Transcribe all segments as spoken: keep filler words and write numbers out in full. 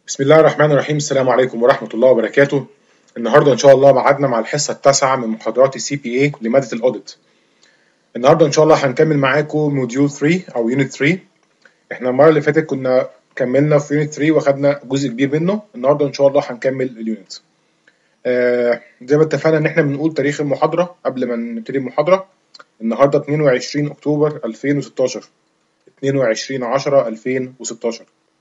بسم الله الرحمن الرحيم. السلام عليكم ورحمة الله وبركاته. النهارده إن شاء الله ميعادنا مع الحصة التاسعة من محاضرات السي بي اي لمادة الأوديت. النهارده إن شاء الله هنكمل معاكم موديول ثلاثة أو يونت ثلاثة. إحنا المرة اللي فاتت كنا كملنا في يونت ثلاثة وأخدنا جزء كبير منه. النهارده إن شاء الله هنكمل اليونت. آه زي ما اتفقنا إن إحنا بنقول تاريخ المحاضرة قبل ما نبتدي المحاضرة. النهارده اتنين وعشرين أكتوبر ألفين وستاشر، اتنين وعشرين عشرة ألفين وستاشر.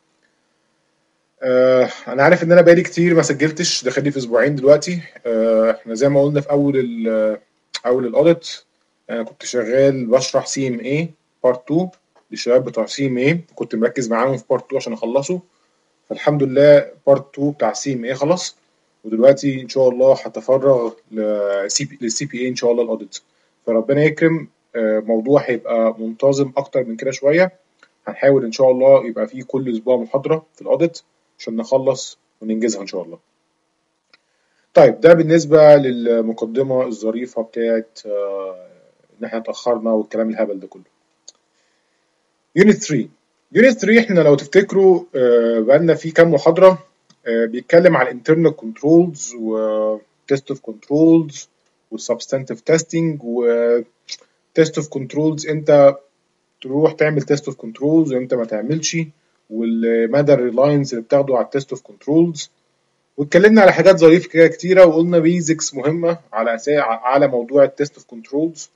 آه انا عارف ان انا بقالي كتير ما سجلتش، داخلي في اسبوعين دلوقتي. آه احنا زي ما قلنا في اول ال اول الاوديت، انا كنت شغال بشرح سي ام اي بارت اتنين للشباب بتوع سي ام اي، كنت مركز معاهم في بارت اتنين عشان اخلصه. فالحمد لله بارت اتنين بتاع سي ام اي خلص، ودلوقتي ان شاء الله هتفرغ للسي بي اي ان شاء الله الاوديت. فربنا يكرم. آه موضوع هيبقى منتظم اكتر من كده شويه. هنحاول ان شاء الله يبقى فيه كل اسبوع محاضره في الاوديت عشان نخلص وننجزها ان شاء الله. طيب ده بالنسبه للمقدمه الظريفه بتاعت آه ان احنا اتاخرنا والكلام الهبل ده كله. يونت ثلاثة يونت ثلاثة احنا لو تفتكروا آه بقالنا فيه كام محاضره. آه بيتكلم على internal controls و test of controls و substantive testing و test of controls. انت تروح تعمل تيست اوف كنترولز وامتى ما تعملش، والمدى الريلاينس اللي بتاخده على التيست اوف كنترولز. واتكلمنا على حاجات ظريفه كده كتيره، وقلنا بيزكس مهمه على اساس على موضوع التيست اوف كنترولز،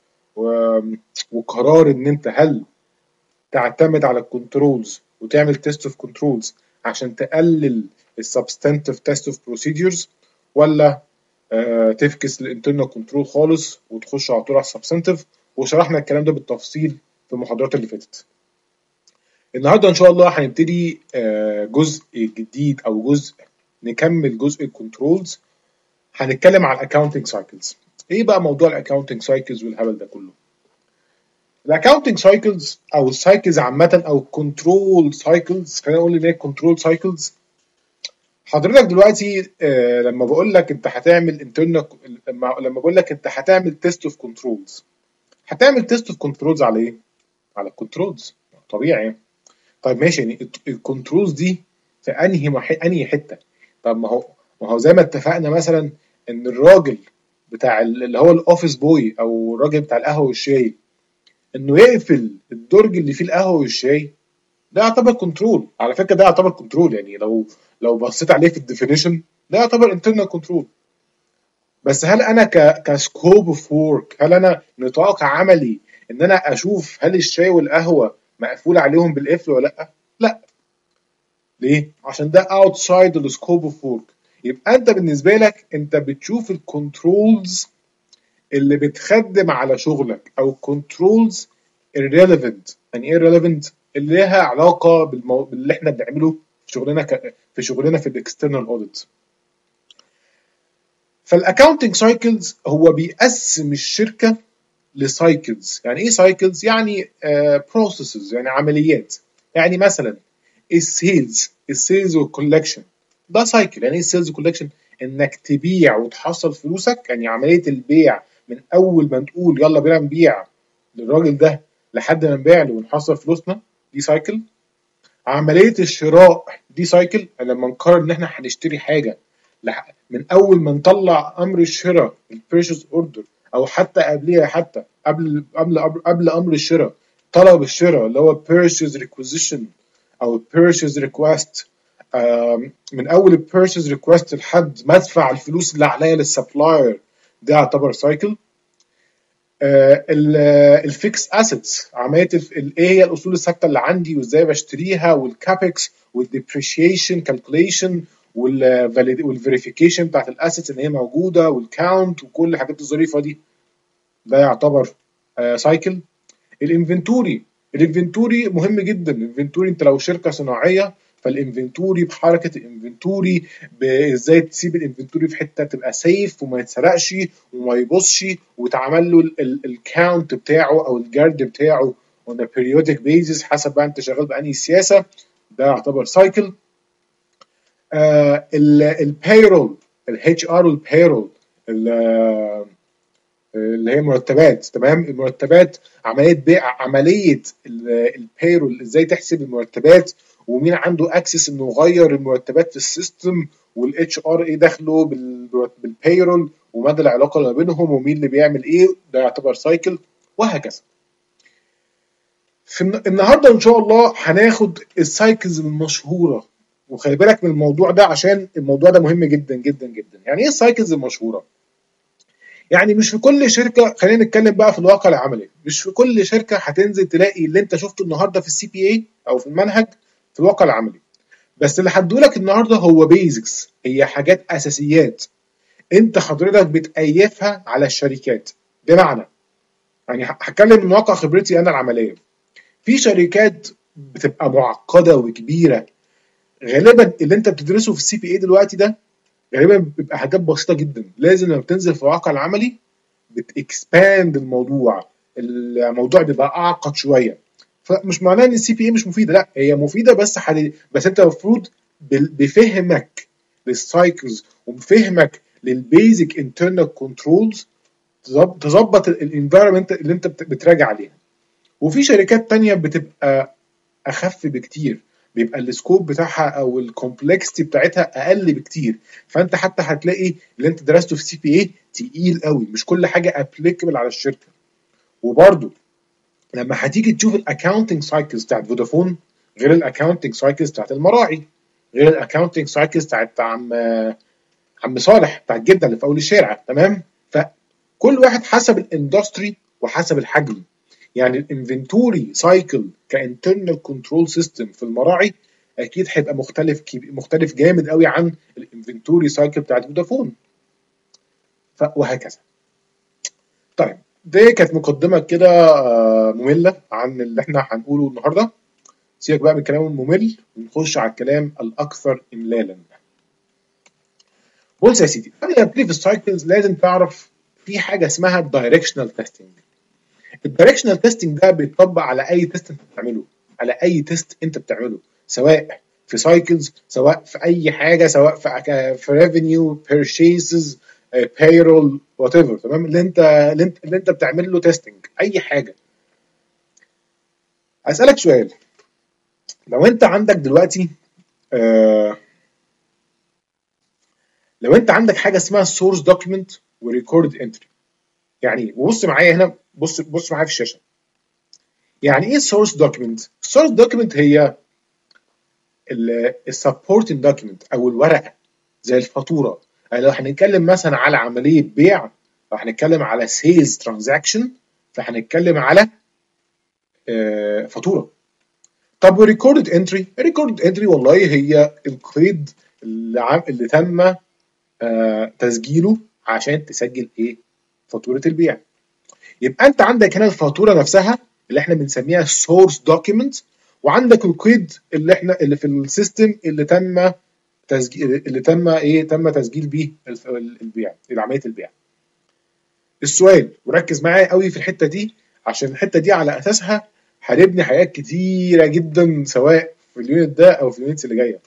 وقرار ان انت هل تعتمد على الكنترولز وتعمل تيست اوف كنترولز عشان تقلل السبستانتيف تيست اوف بروسيدجرز، ولا آه تفكس الانترنال كنترول خالص وتخش على طول على السبستانتيف. وشرحنا الكلام ده بالتفصيل في المحاضرات اللي فاتت. النهارده ان شاء الله هنبتدي جزء جديد او جزء نكمل جزء الكنترولز. هنتكلم على الاكاونتنج سايكلز. ايه بقى موضوع الاكاونتنج سايكلز والهبل ده كله؟ الاكاونتنج سايكلز او السايكلز عامه او كنترول سايكلز، خلينا نقول ان هي كنترول سايكلز. حضرتك دلوقتي آه لما بقول لك انت هتعمل انترنال، لما لما بقول لك انت هتعمل تيست اوف كنترولز، هتعمل تيست اوف كنترولز على ايه؟ على الكنترولز طبيعي. طيب ماشي، يعني الكنترولز دي في انهي مح... انهي حته؟ طب ما هو ما هو زي ما اتفقنا مثلا ان الراجل بتاع اللي هو الاوفيس بوي او الراجل بتاع القهوه والشاي، انه يقفل الدرج اللي فيه القهوه والشاي، ده يعتبر كنترول. على فكره ده يعتبر كنترول، يعني لو لو بصيت عليه في الديفينيشن ده يعتبر انترنال كنترول. بس هل انا ك كسكوب اوف وورك، هل انا نطاق عملي ان انا اشوف هل الشاي والقهوه مقفول عليهم بالقفل ولا لا؟ لا. ليه؟ عشان ده outside the scope of work. يبقى انت بالنسبه لك انت بتشوف الكنترولز اللي بتخدم على شغلك او كنترولز irrelevant. يعني ايه irrelevant؟ اللي لها علاقه بالمو... باللي احنا بنعمله في شغلنا ك... في شغلنا في الاكسترنال اوديت. فالاكاونتنج سايكلز هو بيقسم الشركه لسايكلز. يعني ايه سايكلز؟ يعني بروسيسز، uh, يعني عمليات. يعني مثلا السيلز السيلز والكولكشن ده سايكل. يعني ايه السيلز والكولكشن؟ انك تبيع وتحصل فلوسك، يعني عمليه البيع من اول ما نقول يلا بينا نبيع للراجل ده لحد ما نبيع له ونحصل فلوسنا، دي سايكل. عمليه الشراء دي سايكل، لما نقرر ان احنا هنشتري حاجه من اول ما نطلع امر الشراء البيرشيز اوردر، او حتى قبليها، حتى قبل قبل قبل امر الشراء طلب الشراء اللي هو purchase requisition او purchase request. من اول purchase request لحد ما ادفع الفلوس اللي عليا للسبلاير، ده يعتبر سايكل. الفيكس اسيتس، عمليه ايه هي الاصول الثابته اللي عندي وازاي بشتريها، والكابكس والديبريشيشن كالكوليشن والفيريفيكيشن بتاعت الاسيتس ان هي موجوده، والكاونت وكل الحاجات الظريفه دي، ده يعتبر سايكل. الانفنتوري الانفنتوري مهم جدا. الانفنتوري انت لو شركه صناعيه، فالانفنتوري بحركه الانفنتوري، ازاي تسيب الانفنتوري في حته تبقى سيف وما يتسرقش وما يبصش، وتعمل له الكاونت بتاعه او الجرد بتاعه on a periodic basis حسب بقى انت شغال بأنهي سياسه، ده يعتبر سايكل. آه البايرول الاتش ار والبايرول اللي هي مرتبات. تمام، المرتبات، عمليه بيع، عمليه البايرول ازاي تحسب المرتبات ومين عنده اكسس انه يغير المرتبات في السيستم، والاتش ار ايه داخله بالبيرول، ومدى العلاقه ما بينهم، ومين اللي بيعمل ايه، ده يعتبر سايكل، وهكذا. في النهارده ان شاء الله هناخد السايكلز المشهوره، وخلي بالك من الموضوع ده عشان الموضوع ده مهم جدا جدا جدا. يعني ايه السايكلز المشهوره؟ يعني مش في كل شركه، خلينا نتكلم بقى في الواقع العملي، مش في كل شركه هتنزل تلاقي اللي انت شفته النهارده في السي بي اي او في المنهج في الواقع العملي. بس اللي هدولك النهارده هو بيزكس، هي حاجات اساسيات انت حضرتك بتأيفها على الشركات. بمعنى يعني هتكلم من واقع خبرتي انا العمليه، في شركات بتبقى معقده وكبيره، غالبا اللي انت بتدرسه في السي بي اي دلوقتي ده غالبا بيبقى حاجات بسيطه جدا، لازم لما بتنزل في الواقع العملي بتكسباند الموضوع، الموضوع بيبقى اعقد شويه. فمش معناه ان السي بي اي مش مفيده، لا هي مفيده، بس حد... بس انت المفروض بفهمك للسايكلز وبفهمك للبيزك انترنال كنترولز تظبط الانفايرمنت اللي انت بتراجع عليها. وفي شركات تانية بتبقى اخف بكتير، بيبقى السكوب بتاعها او الكومبلكسيتي بتاعتها اقل بكتير، فانت حتى هتلاقي اللي انت درسته في سي بي اي تقيل قوي، مش كل حاجه ابليكابل على الشركه. وبرده لما هتيجي تشوف الاكاونتنج سايكلز بتاعت فودافون غير الاكاونتنج سايكلز بتاعت المراعي، غير الاكاونتنج سايكلز بتاعت عم عم صالح بتاع الجده اللي في اول الشارع، تمام؟ فكل واحد حسب الاندستري وحسب الحجم. يعني الانفنتوري سايكل كانترنال كنترول سيستم في المراعي اكيد هيبقى مختلف مختلف جامد قوي عن الانفنتوري سايكل بتاعت فودافون، وهكذا. طيب دي كانت مقدمه كده ممله عن اللي احنا هنقوله النهارده. سيبك بقى من الكلام الممل ونخش على الكلام الاكثر املالا. بص يا سيدي، قبل ما نبتدي في السايكلز لازم تعرف في حاجه اسمها الدايركشنال تيستنج. الدايركشنال تيستنج ده بيتطبق على اي تيست انت بتعمله، على اي تيست انت بتعمله، سواء في سايكلز، سواء في اي حاجه، سواء في في ريفينيو، بيرشيسز، بايرول، وات ايفر، تمام؟ اللي انت اللي انت اللي انت بتعمل له تيستنج اي حاجه. اسالك سؤال، لو انت عندك دلوقتي آه لو انت عندك حاجه اسمها سورس دوكيمنت وريكورد انتري، يعني بص معايا هنا، بص بص معايا في الشاشه. يعني ايه السورس دوكيمنت؟ السورس دوكيمنت هي السبورتنج دوكيمنت او الورقه زي الفاتوره. يعني لو هنتكلم مثلا على عمليه بيع، لو هنتكلم على سيلز ترانزاكشن، فهنتكلم على آه فاتوره. طب وريكورد انتري؟ ريكورد انتري والله هي القيد اللي, عم اللي تم آه تسجيله عشان تسجل ايه؟ فاتوره البيع. يبقى انت عندك هنا الفاتوره نفسها اللي احنا بنسميها سورس دوكيمنت، وعندك القيد اللي احنا اللي في السيستم اللي تم تسجيل اللي تم ايه تم تسجيل بيه البيع، عمليه البيع. السؤال، وركز معايا قوي في الحته دي عشان الحته دي على اساسها هنبني حاجات كتيره جدا سواء في اليونت ده او في اليونتس اللي جايه.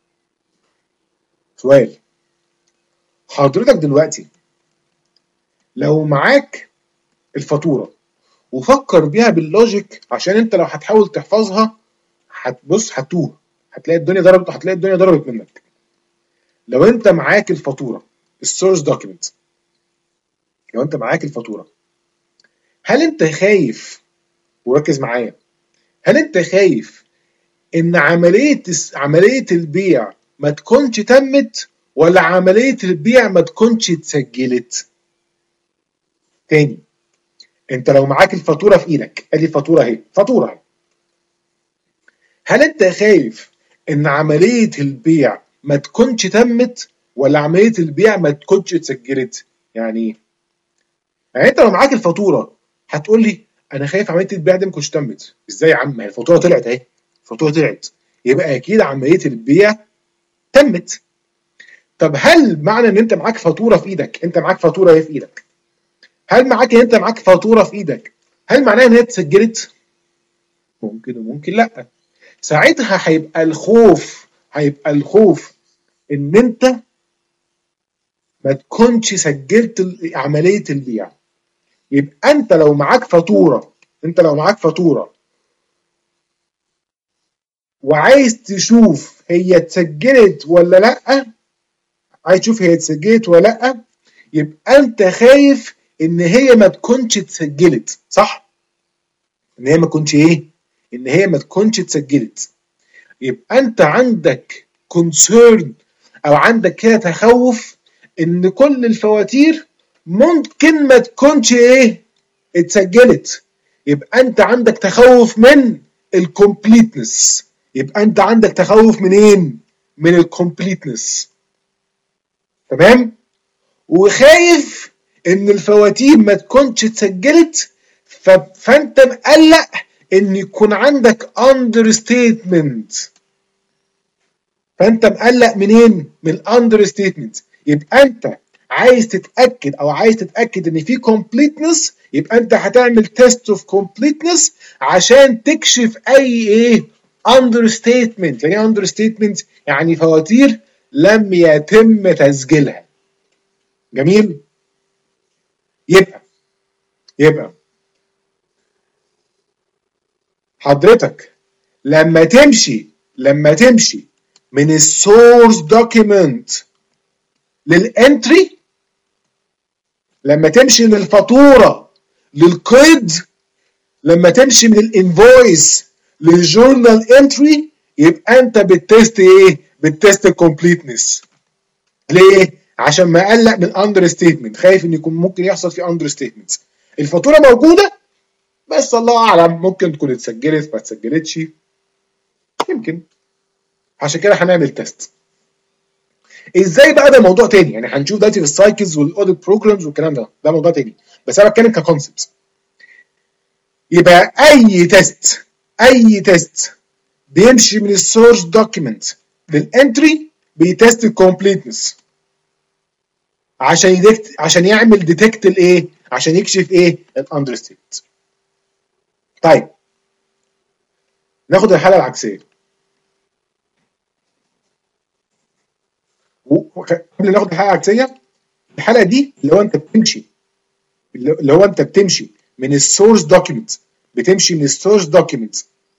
سؤال، حضرتك دلوقتي لو معاك الفاتوره وفكر بيها باللوجيك، عشان انت لو هتحاول تحفظها هتبص هتوه، هتلاقي الدنيا ضربت هتلاقي الدنيا ضربت منك. لو انت معاك الفاتوره السورس دوكيمنت، لو انت معاك الفاتوره، هل انت خايف؟ وركز معايا، هل انت خايف ان عمليه عمليه البيع ما تكونش تمت، ولا عمليه البيع ما تكونش اتسجلت؟ تاني، انت لو معاك الفاتوره في ايدك، ادي الفاتوره اهي، فاتوره اهي، هل انت خايف ان عمليه البيع ما تكونش تمت، ولا عمليه البيع ما تكونش اتسجلت؟ يعني ايه؟ يعني انت لو معاك الفاتوره هتقول لي انا خايف عمليه البيع دي ما تكونش تمت. ازاي يا عم؟ الفاتوره طلعت اهي، الفاتوره طلعت، يبقى اكيد عمليه البيع تمت. طب هل معنى ان انت معاك فاتوره في ايدك، انت معاك فاتوره اهي في ايدك، هل معاك ان انت معاك فاتوره في ايدك هل معناها ان هي اتسجلت؟ ممكن وممكن لا. ساعتها هيبقى الخوف هيبقى الخوف ان انت ما تكونش سجلت عمليه البيع. يبقى انت لو معاك فاتوره انت لو معاك فاتوره وعايز تشوف هي اتسجلت ولا لا، عايز تشوف هي اتسجلت ولا لا، يبقى انت خايف ان هي ما تكونش اتسجلت، صح؟ ان هي ما تكونش ايه؟ ان هي ما تكونش اتسجلت. يبقى انت عندك كونسيرن او عندك كده تخوف ان كل الفواتير ممكن ما تكونش ايه؟ اتسجلت. يبقى انت عندك تخوف من الكومبليتنس. يبقى انت عندك تخوف منين؟ من الكومبليتنس. تمام؟ وخايف ان الفواتير ما تكونش اتسجلت، فانت مقلق ان يكون عندك اندر ستيتمنت. فانت مقلق منين؟ من الاندر ستيتمنت. يبقى انت عايز تتاكد او عايز تتاكد ان في كومبليتنس، يبقى انت هتعمل تيست اوف كومبليتنس عشان تكشف اي ايه؟ اندر ستيتمنت. يعني ايه اندر ستيتمنت؟ يعني فواتير لم يتم تسجيلها. جميل؟ يبقى يبقى حضرتك لما تمشي لما تمشي من السورس دوكيمنت للانتري، لما تمشي من الفاتوره للقيد، لما تمشي من الانفويس للجورنال انتري، يبقى انت بتست ايه؟ بتست الكومبليتنس. ليه؟ عشان ما اقلق من الاندر ستيتمنت، خايف ان يكون ممكن يحصل في اندر ستيتمنت. الفاتوره موجوده بس الله اعلم، ممكن تكون اتسجلت ما اتسجلتش، يمكن. عشان كده هنعمل تيست. ازاي بقى؟ ده موضوع تاني، يعني هنشوف دلوقتي في السايكلز والاوديت بروجرامز والكلام ده، ده موضوع تاني، بس انا بتكلم ككونسبت. يبقى اي تيست اي تيست بيمشي من السورس دوكيمنت للانتري بيتست الكومبليتنس عشان يدكت عشان يعمل ديتكت الايه؟ عشان يكشف ايه؟ الاندر ستيت. طيب ناخد الحاله العكسيه. قبل ناخد الحاله العكسيه، الحاله دي اللي هو انت بتمشي اللي هو انت بتمشي من السورس دوكيمنت بتمشي من السورس دوكيمنت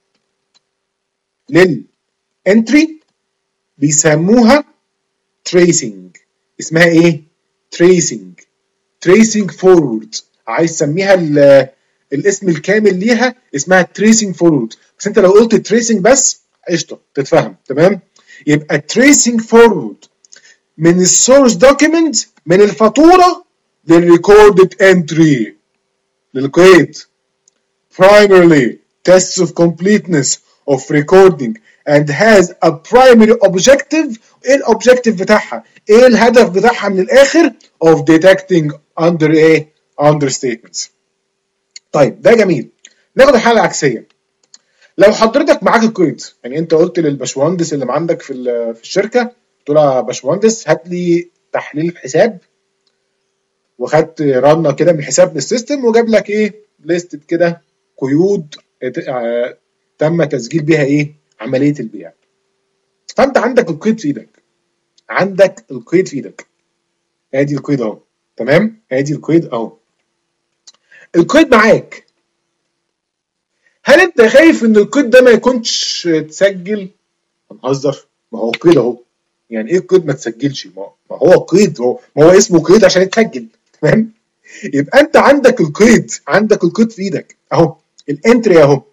للانتري، بيسموها تريسنج. اسمها ايه؟ تريسنج. تريسنج فورورد. عايز تسميها الاسم الكامل ليها اسمها تريسنج فورورد، بس انت لو قلت تريسنج بس قشطه تتفهم. تمام؟ يبقى تريسنج فورورد من السورس دوكيمنت، من الفاتوره للريكوردد انتري، للقيد. primarily tests of completeness of recording and has a primary objective. ايه الاوبجكتيف بتاعها؟ ايه الهدف بتاعها من الاخر؟ of detecting under ايه؟ understatements. طيب ده جميل. ناخد الحاله العكسيه. لو حضرتك معاك القيد، يعني انت قلت للباشمهندس اللي عندك في في الشركه، قلت له يا باشمهندس هات لي تحليل حساب، وخدت رنه كده من حساب السيستم وجاب لك ايه؟ ليست كده قيود تم تسجيل بيها ايه؟ عمليه البيع. فانت عندك القيد في ايدك عندك القيد في ايدك ادي القيد اهو. تمام؟ ادي القيد اهو. القيد معاك. هل انت خايف ان القيد ده ما يكونش اتسجل؟ هنهزر، ما هو قيد اهو. يعني ايه القيد ما تسجلش؟ ما هو قيد، هو ما هو اسمه قيد عشان يتسجل. تمام؟ يبقى انت عندك القيد عندك القيد في ايدك اهو، الانتري اهو.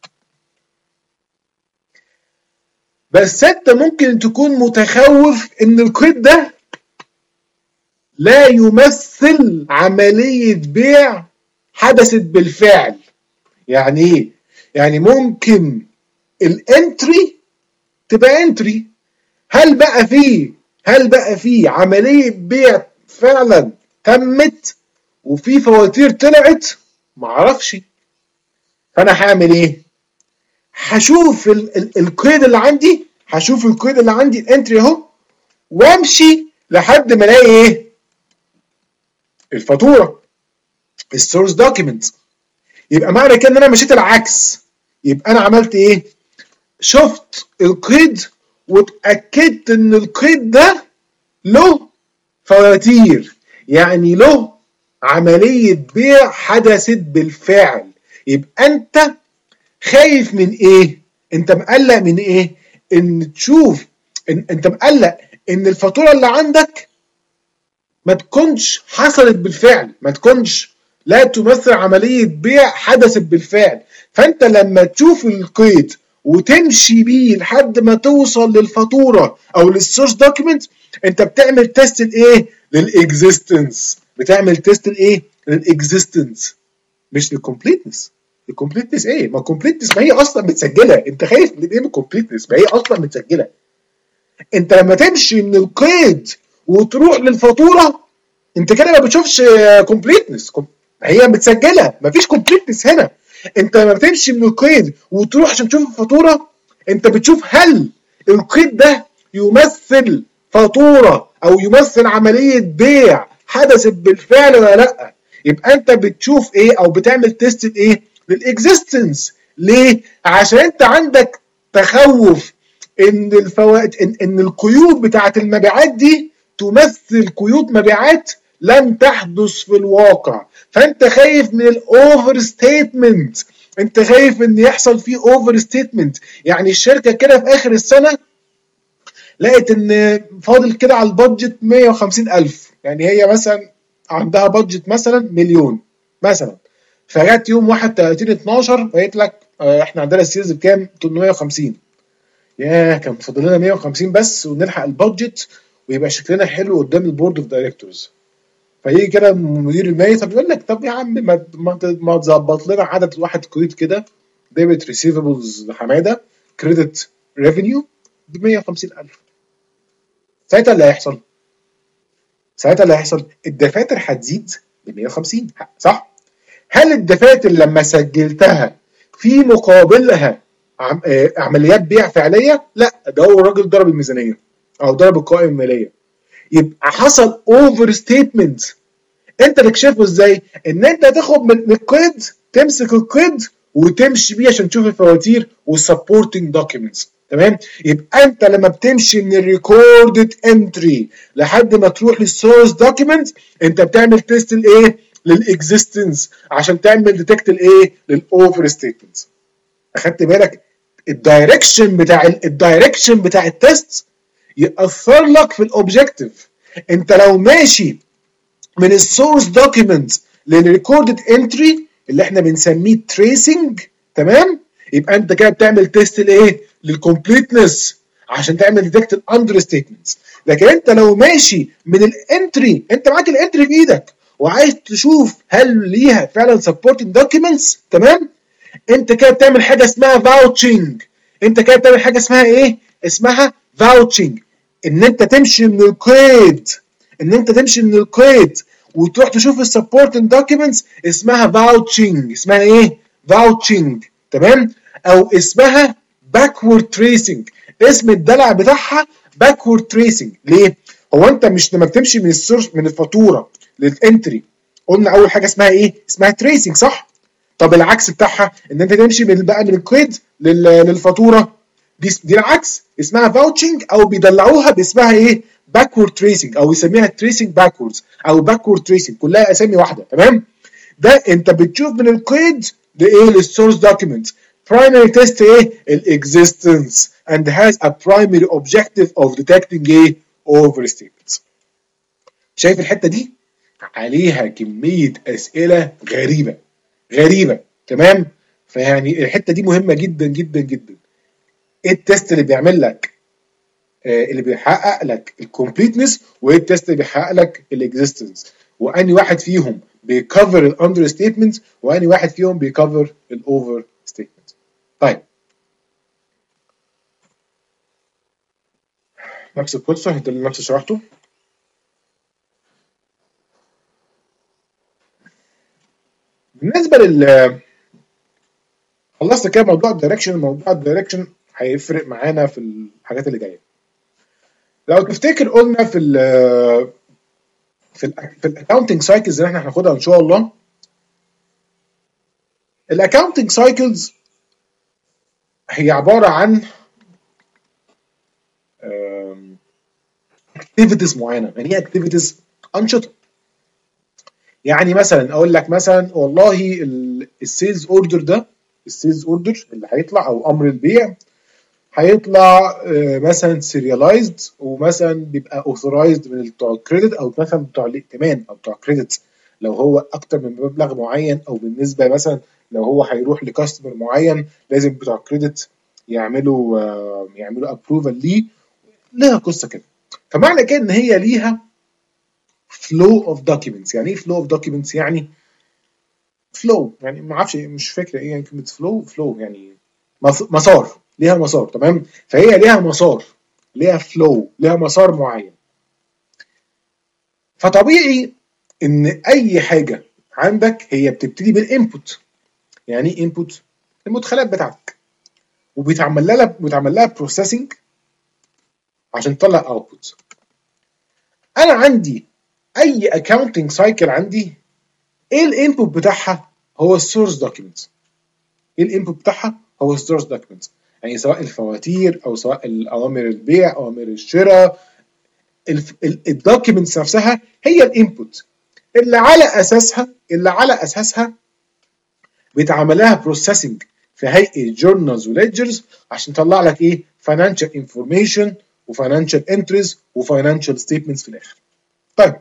بس انت ممكن تكون متخوف ان القيد ده لا يمثل عملية بيع حدثت بالفعل. يعني ايه؟ يعني ممكن الانتري تبقى انتري، هل بقى فيه هل بقى فيه عملية بيع فعلا تمت وفي فواتير طلعت؟ معرفش. فانا هعمل ايه؟ هشوف القيد اللي عندي هشوف القيد اللي عندي الانتري اهو، وامشي لحد ما الاقي ايه؟ الفاتوره، السورس دوكيمنت. يبقى معنى كده ان انا مشيت العكس. يبقى انا عملت ايه؟ شفت القيد واتاكدت ان القيد ده له فواتير، يعني له عمليه بيع حدثت بالفعل. يبقى انت خايف من ايه؟ انت مقلق من ايه؟ ان تشوف إن انت مقلق ان الفاتوره اللي عندك ما تكونش حصلت بالفعل، ما تكونش لا تمثل عمليه بيع حدثت بالفعل. فانت لما تشوف القيد وتمشي بيه لحد ما توصل للفاتوره او للسورس دوكيمنت، انت بتعمل تيست الايه؟ للاكزيستنس. بتعمل تيست الايه؟ للاكزيستنس مش للكومبليتنس. الكومبليتنس ايه؟ ما الكومبليتنس ما هي اصلا متسجله. انت خايف من ايه من الكومبليتنس؟ ما هي اصلا متسجله. انت لما تمشي من القيد وتروح للفاتوره انت كده ما بتشوفش كومبليتنس، هي متسجله، مفيش كومبليتنس هنا. انت لما تمشي من القيد وتروح عشان تشوف الفاتوره انت بتشوف هل القيد ده يمثل فاتوره او يمثل عمليه بيع حدثت بالفعل ولا لا. يبقى انت بتشوف ايه او بتعمل تيست الايه؟ للاكزيستنس. ليه؟ عشان انت عندك تخوف ان الفوائد ان, إن القيود بتاعه المبيعات دي تمثل قيود مبيعات لم تحدث في الواقع، فانت خايف من الاوفر ستيتمنت. انت خايف ان يحصل فيه اوفر ستيتمنت، يعني الشركه كده في اخر السنه لقيت ان فاضل كده على البادجت مية وخمسين ألف، يعني هي مثلا عندها بادجت مثلا مليون مثلا، فجت يوم واحد وتلاتين اتناشر قالت لك اه احنا عندنا السيلز بكام؟ تمنمية وخمسين. ياه كان فاضل لنا مية وخمسين بس ونلحق البادجت ويبقى شكلنا حلو قدام البورد اوف دايركتورز. فيجي كده مدير المالي طب يقول لك طب يا عم ما ما تظبط لنا عدد واحد كريدت كده، ديبت ريسيفبلز لحماده، كريدت ريفينيو ب مية وخمسين ألف. ساعتها اللي هيحصل ساعتها اللي هيحصل الدفاتر هتزيد ب مية وخمسين، صح؟ هل الدفاتر لما سجلتها في مقابلها عم... عمليات بيع فعليه؟ لا، ده هو الراجل ضرب الميزانيه او ضرب القوائم الماليه. يبقى حصل اوفر ستيتمنت. انت تكشفه ازاي؟ ان انت تاخد من القيد، تمسك القيد وتمشي بيه عشان تشوف الفواتير والسبورتنج دوكيومنتس. تمام؟ يبقى انت لما بتمشي من الريكوردد انتري لحد ما تروح للسورس دوكيومنت انت بتعمل تيست الايه؟ للاكزيستنس عشان تعمل ديتكت الايه؟ للاوفر ستيتمنت. اخدت بالك؟ الدايركشن بتاع الدايركشن بتاع التيست يأثر لك في الاوبجكتيف. انت لو ماشي من السورس دوكيمنت للريكوردد انتري اللي احنا بنسميه تريسنج، تمام؟ يبقى انت كده بتعمل تيست لايه؟ للكومبليتنس عشان تعمل ديتكت الاندر ستيتمنتس. لكن انت لو ماشي من الانتري، انت معاك الانتري في ايدك وعايز تشوف هل ليها فعلا سبورتنج دوكيمنتس، تمام؟ انت كده بتعمل حاجه اسمها فاوتشنج. انت كده بتعمل حاجه اسمها ايه؟ اسمها فاوتشنج. ان انت تمشي من القيد ان انت تمشي من القيد وتروح تشوف السبورتنج دوكيومنتس اسمها فاوتشنج. اسمها ايه؟ فاوتشنج، تمام؟ او اسمها باكورد تريسنج. اسم الدلع بتاعها باكورد تريسنج. ليه؟ هو انت مش لما بتمشي من السورس من الفاتوره للانتري قلنا اول حاجه اسمها ايه؟ اسمها تريسنج، صح؟ طب العكس بتاعها ان انت تمشي من بقى من القيد للفاتوره، دي دي العكس اسمها فاوتشنج، او بيدلعوها باسمها ايه؟ باكورد تريسنج، او يسميها تريسنج باكوردز او باكورد تريسنج، كلها اسامي واحده، تمام؟ ده انت بتشوف من القيد لايه؟ للسورس دوكيمنت. primary test ايه؟ الاكزيستنس and has a primary objective of detecting ايه؟ overstatements. شايف الحته دي؟ عليها كميه اسئله غريبه غريبه، تمام؟ فيعني الحته دي مهمه جدا جدا جدا. ايه التست اللي بيعمل لك آه اللي بيحقق لك الكومبليتنس، وايه التست اللي بيحقق لك الاكزيستنس، واني واحد فيهم بيكفر الاندر ستيتمنت واني واحد فيهم بيكفر الاوفر ستيتمنت. طيب نفس القصه ده اللي نفس شرحته. بالنسبه لل خلصت كده موضوع الدايركشن. موضوع الدايركشن هيفرق معانا في الحاجات اللي جايه. لو تفتكر قلنا في ال في ال في الاكاونتنج سايكلز اللي احنا هناخدها ان شاء الله. الاكاونتنج سايكلز هي عباره عن اكتيفيتيز معينه. يعني ايه اكتيفيتيز؟ انشطه. يعني مثلا اقول لك مثلا والله السيلز اوردر ده السيلز اوردر اللي هيطلع او امر البيع هيطلع مثلا سيريالايزد ومثلا بيبقى اوثرايزد من بتوع الكريدت او مثلا بتوع الائتمان او بتوع كريدت لو هو اكتر من مبلغ معين، او بالنسبه مثلا لو هو هيروح لكاستمر معين لازم بتوع كريدت يعملوا يعملوا ابروفال ليه. لها قصه كده. فمعنى كده ان هي ليها flow of documents. يعني ايه flow of documents؟ يعني flow، يعني ما اعرفش مش فاكره ايه يعني كلمه flow flow يعني مسار، ليها مسار. تمام، فهي ليها مسار، ليها flow، ليها مسار معين. فطبيعي ان اي حاجه عندك هي بتبتدي بالانبوت. يعني ايه انبوت؟ المدخلات بتاعتك، وبيتعمل لها بيتعمل لها بروسيسنج عشان تطلع اوتبوت. انا عندي اي اكاونتنج سايكل عندي ايه الانبوت بتاعها؟ هو السورس دوكيمنت. ايه الانبوت بتاعها؟ هو السورس دوكيمنت. يعني سواء الفواتير او سواء الاوامر البيع او اوامر الشراء، الدوكيمنتس نفسها هي الانبوت اللي على اساسها اللي على اساسها بيتعمل لها بروسيسنج في هيئه جورنالز وليدجرز عشان تطلع لك ايه؟ فاينانشال انفورميشن وفاينانشال انتريز وفاينانشال ستيتمنتس في الاخر. طيب،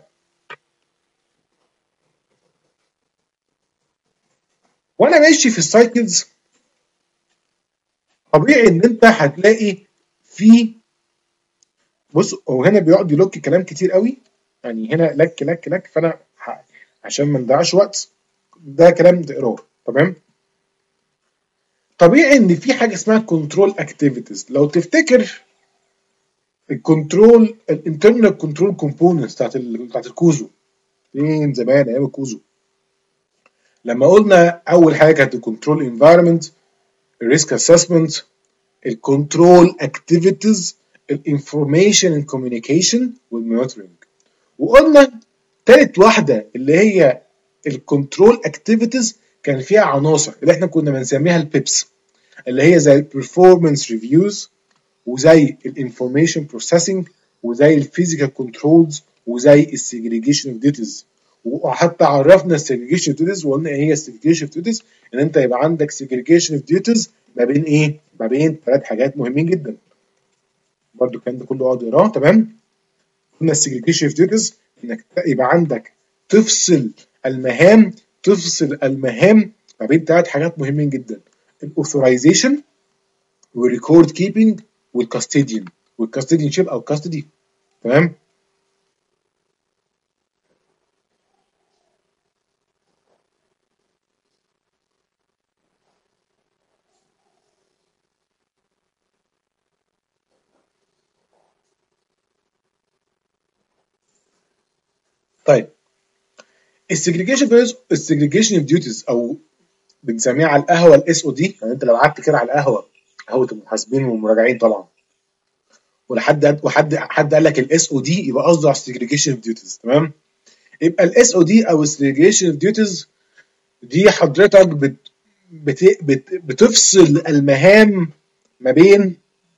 وانا ماشي في السايكلز طبيعي ان انت هتلاقي في، بص هو هنا بيقعد يلوك كلام كتير قوي، يعني هنا لك لك لك فانا ح... عشان ما نضيعش وقت ده كلام تقراه. تمام، طبيعي ان في حاجه اسمها كنترول اكتيفيتيز. لو تفتكر الكنترول الانترنال كنترول كومبوننتس بتاعت ال... بتاعت الكوزو من زمان ايام الكوزو، لما قلنا اول حاجه كانت الكنترول انفايرمنت، الريسك اسسمنت، الكنترول اكتيفيتيز، الانفورميشن اند كوميونيكيشن والمونيتورنج. وقلنا تالت واحده اللي هي الكنترول اكتيفيتيز كان فيها عناصر اللي احنا كنا بنسميها البيبس، اللي هي زي البرفورمانس ريفيوز وزي الانفورميشن بروسيسنج وزي الفيزيكال كنترولز وزي السيجريجيشن اوف ديوتيز. وحتى عرفنا السيجريجيشن اوف ديوتيز وقلنا ايه هي السيجريجيشن اوف ديوتيز، ان انت يبقى عندك سيجريجيشن اوف ديوتيز ما بين ايه؟ ما بين ثلاث حاجات مهمين جدا. برضو الكلام ده كله اقعد اقراه. تمام، قلنا السيجريجيشن اوف ديوتيز انك يبقى عندك تفصل المهام تفصل المهام ما بين ثلاث حاجات مهمين جدا: الاوثرايزيشن والريكورد كيبنج والكاستيديان والكاستيديان شيب او كاستدي. تمام، طيب السيجريجيشن السيجريجيشن اوف ديوتيز او بنسميها على القهوه الاس او دي. يعني انت لو قعدت كده على القهوه، قهوه المحاسبين والمراجعين طبعا، ولحد وحد حد قال لك الاس او دي يبقى قصده على السيجريجيشن اوف ديوتيز. تمام، يبقى الاس او دي او السيجريجيشن اوف ديوتيز دي حضرتك بت بت بت بتفصل المهام ما بين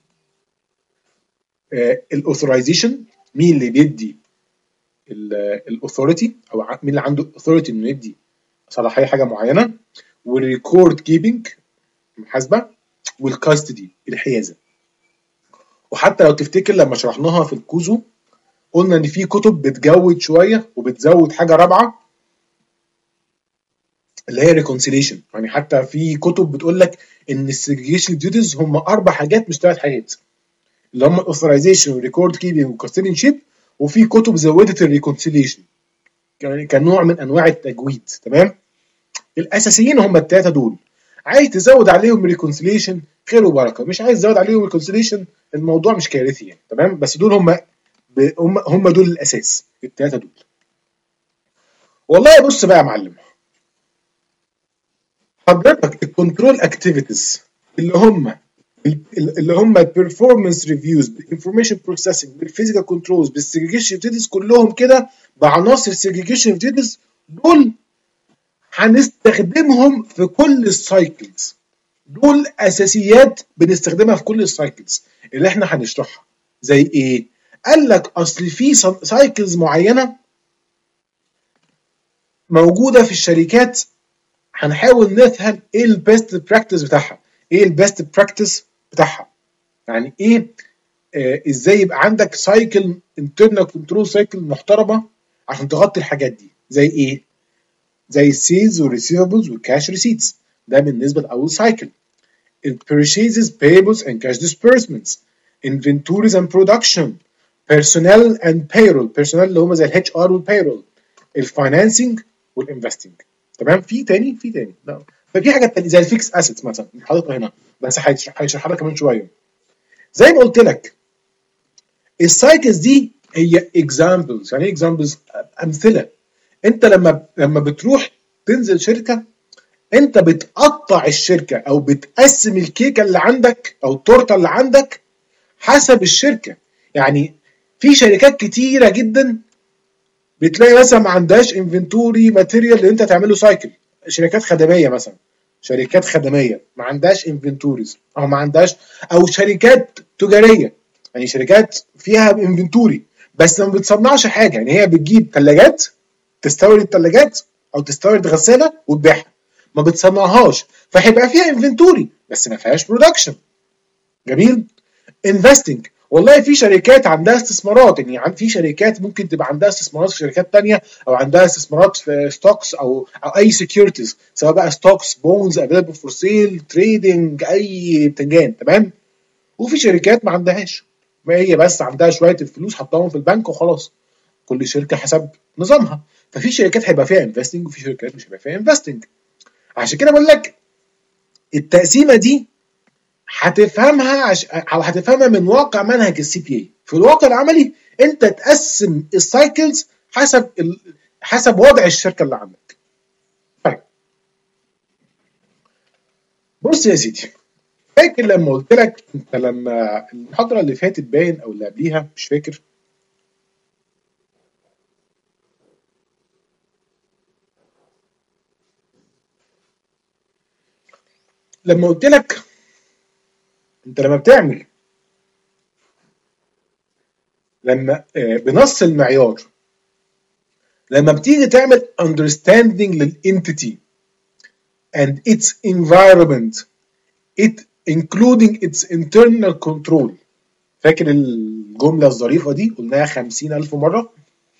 الاوثرايزيشن، مين اللي بيدي الاثوريتي او مين اللي عنده الاثوريتي انه يدي صلاحيه حاجه معينه، والريكورد كيبنج محاسبه، والكاستدي الحيازه. وحتى لو تفتكر لما شرحناها في الكوزو قلنا ان في كتب بتجود شويه وبتزود حاجه رابعه اللي هي ريكونسيليشن. يعني حتى في كتب بتقول لك ان السيجريجيشن ديوتيز هم اربع حاجات مش ثلاث حاجات، اللي هم الاوثرايزيشن والريكورد كيبنج والكاستديان شيب. وفي كتب زودت الريكونسيليشن يعني كنوع من انواع التجويد. تمام، الاساسيين هم الثلاثه دول. عايز تزود عليهم ريكونسيليشن خير وبركه، مش عايز تزود عليهم ريكونسيليشن الموضوع مش كارثي يعني. تمام، بس دول هم هم هم دول الاساس، الثلاثه دول. والله بص بقى يا معلم، حضرتك الكنترول اكتيفيتيز اللي هم اللي هم البرفورمانس ريفيوز بالانفورميشن بروسيسنج بالفيزيكال كنترولز بالسيجريجيشن ديتيز كلهم كده بعناصر سيجريجيشن ديتيز، دول هنستخدمهم في كل السايكلز. دول اساسيات بنستخدمها في كل السايكلز اللي احنا هنشرحها. زي ايه؟ قال لك اصل في سايكلز معينه موجوده في الشركات هنحاول نفهم ايه البيست براكتس بتاعها. ايه البيست براكتس بتاعها؟ يعني ايه آه ازاي يبقى عندك سايكل انترنال كنترول سايكل محترمه عشان تغطي الحاجات دي. زي ايه؟ زي السيلز والريسيفبلز والكاش ريسيتس، ده بالنسبه لاول سايكل. purchases payables and cash disbursements, inventories and production, personnel and payroll. personnel اللي هم زي الاتش ار والبايرول، الفاينانسنج والانفستنج. تمام. في تاني في تاني لا ففي حاجات تانية زي الفيكس اسيتس مثلا حاططها هنا، بس هيشرحها لك كمان شويه. زي ما قلت لك السايكلز دي هي اكزامبلز. يعني ايه اكزامبلز؟ امثله. انت لما لما بتروح تنزل شركه، انت بتقطع الشركه او بتقسم الكيكه اللي عندك او التورته اللي عندك حسب الشركه. يعني في شركات كتيره جدا بتلاقي مثلا ما عندهاش انفنتوري ماتيريال اللي انت تعمله سايكل. شركات خدميه مثلا، شركات خدميه ما عندهاش انفنتوريز او ما عندهاش، او شركات تجاريه يعني شركات فيها انفنتوري بس ما بتصنعش حاجه. يعني هي بتجيب ثلاجات، تستورد ثلاجات او تستورد غساله وتبيعها، ما بتصنعهاش، فهيبقى فيها انفنتوري بس ما فيهاش برودكشن. جميل. انفستنج، والله في شركات عندها استثمارات. يعني في شركات ممكن تبقى عندها استثمارات في شركات تانية، او عندها استثمارات في ستوكس او او اي سكيورتيز، سواء بقى ستوكس، بونز، افيلبل فور سيل، تريدنج، اي بتنجان. تمام. وفي شركات ما عندهاش، ما هي بس عندها شويه الفلوس حطاهم في البنك وخلاص. كل شركه حسب نظامها. ففي شركات هيبقى فيها انفستنج وفي شركات مش هيبقى فيها انفستنج. عشان كده بقول لك التقسيمه دي هتفهمها عش... او هتفهمها من واقع منهج السي بي اي. في الواقع العملي انت تقسم السايكلز حسب ال... حسب وضع الشركه اللي عندك. طيب بص يا سيدي، فاكر لما قلت لك انت لما المحاضره اللي فاتت باين او اللي قبليها مش فاكر، لما قلت لك انت لما بتعمل لما آه بنص المعيار، لما بتيجي تعمل understanding للentity and its environment it including its internal control. فاكر الجملة الظريفة دي قلناها خمسين ألف مرة؟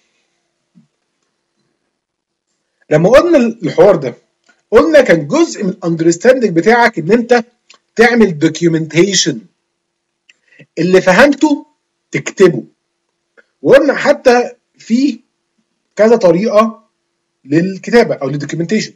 لما قلنا الحوار ده قلنا كان جزء من الاندرستاندنج بتاعك ان انت تعمل دوكيومنتيشن، اللي فهمته تكتبه. وقلنا حتى في كذا طريقة للكتابة او للدوكيومنتيشن،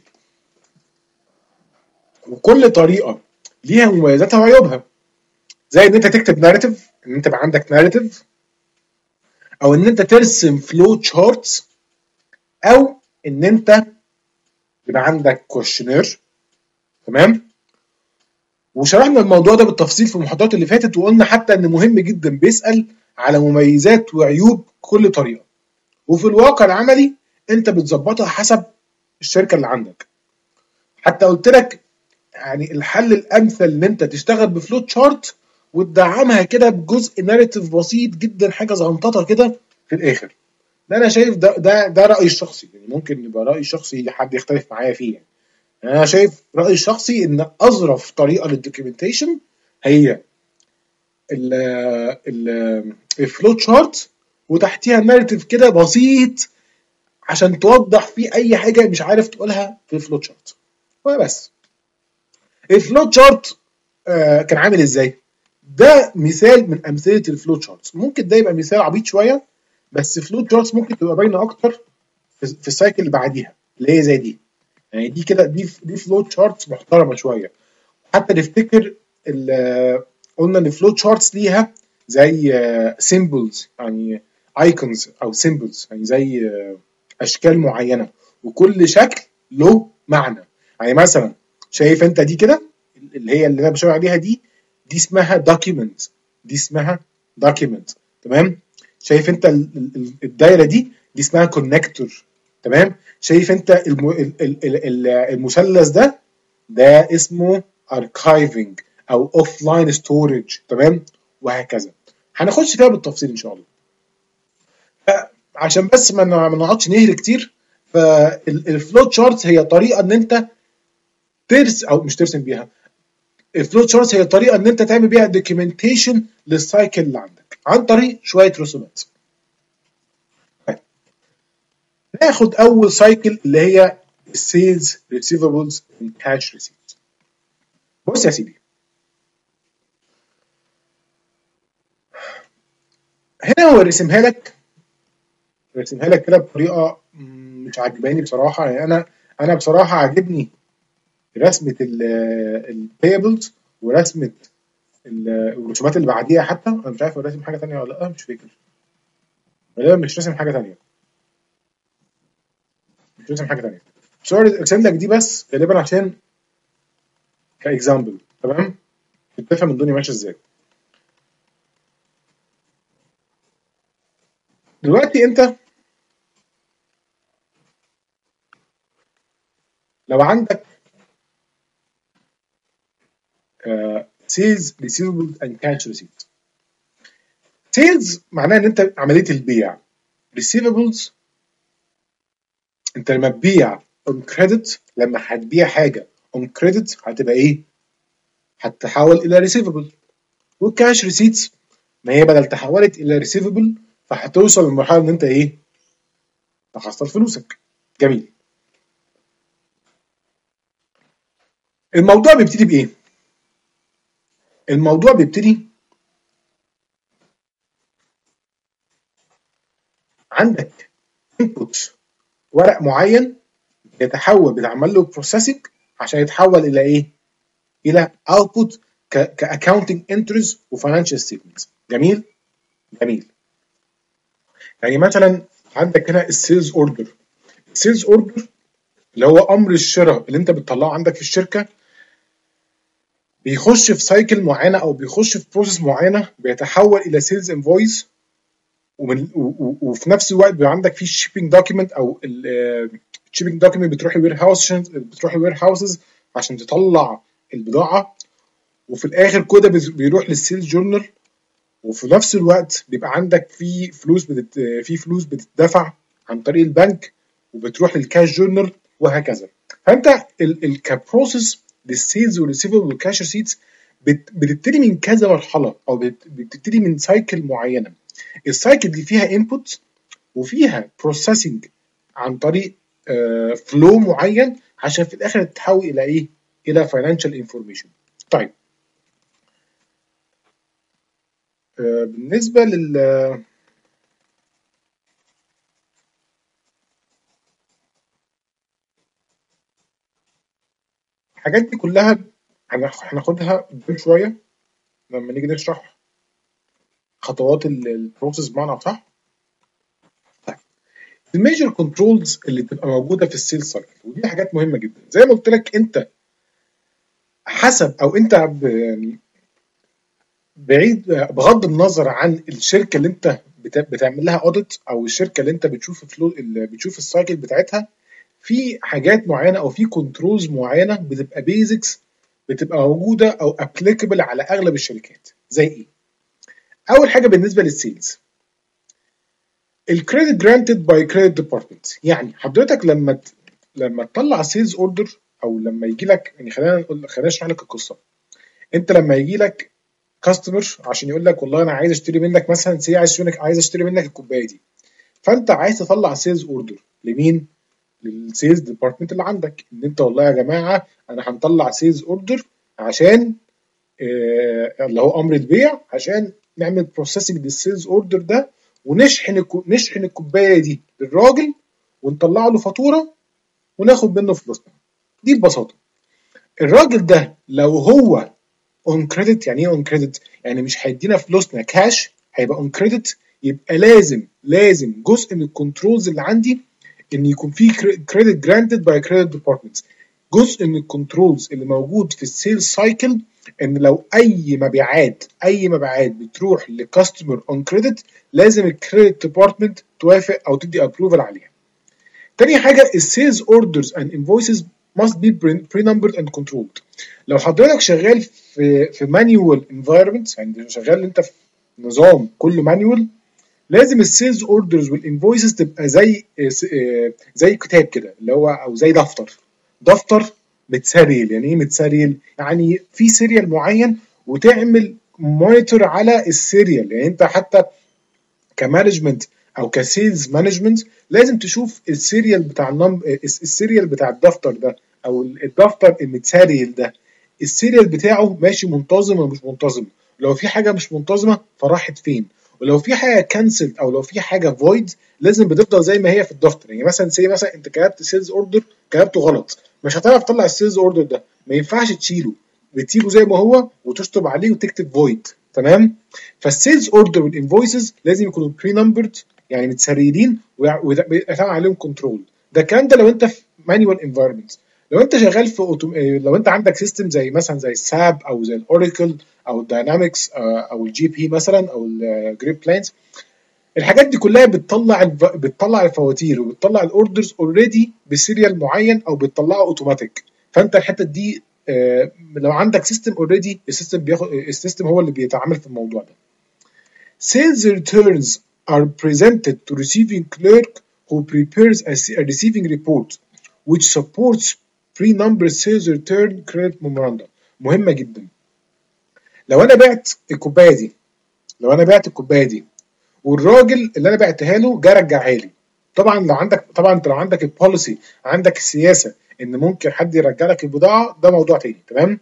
وكل طريقة ليها مميزاتها وعيوبها. زي ان انت تكتب ناريتيف، ان انت يبقى عندك ناريتيف، او ان انت ترسم فلو تشارتس، او ان انت يبقى عندك كويشنير. تمام. وشرحنا الموضوع ده بالتفصيل في المحاضرات اللي فاتت، وقلنا حتى ان مهم جدا بيسأل على مميزات وعيوب كل طريقة، وفي الواقع العملي انت بتظبطها حسب الشركة اللي عندك. حتى قلت لك يعني الحل الامثل ان انت تشتغل بفلو تشارت وتدعمها كده بجزء ناريتيف بسيط جدا، حاجه زنططه كده في الاخر. ده انا شايف ده ده ده رايي الشخصي، يعني ممكن يبقى رايي الشخصي حد يختلف معايا فيه. يعني انا شايف رايي الشخصي ان اظرف طريقه للدوكيومنتيشن هي الفلو تشارت وتحتيها ناريتيف كده بسيط عشان توضح فيه اي حاجه مش عارف تقولها في الفلو تشارت وبس. الفلو تشارت آه كان عامل ازاي؟ ده مثال من امثله الفلو تشارتس. ممكن ده يبقى مثال عبيط شويه، بس فلو تشارتس ممكن تبقى باينه اكتر في, في السايكل اللي بعديها اللي هي زي دي. يعني دي كده دي دي فلو تشارتس محترمه شويه. حتى نفتكر قلنا ان الفلو تشارتس ليها زي سيمبلز، يعني ايكونز او سيمبلز، يعني زي اشكال معينه، وكل شكل له معنى. يعني مثلا شايف انت دي كده اللي هي اللي انا بشاور عليها دي دي اسمها دوكيمنت، دي اسمها دوكيمنت. تمام. شايف انت الدايره دي دي اسمها كونكتور. تمام. شايف انت المثلث ده ده اسمه اركايفنج او اوف لاين ستورج. تمام. وهكذا هنخش فيها بالتفصيل ان شاء الله. عشان بس ما نقعدش نهري كتير، فالفلو تشارتس هي طريقه ان انت ترسم او مش ترسم بيها، الفلو تشارت هي طريقه ان انت تعمل بيها دوكيومنتيشن للسايكل اللي عندك عن طريق شويه رسومات. ناخد اول سايكل اللي هي السيلز ريسيفبلز كاش ريسيبتس. بص يا سيدي، هنا هو رسمها لك رسمها لك كده بطريقه مش عجباني بصراحه. يعني انا انا بصراحه عاجبني رسمه البيبلز ورسمه الرسومات اللي بعديها. حتى انا مش عارف هو راسم حاجه ثانيه ولا لا، مش فاكر، غالبا مش راسم حاجه ثانيه مش راسم حاجه ثانيه صور ارسم لك دي بس غالبا عشان كاكزامبل. تمام، تفهم الدنيا ماشيه ازاي. دلوقتي انت لو عندك سيلز ريسيفبلز اند كاش ريسيبت. سيلز معناها ان انت عمليه البيع، ريسيفبلز انت لما تبيع اون كريدت، لما هتبيع حاجه اون كريدت هتبقى ايه؟ هتتحول الى ريسيفبل. والكاش ريسيتس ما هي بدل تحولت الى ريسيفبل فهتوصل لمرحله ان انت ايه؟ تحصل فلوسك. جميل. الموضوع بيبتدي بايه؟ الموضوع بيبتدي عندك انبوت ورق معين يتحول، بيتعمل له بروسيسنج عشان يتحول الى ايه؟ الى اوتبوت كاكاونتنج انتريز وفاينانشال ستيتمنتس. جميل؟ جميل. يعني مثلا عندك هنا السيلز اوردر. السيلز اوردر اللي هو امر الشراء اللي انت بتطلعه عندك في الشركه، بيخش في سايكل معينه او بيخش في بروسيس معينه بيتحول الى سيلز انفويس، ومن وفي نفس الوقت بيبقى عندك فيه الشيبنج دوكيمنت او الشيبنج دوكيمنت بتروح الوير هاوس بتروح الوير هاوسز عشان تطلع البضاعه، وفي الاخر كده بيروح للسيلز جورنال، وفي نفس الوقت بيبقى عندك في فلوس بتت... في فلوس بتدفع عن طريق البنك وبتروح للكاش جورنال وهكذا. فانت الكبروسيس للسيلز والريسيفبل والكاش ريسيتس بتبتدي من كذا مرحله او بتبتدي من سايكل معينه. السايكل دي فيها انبوت وفيها بروسيسنج عن طريق فلو معين عشان في الاخر تتحول الى ايه؟ الى فاينانشال انفورميشن. طيب بالنسبه لل الحاجات دي كلها هناخدها قدام شويه لما نيجي نشرح خطوات البروسيس بمعنى اصح. طيب الميجر كنترولز اللي بتبقى موجوده في السيلز سايكل، ودي حاجات مهمه جدا. زي ما قلت لك انت حسب او انت يعني بعيد بغض النظر عن الشركه اللي انت بتعمل لها اوديت او الشركه اللي انت بتشوف فلو اللي بتشوف السايكل بتاعتها، في حاجات معينه او في كنترولز معينه بتبقى بيزكس بتبقى موجوده او ابليكابل على اغلب الشركات. زي ايه؟ اول حاجه بالنسبه للسيلز، الكريدت جرانتد باي كريدت ديبارتمنت. يعني حضرتك لما ت... لما تطلع سيلز اوردر او لما يجي لك، يعني خلينا نقول خلينا نشرح لك القصه. انت لما يجي لك كاستمر عشان يقول لك والله انا عايز اشتري منك مثلا سي عايز اشتري عايز اشتري منك الكوبايه دي، فانت عايز تطلع سيلز اوردر لمين؟ للسيلز ديبارتمنت اللي عندك، ان انت والله يا جماعه انا هنطلع سيلز اوردر عشان آه اللي هو امر البيع، عشان نعمل بروسيسنج للسيلز اوردر ده ونشحن نشحن الكوبايه دي للراجل ونطلع له فاتوره وناخد منه فلوسنا. دي ببساطه. الراجل ده لو هو اون كريدت، يعني ايه اون كريدت؟ يعني مش هيدينا فلوسنا كاش، هيبقى اون كريدت، يبقى لازم لازم جزء من الكنترولز اللي عندي ان يكون في كريدت جرانتد باي كريدت ديبارتمنت. جزء من الكنترولز اللي موجود في السيلز سايكل ان لو اي مبيعات اي مبيعات بتروح لكاستمر اون كريدت لازم الكريدت ديبارتمنت توافق او تدي ابروفل عليها. تاني حاجه السيلز اوردرز اند انفويسز must be pre-numbered and controlled. لو حضرتك شغال في في مانيوال انفايرمنت، يعني شغال انت في نظام كله مانيوال، لازم السيلز اوردرز والانفويسز تبقى زي زي كتاب كده اللي هو او زي دفتر دفتر متسريل. يعني ايه متسريل؟ يعني في سيريال معين وتعمل مونيتور على السيريال. يعني انت حتى كمانجمنت او كسيلز مانجمنت لازم تشوف السيريال بتاع النم... السيريال بتاع الدفتر ده او الدفتر المتسريل ده السيريال بتاعه ماشي منتظم ولا مش منتظم. لو في حاجه مش منتظمه فراحت فين، ولو في حاجه كانسل او لو في حاجه فويد لازم بتفضل زي ما هي في الدفتر. يعني مثلا سي مثلا انت كتبت سيلز اوردر كتبته غلط، مش هتعرف تطلع السيلز اوردر ده، ما ينفعش تشيله، بتسيبه زي ما هو وتشطب عليه وتكتب فويد. تمام؟ فالسيلز اوردر والانفويسز لازم يكونوا بري نمبرد، يعني متسريين ويتعمل عليهم كنترول. ده الكلام ده لو انت في مانيوال انفايرمنت. لو انت شغال في أوتو... لو انت عندك سيستم زي مثلا زي الساب او زي الاوراكل او الداينامكس او الجي بي مثلا او الجريد بلانز، الحاجات دي كلها بتطلع الف... بتطلع الفواتير وبتطلع الاوردرز اوريدي بسيريال معين او بتطلعه اوتوماتيك. فانت الحته دي آه لو عندك سيستم اوريدي السيستم بياخد السيستم هو اللي بيتعامل في الموضوع ده. Sales returns are presented to receiving clerk who prepares a, a receiving report which supports pre-numbered sales return credit memorandum. مهمة جدا. لو انا بعت الكوباية دي لو انا بعت الكوباية دي والراجل اللي انا بعتها له جه رجعها لي، طبعا لو عندك طبعا انت لو عندك البوليسي عندك السياسة ان ممكن حد يرجع لك البضاعة ده موضوع تاني. تمام؟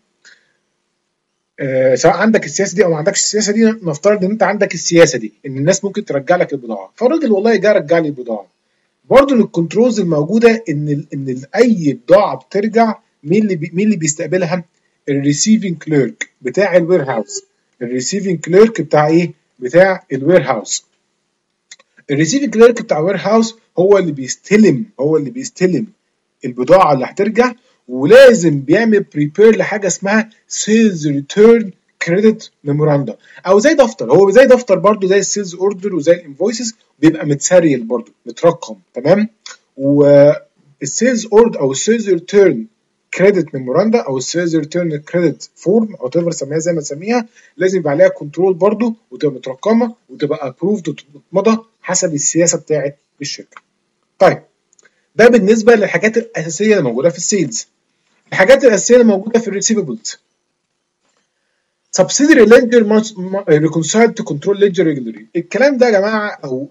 آه سواء عندك السياسه دي او ما عندكش السياسه دي، نفترض ان انت عندك السياسه دي ان الناس ممكن ترجع لك البضاعه، فالراجل والله جه رجع لي البضاعه. برضه الكنترولز الموجوده ان ال ان ال اي بضاعه بترجع مين اللي بي مين اللي بيستقبلها؟ الريسيفنج كليرك بتاع الوير هاوس. الريسيفنج كليرك بتاع ايه؟ بتاع الوير هاوس. الريسيفنج كليرك بتاع الوير هاوس هو اللي بيستلم هو اللي بيستلم البضاعه اللي هترجع، ولازم بيعمل بريبير لحاجه اسمها سيلز ريتيرن كريدت ميموراندا او زي دفتر. هو زي دفتر برضو زي السيلز اوردر وزي الانفويسز بيبقى متسريل برضو مترقم. تمام؟ والسيلز اوردر او السيلز ريتيرن كريدت ميموراندا او السيلز ريتيرن كريدت فورم او تقدر تسميها زي ما تسميها لازم يبقى عليها كنترول برضو وتبقى مترقمه وتبقى ابروفد وتتمضى حسب السياسه بتاعت الشركه. طيب ده بالنسبه للحاجات الاساسيه اللي موجوده في السيلز. الحاجات الاساسيه اللي موجوده في الريسيفبلز. subsidiary ledger must reconcile to control ledger regularly. الكلام ده يا جماعه او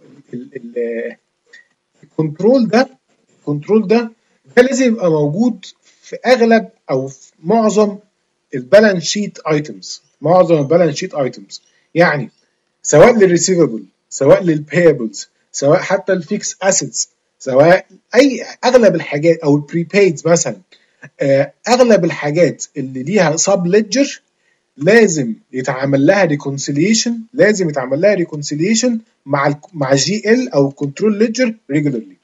الكنترول ده الكنترول ده ده لازم يبقى موجود في اغلب او في معظم البالانس شيت ايتمز. معظم البالانس شيت ايتمز يعني سواء للريسيفبل سواء للبيبلز سواء حتى الفيكس اسيتس سواء اي اغلب الحاجات او البريبيدز مثلا. اغلب الحاجات اللي ليها سب ليدجر لازم يتعمل لها ريكونسيليشن لازم يتعمل لها ريكونسيليشن مع ال مع جي ال او كنترول ليدجر ريجولارلي.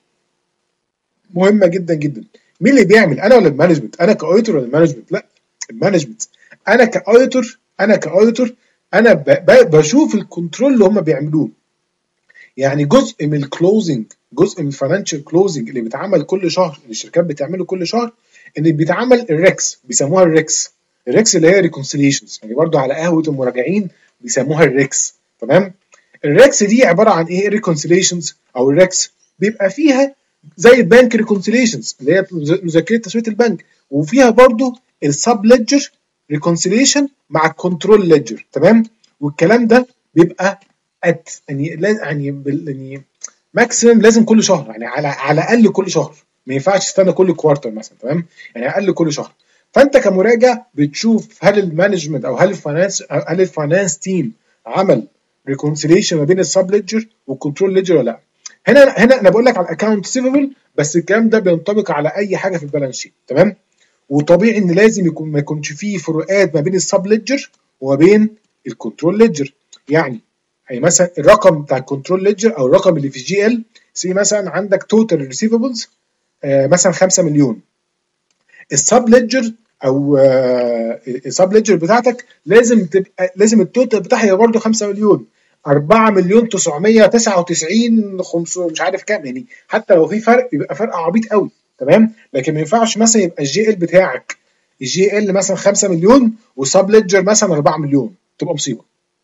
مهمه جدا جدا. مين اللي بيعمل؟ انا ولا المانجمنت؟ انا كاوديتور ولا المانجمنت؟ لا المانجمنت. انا كاوديتور انا كاوديتور انا بشوف الكنترول اللي هم بيعملوه. يعني جزء من الكلوزنج جزء من الفاينانشال كلوزنج اللي بيتعمل كل شهر اللي الشركات بتعمله كل شهر ان بيتعمل الريكس بيسموها الريكس الريكس اللي هي ريكونسيليشنز. يعني برضو على قهوه المراجعين بيسموها الريكس. تمام؟ الريكس دي عباره عن ايه؟ ريكونسيليشنز او الريكس بيبقى فيها زي البنك ريكونسيليشنز اللي هي مذكره تسويه البنك، وفيها برضو السب ليدجر ريكونسيليشن مع الكنترول ليدجر. تمام؟ والكلام ده بيبقى ات يعني يعني يعني ماكسيمم لازم كل شهر، يعني على على الاقل كل شهر، ما ينفعش تستنى كل كوارتر مثلا. تمام؟ يعني اقل كل شهر. فانت كمراجع بتشوف هل المانجمنت او هل الفاينانس هل الفاينانس تيم عمل ريكونسيليشن ما بين السب ليدجر والكنترول ليدجر ولا لا. هنا هنا انا بقول لك على الاكونت ريسيفبل بس الكلام ده بينطبق على اي حاجه في البالانس شيت. تمام؟ وطبيعي ان لازم يكون ما يكونش فيه فروقات ما بين السب ليدجر وما بين الكنترول ليدجر. يعني يعني مثلا الرقم بتاع الكنترول ليدجر او الرقم اللي في الجي ال سي مثلا عندك توتال ريسيفبلز آه مثلا خمسة مليون. السب ليدجر او آه السب ليدجر بتاعتك لازم تبقى لازم التوتال بتاعها يبقى برضه خمسة مليون. أربعة مليون تسعمية وتسعة وتسعين خمسمية مش عارف كام. يعني حتى لو في فرق يبقى فرق عبيط قوي. تمام؟ لكن ما ينفعش مثلا يبقى الجي ال بتاعك الجي ال مثلا خمسة مليون وسب ليدجر مثلا أربعة مليون، تبقى مصيبه.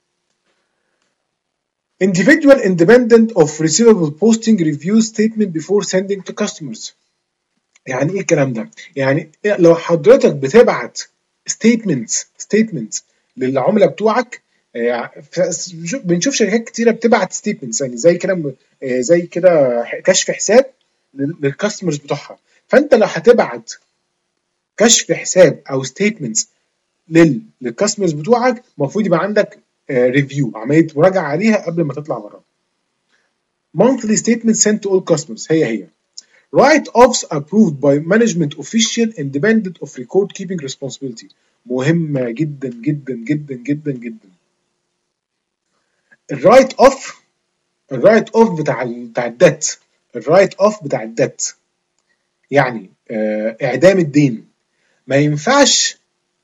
Individual independent of receivable posting review statement before sending to customers. يعني ايه الكلام ده؟ يعني لو حضرتك بتبعت ستيتمنتس ستيتمنتس للعملاء بتوعك، آه، ف- بنشوف شركات كتيره بتبعت ستيتمنتس، يعني زي كده، آه، زي كده كشف حساب للكاستمرز بتوعها. فانت لو هتبعت كشف حساب او ستيتمنتس للكاستمرز بتوعك، المفروض يبقى عندك ريفيو، عمليه مراجعه عليها قبل ما تطلع بره. monthly statement sent to all customers هي هي write-offs approved by management official independent of record keeping responsibility. مهمة جدا جدا جدا جدا جدا. الرايت اوف الرايت اوف بتاع ال بتاع الدت الرايت اوف بتاع الدت يعني آه اعدام الدين. ما ينفعش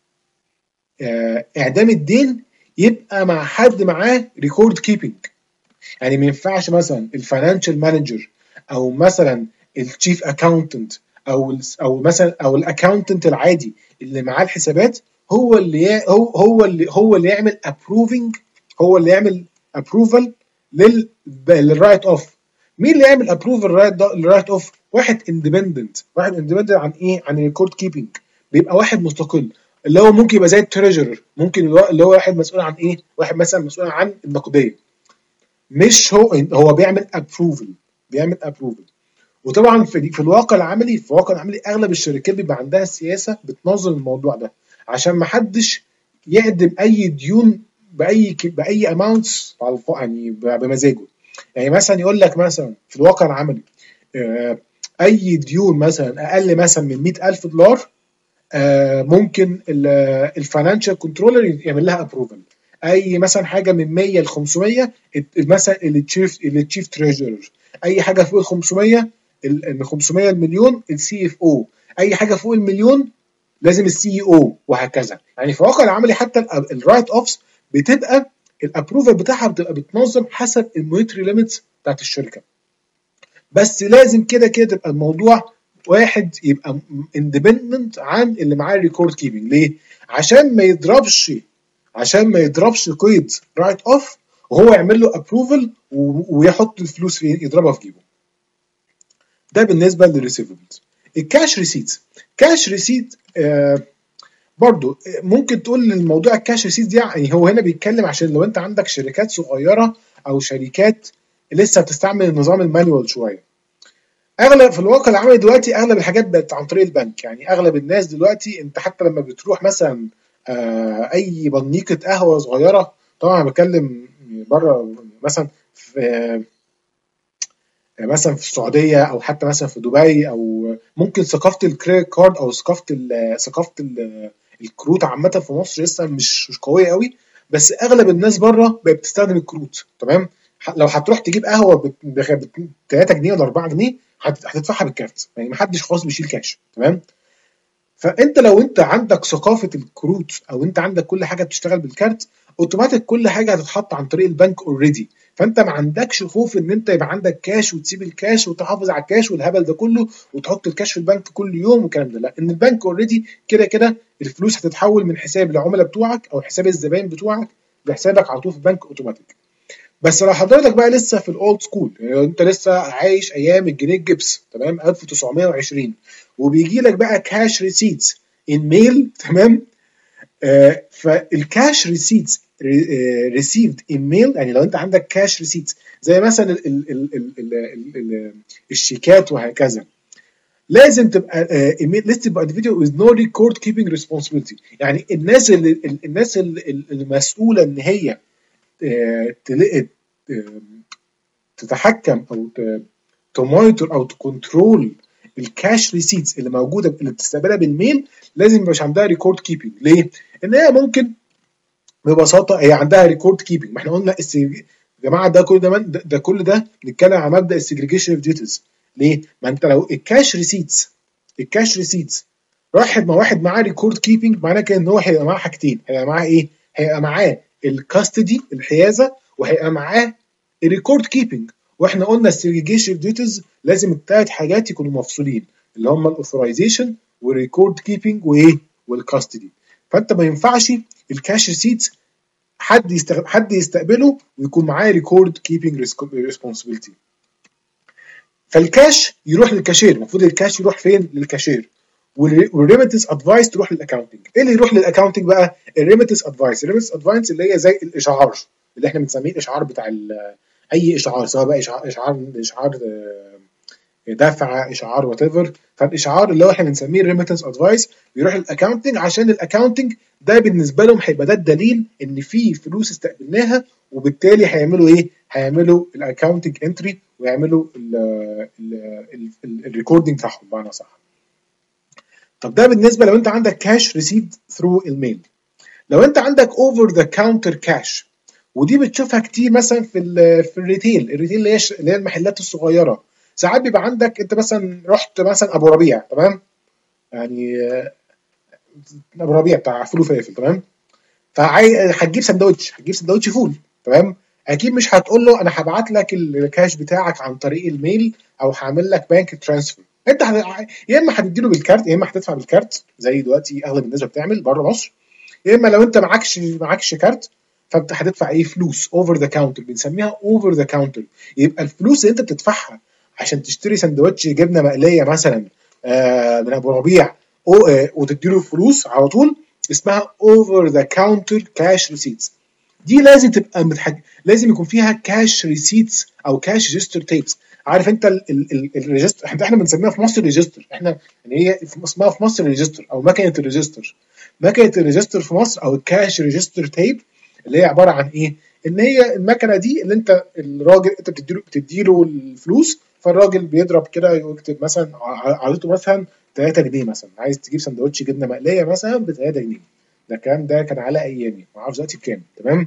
آه اعدام الدين يبقى مع حد معاه ريكورد كيبنج. يعني ما ينفعش مثلا الفاينانشال مانجر او مثلا الشيف اكاونتنت او او مثلا او الاكاونتنت العادي اللي معاه الحسابات هو اللي هو هو اللي هو اللي يعمل ابروفنج، هو اللي يعمل ابروفال للرايت اوف. مين اللي يعمل ابروفال للرايت اوف؟ واحد اندبندنت. واحد اندبندنت عن ايه؟ عن الريكورد كيبنج. بيبقى واحد مستقل، اللي هو ممكن يبقى زي التريجرر، ممكن اللي هو واحد مسؤول عن ايه؟ واحد مثلا مسؤول عن النقديه. مش هو هو بيعمل ابروفل، بيعمل ابروفل. وطبعا في في الواقع العملي في الواقع العملي اغلب الشركات بيبقى عندها سياسه بتنظم الموضوع ده عشان ما حدش يقدم اي ديون باي باي اماونتس على الف... يعني بمزاجه. يعني مثلا يقول لك مثلا في الواقع العملي آه، اي ديون مثلا اقل مثلا من مئة ألف دولار، آه، ممكن الفاينانشال كنترولر يعمل لها ابروفل. اي مثلا حاجه من مية ل خمسمية مثلا التشيف التشيف تريجرر. اي حاجه فوق ال خمسمية، من خمسمية المليون السي اف او. اي حاجه فوق المليون لازم السي او، وهكذا. يعني في الواقع العملي حتى الرايت اوفس بتبقى الابروفل بتاعها بتبقى بتنظم حسب المونيتري ليميتس بتاعت الشركه. بس لازم كده كده تبقى الموضوع واحد يبقى اندبندنت عن اللي معاه الريكورد كيبنج. ليه؟ عشان ما يضربش عشان ما يضربش قيد رايت اوف وهو يعمل له ابروفل ويحط الفلوس فين؟ يضربها في جيبه. ده بالنسبه للريسيفبلز. الكاش ريسيت كاش ريسيت آه برضو ممكن تقول الموضوع الكاش ريسيت دي، يعني هو هنا بيتكلم عشان لو انت عندك شركات صغيره او شركات لسه بتستعمل النظام المانيوال شويه. اغلب في الواقع العملي دلوقتي اغلب الحاجات بقت عن طريق البنك. يعني اغلب الناس دلوقتي انت حتى لما بتروح مثلا آه اي بنيقه قهوه صغيره، طبعا انا بتكلم بره مثلا في آه مثلا في السعوديه او حتى مثلا في دبي، او ممكن ثقافه الكريدت كارد او ثقافه ال ثقافه ال الكروت عامه في مصر لسه مش مش قويه قوي. بس اغلب الناس بره بقت بتستخدم الكروت. تمام. لو هتروح تجيب قهوه ب تلاتة جنيه ولا أربعة جنيه هتدفعها بالكارت، يعني محدش خالص بيشيل كاش. تمام. فانت لو انت عندك ثقافه الكروت او انت عندك كل حاجه بتشتغل بالكارت، اوتوماتيك كل حاجه هتتحط عن طريق البنك اوريدي. فانت ما عندكش خوف ان انت يبقى عندك كاش وتسيب الكاش وتحافظ على الكاش والهبل ده كله وتحط الكاش في البنك كل يوم والكلام ده. لا، ان البنك اوريدي كده كده الفلوس هتتحول من حساب العملاء بتوعك او حساب الزبائن بتوعك لحسابك على طول في البنك اوتوماتيك. بس لو حضرتك بقى لسه في الاولد سكول، يعني انت لسه عايش ايام الجنيه الجبس، تمام، ألف وتسعمية وعشرين، وبيجي لك بقى كاش ريسيتس ان ميل، تمام. آه فالكاش ريسيتس ريسيفد ان ميل، يعني لو انت عندك كاش ريسيتس زي مثلا ال ال ال ال ال ال ال الشيكات وهكذا، لازم تبقى ايميل ليست تبقى individual with no record keeping responsibility. يعني الناس اللي الناس المسؤوله ان هي آه تلاقي تتحكم او تمونيتور او تكنترول الكاش ريسيتس اللي موجوده اللي بتستقبلها بالميل، لازم يبقاش عندها ريكورد كيبنج. ليه؟ ان هي ممكن ببساطه هي عندها ريكورد كيبنج. ما احنا قلنا يا جماعه ده كل ده, ده, ده كل ده بنتكلم عن مبدا السيجريجيشن اوف ديوتيز. ليه؟ ما انت لو الكاش ريسيتس الكاش ريسيتس راحت مع واحد معاه ريكورد كيبنج، معناه كده ان هو هيبقى معاه حاجتين. هيبقى معاه ايه؟ هيبقى معاه الكاستدي الحيازه، وهيبقى معاه الريكورد كيبنج. واحنا قلنا السيجريجيشن ديوتيز لازم الثلاث حاجات يكونوا مفصولين، اللي هم الاوثرايزيشن والريكورد كيبنج وايه والكاستدي. فانت ما ينفعش الكاش ريسيت حد يستخدم حد يستقبله ويكون معاه ريكورد كيبنج ريسبونسبيلتي. فالكاش يروح للكاشير، المفروض الكاش يروح فين؟ للكاشير، والريميتنس ادفايس تروح للاكونتنج. ايه اللي يروح للاكونتنج بقى؟ الريميتنس ادفايس. الريميتنس ادفايس اللي هي زي الاشعار اللي احنا بنسميه الاشعار بتاع اي اشعار، سواء بقى اشعار اشعار, إشعار دفع، اشعار وات ايفر. فالاشعار اللي هو احنا بنسميه الريميتنس ادفايس بيروح للاكونتنج، عشان الاكونتنج ده بالنسبه لهم هيبقى ده الدليل ان في فلوس استقبلناها، وبالتالي هيعملوا ايه؟ هيعملوا الاكونتنج انتري ويعملوا الريكوردنج بتاعهم بمعنى صح. طب ده بالنسبه لو انت عندك كاش ريسيد ثرو الميل. لو انت عندك اوفر ذا كاونتر كاش، ودي بتشوفها كتير مثلا في ال في الريتيل، الريتيل اللي هي اللي هي المحلات الصغيره. ساعات بيبقى عندك انت مثلا رحت مثلا ابو ربيع، تمام؟ يعني ابو ربيع بتاع فول وفلافل، تمام؟ فهتجيب سندوتش، هتجيب سندوتش فول، تمام؟ اكيد مش هتقول له انا هبعت لك الكاش بتاعك عن طريق الميل او هعمل لك بانك ترانسفير. انت هت... يا اما هتديله بالكارت، يا اما هتدفع بالكارت زي دلوقتي اغلب الناس بتعمل بره مصر، يا اما لو انت معكش معكش كارت فانت هتدفع ايه؟ فلوس اوفر ذا كاونتر، بنسميها اوفر ذا كاونتر. يبقى الفلوس اللي انت بتدفعها عشان تشتري سندوتش جبنه مقليه مثلا آه من ابو ربيع آه وتديله فلوس على طول، اسمها اوفر ذا كاونتر كاش ريسيتس. دي لازم تبقى متحج... لازم يكون فيها كاش ريسيتس او كاش ريجستر تيبس. عارف انت الريجستر، احنا احنا بنسميها في مصر ريجستر، احنا يعني هي اسمها في مصر ريجستر او مكنه الريجستر. مكنه الريجستر في مصر او الكاش ريجستر تيب اللي هي عباره عن ايه؟ ان هي المكنه دي اللي انت الراجل انت بتديله بتديله الفلوس، فالراجل بيضرب كده يكتب مثلا عرضته مثلا ثلاثة جنيه، مثلا عايز تجيب سندوتش جبنه مقليه مثلا ب ثلاثة جنيه. ده الكلام ده كان على ايامي، ما اعرفش دلوقتي بكام، تمام؟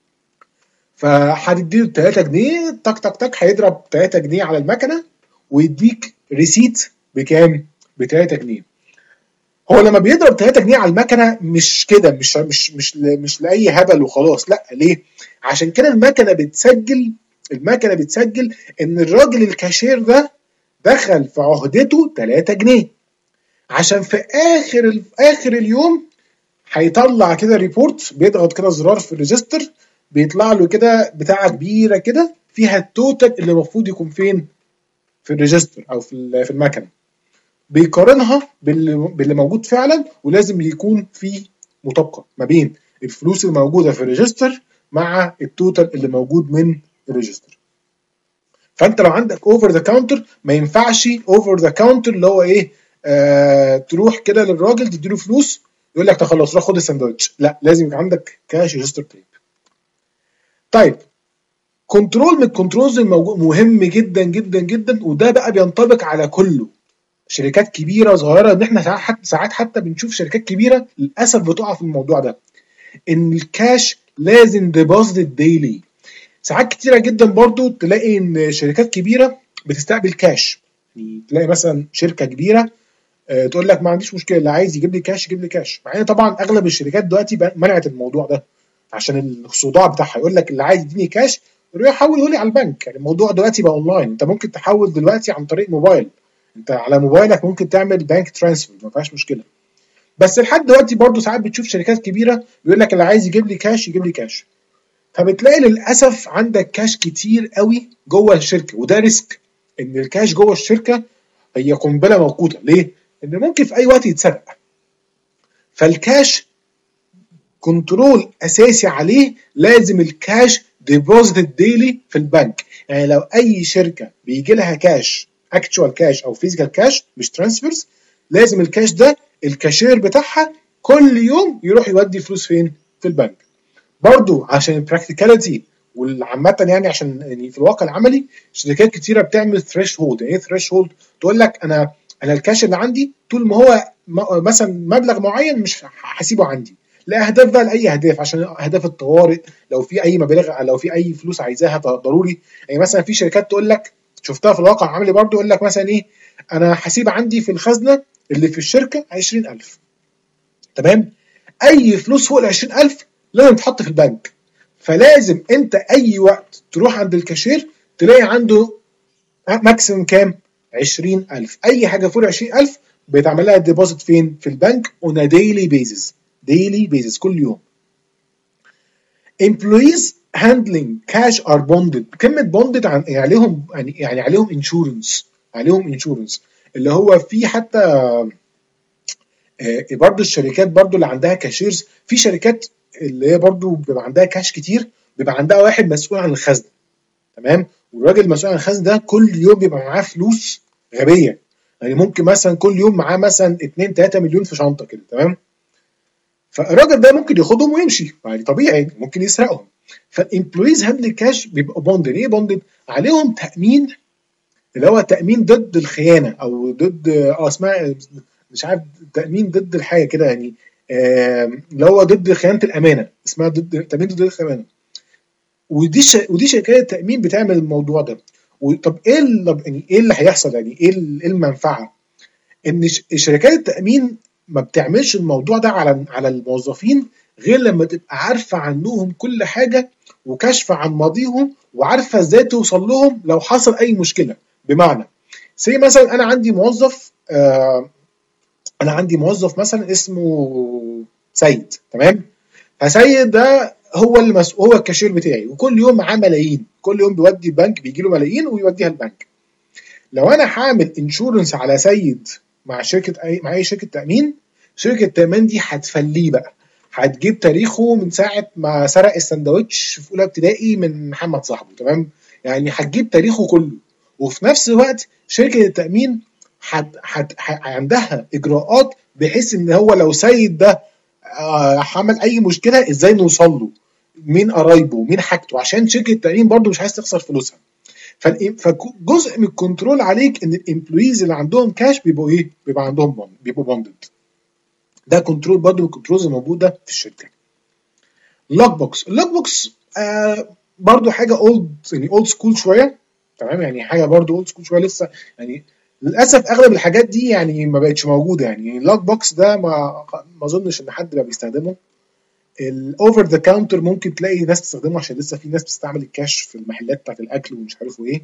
فهتديله ثلاثة جنيه، تك تك تك هيضرب ثلاثة جنيه على المكنه ويديك ريسيت بكام؟ ب ثلاثة جنيه. هو لما بيضرب ثلاثة جنيه على المكنه مش كده، مش مش مش مش لاي هبل وخلاص، لا. ليه؟ عشان كده المكنه بتسجل المكنه بتسجل ان الراجل الكاشير ده دخل في عهدته ثلاثة جنيه، عشان في اخر اخر اليوم هيطلع كده ريبورت، بيضغط كده زرار في الريجستر بيطلع له كده بتاعه كبيره كده فيها التوتال اللي المفروض يكون فين؟ في الريجستر او في في المكنه. بيقارنها باللي موجود فعلا، ولازم يكون في مطابقه ما بين الفلوس الموجوده في الريجستر مع التوتال اللي موجود من الريجستر. فانت لو عندك اوفر ذا كاونتر ما ينفعش اوفر ذا كاونتر اللي هو ايه؟ آه تروح كده للراجل تديله فلوس يقول لك خلاص روح خد الساندوتش، لا، لازم يبقى عندك كاش ريجستر تيب. طيب كنترول من الكنترولز الموجود مهم جدا جدا جدا، وده بقى بينطبق على كله، شركات كبيره وصغيره. ان احنا ساعات حتى ساعات حتى بنشوف شركات كبيره للاسف بتقع في الموضوع ده، ان الكاش لازم ديبوزيت ديلي. ساعات كتيره جدا برضو تلاقي ان شركات كبيره بتستقبل كاش، يعني تلاقي مثلا شركه كبيره أه تقول لك ما عنديش مشكله، اللي عايز يجيب لي كاش يجيب لي كاش، مع ان طبعا اغلب الشركات دلوقتي منعت الموضوع ده عشان الصداع بتاعها، يقول لك اللي عايز يديني كاش يروح يحوله لي على البنك. يعني الموضوع دلوقتي بقى اونلاين، انت ممكن تحول دلوقتي عن طريق موبايل، انت على موبايلك ممكن تعمل بانك ترانسفير، ما فيهاش مشكله. بس لحد دلوقتي برضو ساعات بتشوف شركات كبيره بيقول لك اللي عايز يجيب لي كاش يجيب لي كاش، فبتلاقي للاسف عندك كاش كتير قوي جوه الشركه، وده ريسك ان الكاش جوه الشركه هي قنبله موقوته. ليه؟ ان ممكن في اي وقت يتسرق. فالكاش كنترول اساسي عليه، لازم الكاش ديبوزيت ديلي في البنك. يعني لو اي شركه بيجي لها كاش اكتشوال كاش او فيزيكال كاش مش ترانسفيرز، لازم الكاش ده الكاشير بتاعها كل يوم يروح يودي فلوس فين؟ في البنك. برضو عشان البراكتيكاليتي والعامة، يعني عشان يعني في الواقع العملي شركات كتيره بتعمل ثريش هولد. يعني ايه ثريش هولد؟ تقول لك انا انا الكاش اللي عندي طول ما هو مثلا مبلغ معين مش هسيبه عندي لاهداف بقى، لاي اهداف، عشان اهداف الطوارئ، لو في اي مبالغ، لو في اي فلوس عايزاها ضروري. يعني مثلا في شركات تقول لك، شفتها في الواقع العملي برضو، يقول لك مثلا ايه؟ انا هسيب عندي في الخزنه اللي في الشركه عشرين ألف، تمام؟ اي فلوس فوق ال عشرين ألف لازم تتحط في البنك. فلازم انت اي وقت تروح عند الكاشير تلاقي عنده ماكسيمم كام؟ عشرين ألف. اي حاجه فوق عشرين ألف بيتعمل لها ديبوزيت فين؟ في البنك اون ديلي بيزس، ديلي بيزس، كل يوم. امبلويز handling cash are bonded. كلمة bonded عن يعني عليهم يعني يعني عليهم insurance عليهم insurance اللي هو في حتى آه، برضو الشركات برضو اللي عندها كاشيرز، في شركات اللي هي برضو بيبقى عندها كاش كتير، بيبقى عندها واحد مسؤول عن الخزن، تمام؟ والراجل المسؤول عن الخزن ده كل يوم بيبقى معاه فلوس غبية، يعني ممكن مثلا كل يوم معاه مثلا اتنين تلاتة مليون في شنطة كده، تمام؟ فالراجل ده ممكن ياخدهم ويمشي يعني طبيعي، ممكن يسرقهم. فالامبلويز هاندل كاش بيبقى بوندد. ايه بوندد؟ عليهم تامين، اللي هو تامين ضد الخيانه او ضد اه اسمها مش عارف، تامين ضد الحاجه كده يعني، آه اللي هو ضد خيانه الامانه، اسمها ضد تامين ضد الخيانه. ودي ش... ودي شركات التامين بتعمل الموضوع ده. طب ايه ال... يعني ايه اللي هيحصل؟ يعني ايه ال- إيه المنفعه؟ ان ش- شركات التامين ما بتعملش الموضوع ده على على الموظفين غير لما تبقى عارفه عنهم كل حاجه وكاشفه عن ماضيهم وعارفه ازاي توصل لهم لو حصل اي مشكله. بمعنى زي مثلا انا عندي موظف، آه انا عندي موظف مثلا اسمه سيد، تمام؟ فسيد ده هو المسؤول، هو الكاشير بتاعي، وكل يوم معاه ملايين، كل يوم بيودي البنك، بيجي له ملايين ويوديها البنك. لو انا هعمل انشورنس على سيد مع شركه اي مع اي شركه تامين، شركه التامين دي هتفليه بقى، هتجيب تاريخه من ساعه ما سرق السندوتش في اولى ابتدائي من محمد صاحبه، تمام؟ يعني هتجيب تاريخه كله. وفي نفس الوقت شركه التامين حت حت عندها اجراءات بحيث ان هو لو سيد ده آه، عمل اي مشكله ازاي نوصل له، مين قرايبه، مين حاجته، عشان شركه التامين برضو مش عايز تخسر فلوسها. فجزء من الكنترول عليك ان الامبلويز اللي عندهم كاش بيبقوا ايه؟ بيبقى عندهم بوند، بيبقوا بوندد. ده كنترول برضه من الكنترولز الموجوده في الشركه. اللوك بوكس، اللوك بوكس آه برضه حاجه اولد، يعني اولد سكول شويه، تمام؟ يعني حاجه برضه اولد سكول شويه لسه، يعني للاسف اغلب الحاجات دي يعني ما بقتش موجوده. يعني اللوك بوكس ده ما ما اظنش ان حد بقى بيستخدمه. الاوفر ذا كاونتر ممكن تلاقي ناس تستخدمه عشان لسه في ناس بتستعمل الكاش في المحلات بتاعت الاكل ومش عارف ايه.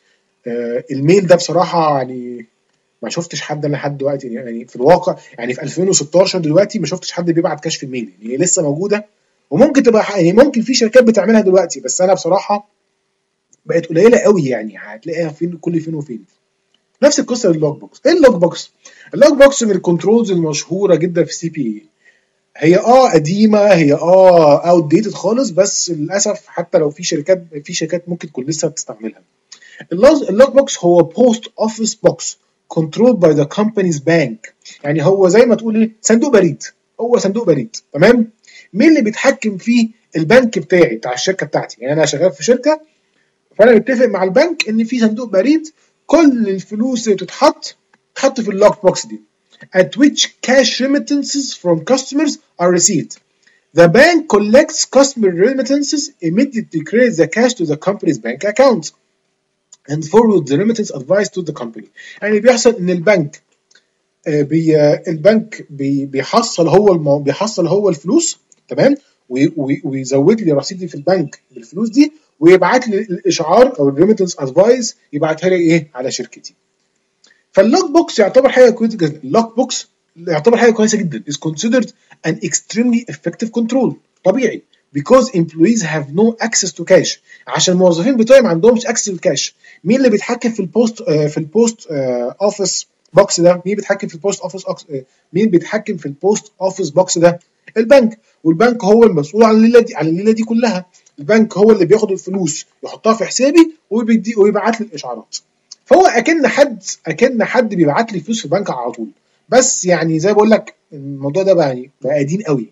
آه الميل ده بصراحه يعني ما شفتش حد انا لحد دلوقتي، يعني في الواقع يعني في ألفين وستاشر دلوقتي ما شفتش حد بيبعت كاش في الميل، يعني هي لسه موجوده وممكن تبقى يعني ممكن في شركات بتعملها دلوقتي، بس انا بصراحه بقت قليله قوي، يعني هتلاقيها فين كل فين وفين. نفس القصه للوج بوكس. ايه اللوج بوكس؟ اللوج بوكس من الكنترولز المشهوره جدا في سي بي اي. هي اه قديمه، هي اه اوت ديتد خالص، بس للاسف حتى لو في شركات في شركات ممكن تكون لسه بتستعملها. اللوج بوكس هو بوست اوفيس بوكس controlled by the company's bank. يعني هو زي ما تقول ايه، صندوق بريد، هو صندوق بريد، تمام؟ مين اللي بيتحكم فيه؟ البنك بتاعي، بتاع الشركه بتاعتي. يعني انا شغال في شركه، فانا متفق مع البنك ان في صندوق بريد كل الفلوس اللي بتتحط تحط في اللوج بوكس دي at which cash remittances from customers are received. The bank collects customer remittances, immediately credits the cash to the company's bank account and forward the remittance advice to the company. يعني بيحصل ان البنك آه، بي آه، البنك بي بيحصل هو المو... بيحصل هو الفلوس، تمام؟ وي- وي- ويزود لي رصيدي في البنك بالفلوس دي، ويبعت لي الاشعار او الريميتنس ادفايس، يبعتها لي ايه؟ على شركتي. فاللوك بوكس يعتبر حاجه كويسه جدا. اللوك بوكس يعتبر حاجه كويسه جدا is considered an extremely effective control. طبيعي because employees have no access to cash. عشان الموظفين بتوعي ما عندهمش access للكاش. مين اللي بيتحكم في البوست آه في البوست اوفيس بوكس ده؟ مين بيتحكم في البوست اوفيس مين بيتحكم في البوست اوفيس بوكس ده؟ البنك. والبنك هو المسؤول عن الليله دي، عن الليله دي كلها. البنك هو اللي بياخد الفلوس يحطها في حسابي وبيدي ويبعت لي الاشعارات. فهو اكن حد اكن حد بيبعت لي فلوس في البنك على طول. بس يعني زي بقول لك الموضوع ده بقى يعني بقى قديم قوي.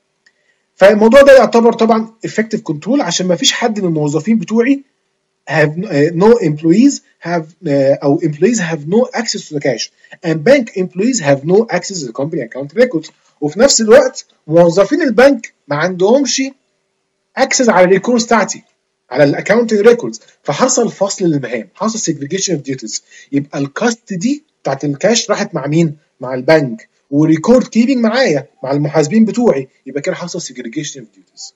فالموضوع ده يعتبر طبعا effective control عشان ما فيش حد من الموظفين بتوعي have uh, no employees have uh, او employees have no access to the cash and bank employees have no access to the company account records. وفي نفس الوقت موظفين البنك ما عندهمش access على الريكوردز بتاعتي، على الاكونتنج ريكوردز. فحصل فصل للمهام، حصل سيجريجيشن اوف ديوتيز. يبقى الكاست دي بتاعت الكاش راحت مع مين؟ مع البنك، وريكورد كيبنج معايا مع المحاسبين بتوعي. يبقى كده حصل سيجريجيشن اوف ديوتيز.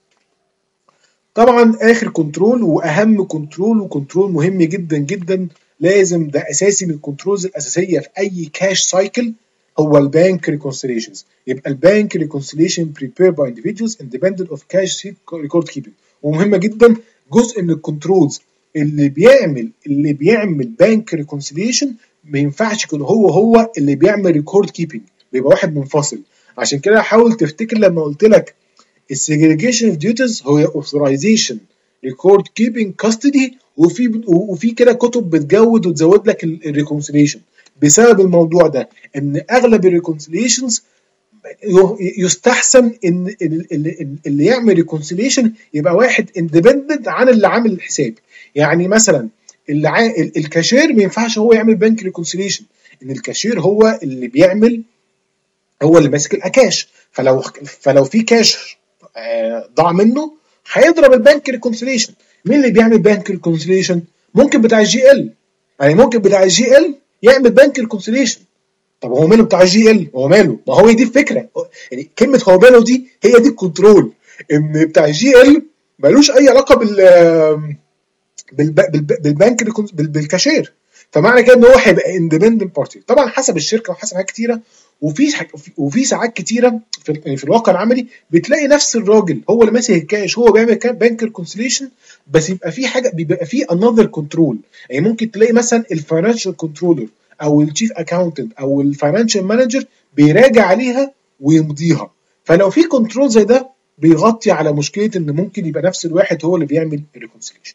طبعا اخر كنترول واهم كنترول، وكنترول مهم جدا جدا، لازم ده اساسي من الكنترولز الاساسيه في اي كاش سايكل، هو البانك ريكونسيليشنز. يبقى البانك ريكونسيليشن prepared by individuals independent of cash record keeping. ومهمه جدا، جزء من الكنترولز اللي بيعمل اللي بيعمل بانك ريكونسيليشن ما ينفعش يكون هو هو اللي بيعمل ريكورد كيبنج، بيبقى واحد منفصل. عشان كده حاول تفتكر لما قلت لك السيجريجيشن اوف ديوتيز هو اوثرايزيشن ريكورد كيبنج كاستدي، وفي وفي كده كتب بتجود وتزود لك الريكونسيليشن بسبب الموضوع ده، ان اغلب الريكونسيليشنز يستحسن ان اللي يعمل ريكونسيليشن يبقى واحد اندبندنت عن اللي عامل الحساب. يعني مثلا اللي ع... الكاشير ما ينفعش هو يعمل بنك ريكونسيليشن، ان الكاشير هو اللي بيعمل، هو اللي ماسك الاكاش، فلو فلو في كاش ضاع منه هيضرب البنك ريكونسيليشن. مين اللي بيعمل بنك ريكونسيليشن؟ ممكن بتاع الجي ال، يعني ممكن بتاع الجي ال يعمل بنك ريكونسيليشن. طب هو ماله بتاع الجي ال؟ هو ماله؟ ما هو دي الفكره، يعني كلمه هو ماله دي هي دي الكنترول، ان بتاع الجي ال مالوش اي علاقه بال بالبنك بالكاشير، فمعنى كده ان هو هيبقى اندبندنت بارتي. طبعا حسب الشركه وحسب حاجات كتيره، وفي وفي ساعات كتيره في, في الواقع العملي بتلاقي نفس الراجل هو اللي ماسك الكاش، هو بيعمل بنك ريكونسيليشن، بس يبقى في حاجه، بيبقى في انذر كنترول. يعني ممكن تلاقي مثلا الفاينانشال كنترولر او الشيف اكاونتنت او الفاينانشال مانجر بيراجع عليها ويمضيها. فلو في كنترول زي ده بيغطي على مشكله ان ممكن يبقى نفس الواحد هو اللي بيعمل الريكونسيليشن.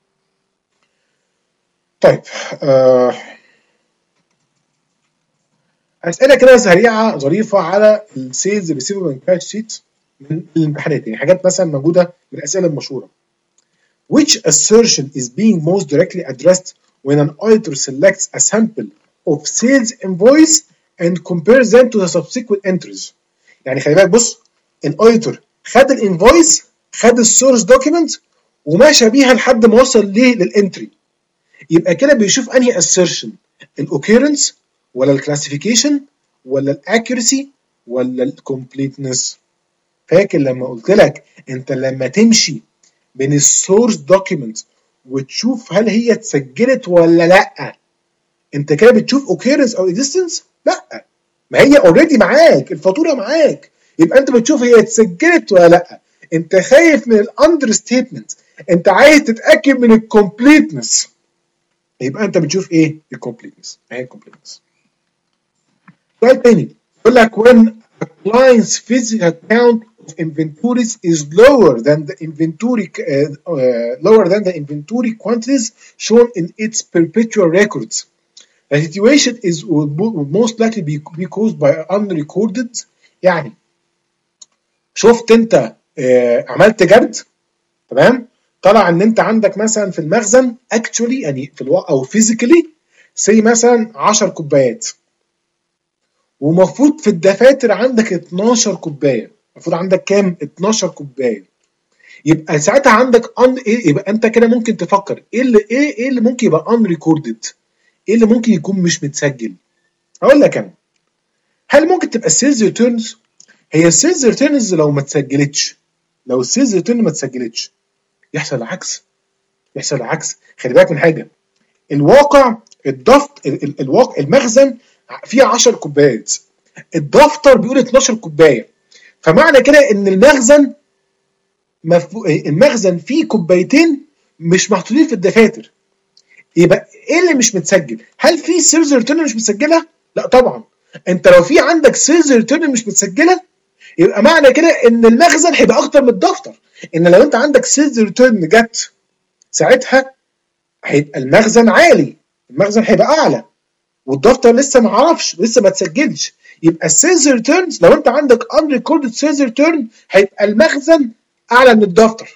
طيب آه اسئله كده سريعه ظريفه على السيلز ريسيفبل كاش شيت من الامتحانات، يعني حاجات مثلا موجوده من الاسئله المشهوره. Which assertion is being most directly addressed when an auditor selects a sample of sales invoice and compares them to the subsequent entries؟ يعني خلي بالك، بص، الاوديتور خد الانفويس، خد السورس دوكيمنت وماشى بيها لحد ما وصل ليه للانتري، يبقى كده بيشوف انهي assertion، الاوكيرنس ولا الكلاسيفيكيشن ولا الاكيرسي ولا الكومبليتنس؟ فاكر لما قلت لك انت لما تمشي بين السورس دوكيمنت وتشوف هل هي اتسجلت ولا لا، انت كده بتشوف اوكيرنس او اكزيستنس؟ لا، ما هي اوريدي معاك، الفاتوره معاك، يبقى انت بتشوف هي اتسجلت ولا لا. انت خايف من الاندر ستيتمنت، انت عايز تتاكد من الكومبليتنس، يبقى انت بتشوف ايه؟ الكومبليتنس، اهي الكومبليتنس. سؤال تاني يقول لك when a client's physical count of inventories is lower than the inventory uh, uh, lower than the inventory quantities shown in its perpetual records, the situation is would most likely be, be caused by unrecorded. يعني شفت انت اه عملت جرد، تمام، طلع ان انت عندك مثلا في المخزن actually يعني في الواقع او physically سي مثلا عشر كوبايات، ومفروض في الدفاتر عندك اتناشر كوبايه، المفروض عندك كام؟ اتناشر كوبايه. يبقى ساعتها عندك ان ايه، يبقى انت كده ممكن تفكر ايه اللي ايه ايه اللي ممكن يبقى ان ريكوردد، ايه اللي ممكن يكون مش متسجل. هقول لك انا، هل ممكن تبقى السيلز ريتيرنز؟ هي السيلز ريتيرنز لو ما اتسجلتش، لو السيلز ريتيرن ما اتسجلتش يحصل العكس، يحصل العكس. خلي بالك من حاجه، الواقع الضغط الواقع المخزن فيه عشر كوبايات، الدفتر بيقول اتناشر كوبايه، فمعنى كده ان المخزن مفو... المخزن فيه كوبايتين مش محطوطين في الدفاتر. يبقى ايه اللي مش متسجل؟ هل في سيلز ريتيرن مش متسجله؟ لا طبعا. انت لو في عندك سيلز ريتيرن مش متسجله يبقى معنى كده ان المخزن هيبقى اكتر من الدفتر، ان لو انت عندك سيلز ريتيرن جت ساعتها هيبقى المخزن عالي، المخزن هيبقى اعلى، والدفتر لسه ما عرفش، لسه ما تسجلش. يبقى السيلز ريتيرنز لو انت عندك unrecorded سيلز ريتيرن هيبقى المخزن اعلى من الدفتر.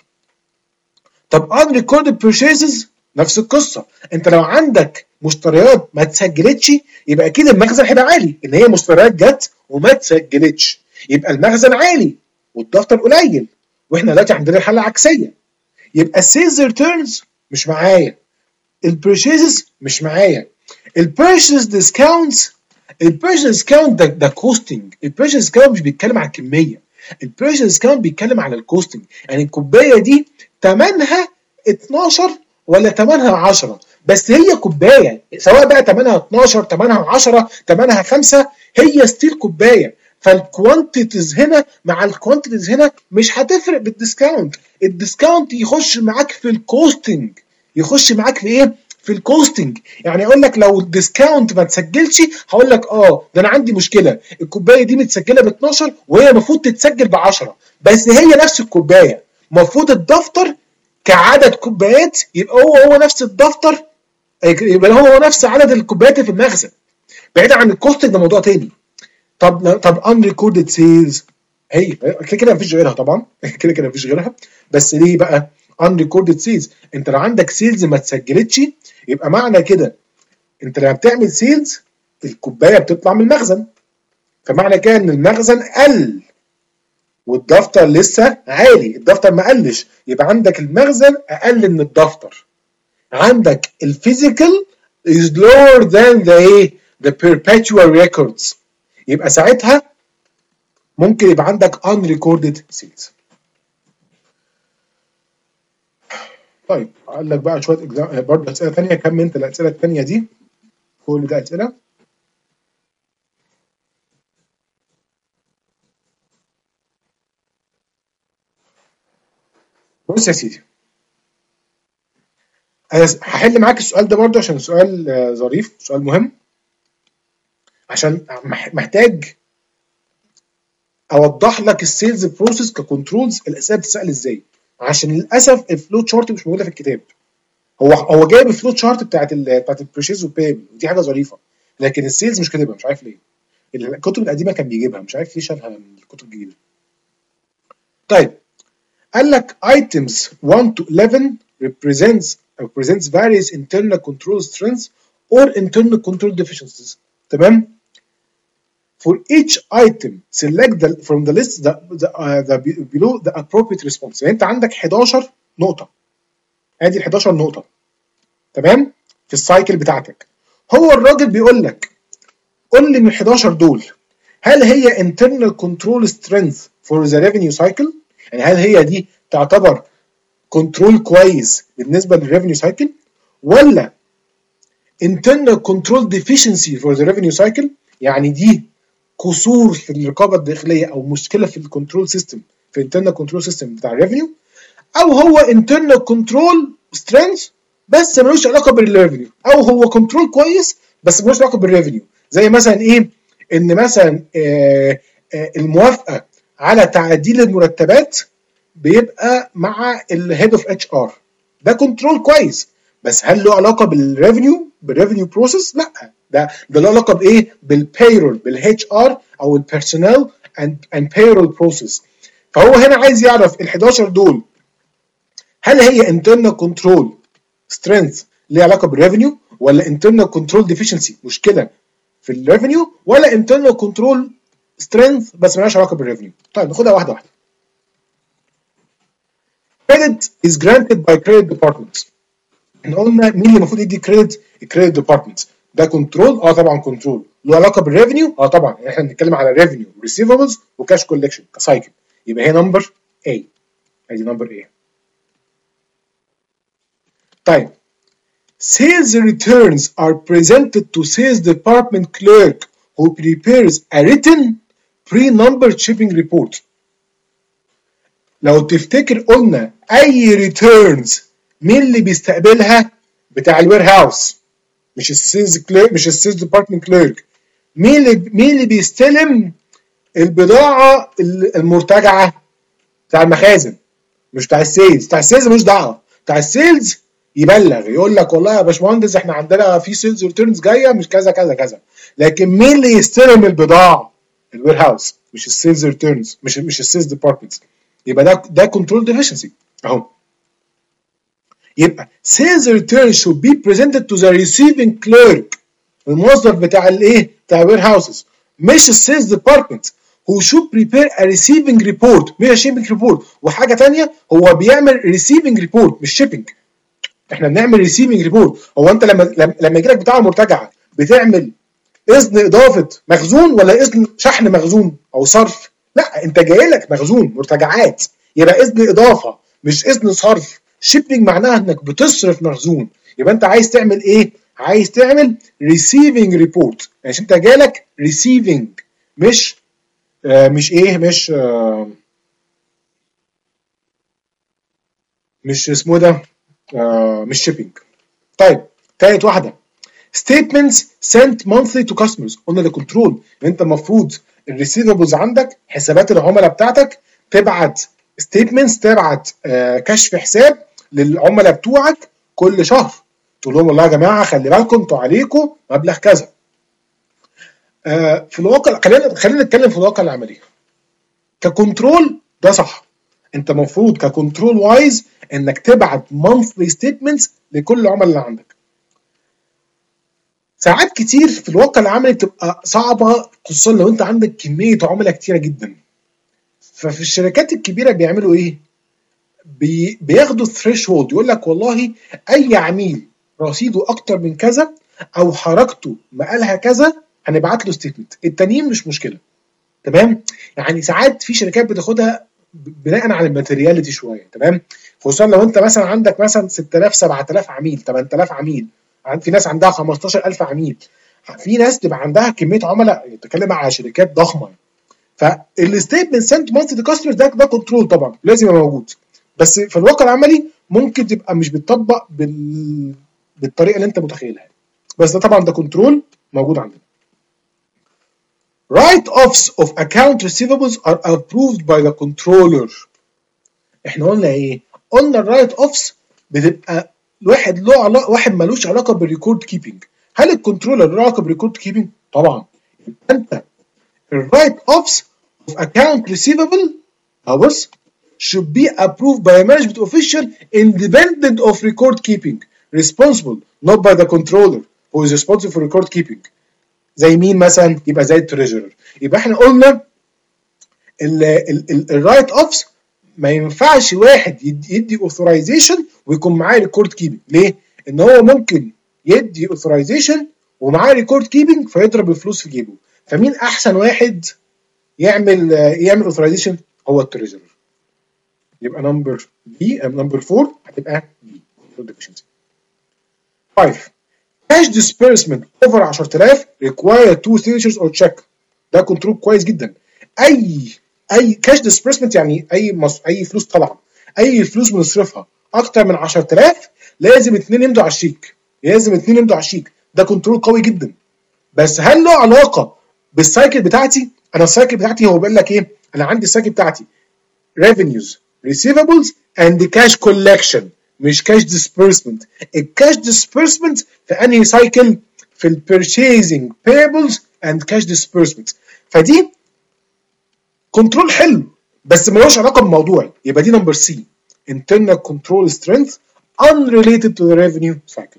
طب unrecorded purchases نفس القصه، انت لو عندك مشتريات ما تسجلتش يبقى اكيد المخزن هيبقى عالي، ان هي مشتريات جت وما تسجلتش يبقى المخزن عالي والدفتر قليل، واحنا دلوقتي عندنا الحاله عكسيه. يبقى السيلز ريتيرنز مش معايا، البيرشيزز مش معايا، البيرشيز ديسكاونتس، البيرشيز ديسكاونت ده ده كوستنج، البيرشيز ديسكاونت مش بيتكلم عن الكميه، البيرشيز ديسكاونت بيتكلم على الكوستنج، يعني الكوبايه دي ثمنها اتناشر ولا ثمنها عشرة، بس هي كوبايه، سواء بقى ثمنها اتناشر ثمنها عشرة ثمنها خمسة، هي ستيل كوبايه، فالكوانتيتيز هنا مع الكوانتيتيز هنا مش هتفرق بالديسكاونت. الديسكاونت يخش معاك في الكوستنج، يخش معاك في ايه؟ في الكوستنج. يعني اقول لك لو الديسكاونت ما تسجلش هقول لك اه ده انا عندي مشكله، الكوبايه دي متسجله ب اتناشر وهي المفروض تتسجل ب عشرة، بس هي نفس الكوبايه، المفروض الدفتر كعدد كوبايات يبقى هو هو نفس الدفتر، يبقى هو هو نفس عدد الكوبايات في المخزن. بعيد عن الكوستنج ده موضوع تاني. طب طب unrecorded sales هي كده كده مفيش غيرها طبعا، كده كده مفيش غيرها. بس ليه بقى unrecorded sales؟ انت لو عندك سيلز ما اتسجلتش يبقى معنى كده انت لما بتعمل سيلز الكوبايه بتطلع من المخزن، فمعنى كده ان المخزن قل والدفتر لسه عالي، الدفتر ما قلش، يبقى عندك المخزن اقل من الدفتر. عندك الفيزيكال is lower than the ايه؟ the perpetual records. يبقى ساعتها ممكن يبقى عندك unrecorded sales. طيب اقول لك بقى شويه برضه اسئله ثانيه. كم انت الاسئله الثانيه دي؟ كل ده اسئله. بص يا سيدي، انا هحل معاك السؤال ده برضه عشان سؤال ظريف، سؤال مهم، عشان محتاج اوضح لك السيلز بروسيس ككنترولز. الاسئله بتتسال ازاي؟ عشان للاسف الفلو تشارت مش موجوده في الكتاب. هو هو جايب الفلو تشارت بتاعت ال بتاعت البرشيز والبيبل، ودي حاجه ظريفه، لكن السيلز مش كاتبها، مش عارف ليه. الكتب القديمه كان بيجيبها، مش عارف ليه شالها من الكتب الجديده. طيب قال لك items one to eleven represents represents various internal control strengths or internal control deficiencies. تمام؟ For each item select the, from the list the, the, uh, the below the appropriate response. يعني انت عندك حداشر نقطه، ادي ال حداشر نقطه، تمام؟ في السايكل بتاعتك. هو الراجل بيقول لك قول لي من ال حداشر دول هل هي internal control strength for the revenue cycle؟ يعني هل هي دي تعتبر كنترول كويس بالنسبه للريفينيو سايكل، ولا internal control deficiency for the revenue cycle؟ يعني دي قصور في الرقابه الداخليه او مشكله في الكنترول سيستم، في internal control system بتاع الريفينيو، او هو internal control strength بس ملوش علاقه بالريفينيو، او هو كنترول كويس بس ملوش علاقه بالريفينيو. زي مثلا ايه؟ ان مثلا آآ آآ الموافقه على تعديل المرتبات بيبقى مع الهيد اوف اتش ار، ده كنترول كويس، بس هل له علاقه بالريفينيو بالريفينيو بروسيس؟ لا، ده ده له علاقه بايه؟ بالبيرول، بالاتش ار او البيرسونال اند اند بيرول بروسيس. فهو هنا عايز يعرف ال حداشر دول هل هي internal control strength ليها علاقه بالريفينيو، ولا internal control deficiency مشكله في الريفينيو، ولا internal control strength بس مالهاش علاقه بالريفينيو. طيب ناخدها واحده واحده. Credit is granted by credit departments. احنا قلنا مين اللي المفروض يدي كريدت؟ الكريدت ديبارتمنت. ده كنترول؟ اه طبعا كنترول. له علاقه بالريفينيو؟ اه طبعا، احنا بنتكلم على ريفينيو ريسيفبلز وكاش كولكشن كسايكل، يبقى هي نمبر A. ادي نمبر A. طيب sales returns are presented to sales department clerk who prepares a written pre-numbered shipping report. لو تفتكر قلنا اي ريتيرنز مين اللي بيستقبلها؟ بتاع الوير هاوس، مش السيلز كليرك، مش السيلز ديبارتمنت كليرك. مين اللي مين اللي بيستلم البضاعه المرتجعه؟ بتاع المخازن، مش بتاع السيلز. بتاع السيلز ملوش دعوه، بتاع السيلز يبلغ يقول لك والله يا باشمهندس احنا عندنا في سيلز ريتيرنز جايه مش كذا كذا كذا. لكن مين اللي يستلم البضاعه؟ الوير هاوس، مش السيلز ريتيرنز، مش مش السيلز ديبارتمنت. يبقى ده ده كنترول ديفيشنسي اهو. يبقى sales return should be presented to the receiving clerk، الموظف بتاع الايه؟ بتاع الوير هاوسز، مش السيلز ديبارتمنت. هو should prepare a receiving report مش shipping report. وحاجه ثانيه، هو بيعمل receiving report مش shipping. احنا بنعمل receiving report. هو انت لما لما يجي لك بضاعه مرتجعه بتعمل اذن اضافه مخزون ولا اذن شحن مخزون او صرف؟ لا، انت جاي لك مخزون مرتجعات، يبقى اذن اضافه مش اذن صرف. شيبنج معناها انك بتصرف مخزون، يبقى انت عايز تعمل ايه؟ عايز تعمل receiving report، يعني انت جاي لك receiving مش آه مش ايه مش آه مش اسمه ده، آه مش شيبنج. طيب تالت واحده statements sent monthly to customers. قلنا ده كنترول، انت المفروض الريسيفبلز عندك حسابات العملاء بتاعتك تبعت statements، تبعت آه كشف حساب للعملاء بتوعك كل شهر، تقول لهم والله يا جماعه خلي بالكم انتوا عليكم مبلغ كذا. آه في الواقع خلينا خلينا نتكلم في الواقع العملي ككنترول، ده صح. انت المفروض ككنترول وايز انك تبعت monthly statements لكل العملاء اللي عندك. ساعات كتير في الواقع العملي بتبقى صعبه، خصوصا لو انت عندك كميه عملاء كتيره جدا. ففي الشركات الكبيره بيعملوا ايه؟ بي بياخدوا ثريش هولد، يقول لك والله اي عميل رصيده اكتر من كذا او حركته بقالها كذا هنبعت له ستيتمنت، التانيين مش مشكله. تمام؟ يعني ساعات في شركات بتاخدها بناء على الماتيرياليتي شويه. تمام؟ خصوصا لو انت مثلا عندك مثلا ستة آلاف سبعة آلاف عميل ثمانية آلاف عميل، في ناس عندها خمستاشر ألف عميل، في ناس تبقى عندها كميه عملاء، بتتكلم على شركات ضخمه. فالستيتمنت سنت مانثلي كاستمر ده ده كنترول طبعا لازم يبقى موجود، بس في الواقع العملي ممكن تبقى مش بتطبق بال... بالطريقه اللي انت متخيلها، بس ده طبعا ده كنترول موجود عندنا. Write-offs of account receivables are approved by the controller. احنا قلنا ايه؟ قلنا الرايت اوفس بتبقى واحد له علاقه، واحد ملوش علاقه بالريكورد كيبنج. هل الكنترولر له علاقه بالريكورد كيبنج؟ طبعا. انت الرايت اوفس of account receivable بص should be approved by a management official independent of record keeping, responsible not by the controller who is responsible for record keeping. زي مين مثلا؟ يبقى زي التريجرر. يبقى احنا قلنا الرايت اوفس ما ينفعش واحد يدي authorization ويكون معاه ريكورد كيبنج. ليه؟ ان هو ممكن يدي authorization ومعاه ريكورد كيبنج فيضرب الفلوس في جيبه. فمين احسن واحد يعمل يعمل authorization؟ هو التريجرر. يبقى نمبر بي نمبر أربعة هتبقى بي. خمسة cash disbursement over عشرة آلاف require two signatures or check. ده كنترول كويس جدا. اي اي كاش ديسبرسمنت يعني اي مص... اي فلوس طالعه، اي فلوس بنصرفها اكتر من عشرة آلاف لازم اتنين يمضوا على الشيك، لازم اتنين يمضوا على الشيك. ده كنترول قوي جدا. بس هل له علاقه بالسايكل بتاعتي؟ انا السايكل بتاعتي هو بيقول لك ايه؟ انا عندي السايكل بتاعتي revenues receivables and cash collection مش cash disbursement. الكاش disbursement في انهي سايكل؟ في ال purchasing payables and cash disbursement. فدي كنترول حلو بس ملوش علاقه بموضوعي، يبقى دي نمبر سي internal control strength unrelated to the revenue cycle.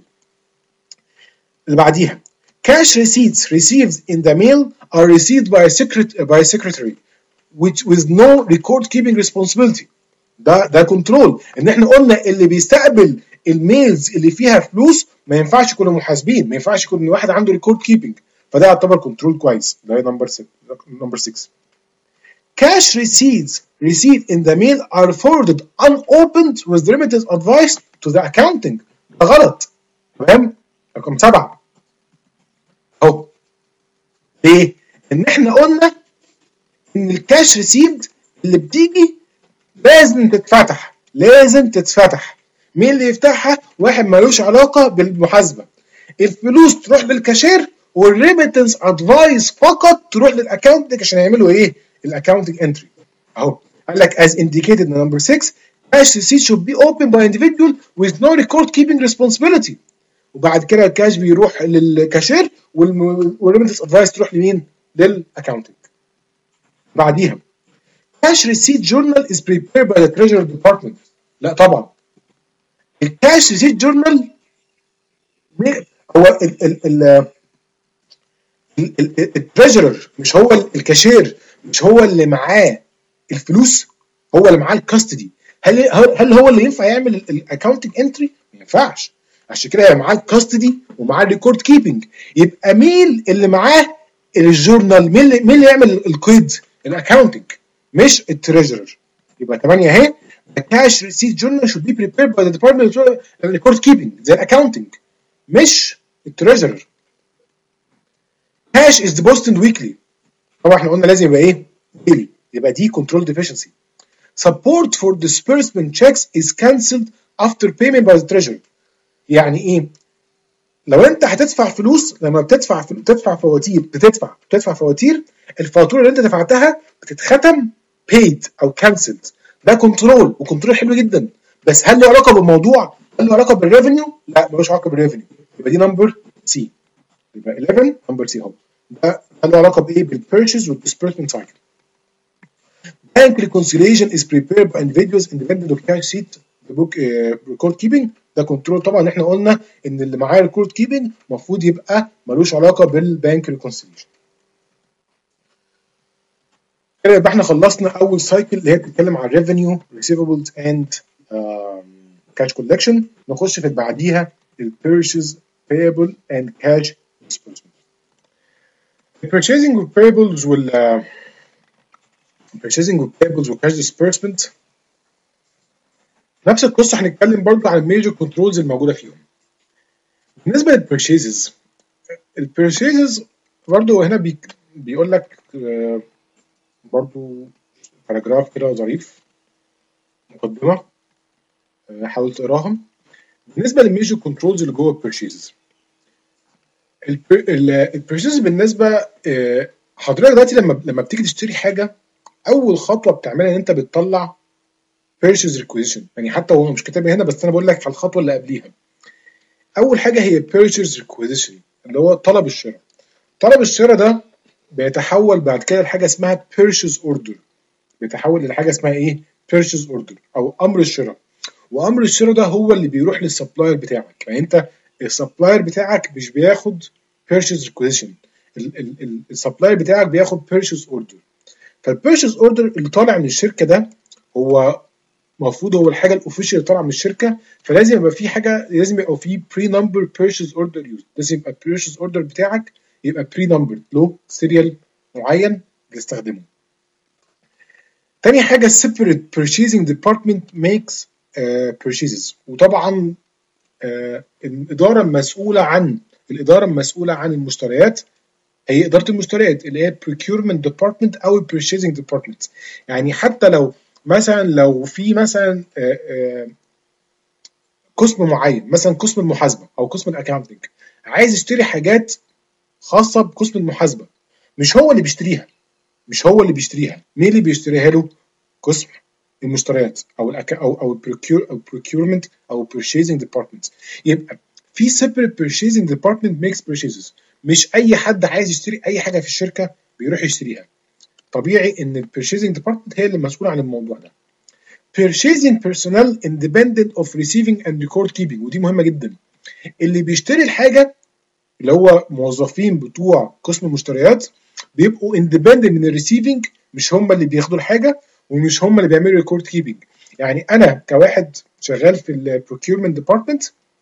اللي بعديها cash receipts received in the mail are received by a secret by a secretary which with no record keeping responsibility. ده ده كنترول. ان احنا قلنا اللي بيستقبل الميلز اللي فيها فلوس ما ينفعش يكونوا محاسبين، ما ينفعش يكون واحد عنده ريكورد كيبنج، فده يعتبر كنترول كويس. ده نمبر ستة. نمبر ستة cash receipts received in the mail are forwarded unopened with limited advice to the accounting. ده غلط. تمام؟ رقم سبعة اهو. ليه؟ ان احنا قلنا ان الكاش ريسيفد اللي بتيجي لازم تتفتح، لازم تتفتح. مين اللي يفتحها؟ واحد ملوش علاقه بالمحاسبه. الفلوس تروح للكاشير والريميتنس ادفايس فقط تروح للاكاونتنج عشان يعملوا ايه؟ الاكاونتنج انتري. اهو قال لك as indicated in number six cash receipt should be opened by individual with no record keeping responsibility. وبعد كده الكاش بيروح للكاشير والريميتنس ادفايس تروح لمين؟ للاكاونتنج. بعديها cash receipt journal is prepared by the treasury department. لا طبعا الكاش ريسيت جورنال هو التريجرر، مش هو الكاشير، مش هو اللي معاه الفلوس، هو اللي معاه الكاستدي. هل هل هو اللي ينفع يعمل الاكونتنج انتري؟ ما ينفعش. عشان كده معاه الكاستدي ومعاه الريكورد كيبنج. يبقى مين اللي معاه الجورنال؟ مين اللي مين اللي يعمل القيد؟ الاكونتنج مش التريجرر. يبقى ثمانية اهي. The cash receipt journal should be prepared by the department of record keeping زي الاكونتنج مش التريجرر. cash is deposited weekly. طبعا احنا قلنا لازم يبقى ايه؟ daily. يبقى دي control deficiency. Support for disbursement checks is cancelled after payment by the treasury. يعني ايه؟ لو انت هتدفع فلوس، لما بتدفع بتدفع فواتير بتدفع بتدفع فواتير الفاتوره اللي انت دفعتها بتتختم paid او cancelled. ده كنترول، وكنترول حلو جدا، بس هل له علاقه بالموضوع؟ هل له علاقه بالريفينيو؟ لا ملوش علاقه بالريفينيو. يبقى دي نمبر سي. يبقى eleven نمبر سي اهو. ده له علاقه بايه؟ بالبيرشيز والديسبيرسمنت سايكل. Bank reconciliation is prepared by individuals independent of cash sheet the book uh, record keeping. ده كنترول طبعا. احنا قلنا ان اللي معاه ريكورد كيبنج المفروض يبقى ملوش علاقه بالبانك ريكونسيليشن. كده يبقى احنا خلصنا اول سايكل اللي هي بتتكلم عن ريفينيو ريسيفبلز اند كاش كولكشن. نخش في اللي بعديها البيرشيز payable and cash disbursement. البيرشيزنج والبيبلز وال purchasing of payables و cash disbursement نفس القصه. هنتكلم برضه عن الميجر كنترولز الموجوده فيهم. بالنسبه للبيرشيزز، البيرشيزز برضه هنا بي بيقول لك برضه باراجراف كده ظريف، مقدمه حاول تقراها. بالنسبه للميجر كنترولز اللي جوه البيرشيزز، البيرشيزز بالنسبه حضرتك دلوقتي لما لما بتيجي تشتري حاجه، اول خطوه بتعملها ان انت بتطلع purchase requisition. يعني حتى هو مش كاتبها هنا بس انا بقول لك على الخطوه اللي قبليها. اول حاجه هي purchase requisition اللي هو طلب الشراء. طلب الشراء ده بيتحول بعد كده لحاجه اسمها purchase order. بيتحول لحاجه اسمها ايه؟ purchase order او امر الشراء. وامر الشراء ده هو اللي بيروح للسبلاير بتاعك. يعني انت السبلاير بتاعك مش بياخد purchase requisition، السبلاير بتاعك بياخد purchase order. فالبيرشيز اوردر اللي طالع من الشركه ده هو المفروض هو الحاجه الاوفيشال اللي طالعه من الشركه، فلازم يبقى في حاجه، لازم يبقى في بري نمبر بيرشيز اوردر يوز. لازم يبقى البيرشيز اوردر بتاعك يبقى بري نمبر له سيريال معين بتستخدمه. تاني حاجه separate purchasing department makes uh, purchases. وطبعا uh, الاداره المسؤوله عن الاداره المسؤوله عن المشتريات هي اداره المشتريات اللي هي procurement department او purchasing department. يعني حتى لو مثلا لو في مثلا قسم معين، مثلا قسم المحاسبه او قسم الاكاونتنج عايز يشتري حاجات خاصه بقسم المحاسبه، مش هو اللي بيشتريها مش هو اللي بيشتريها مين اللي بيشتريها له؟ قسم المشتريات او الأكا او او البروكيور او procurement او purchasing department. يبقى في separate purchasing department makes purchases. مش اي حد عايز يشتري اي حاجه في الشركه بيروح يشتريها. طبيعي ان البيرشيزنج ديبارتمنت هي اللي مسؤوله عن الموضوع ده. purchasing personnel independent of receiving and record keeping. ودي مهمه جدا. اللي بيشتري الحاجه اللي هو موظفين بتوع قسم المشتريات بيبقوا independent من الريسيفنج، مش هم اللي بياخدوا الحاجه ومش هم اللي بيعملوا ريكورد كيبنج. يعني انا كواحد شغال في البروكيورمنت ديبارتمنت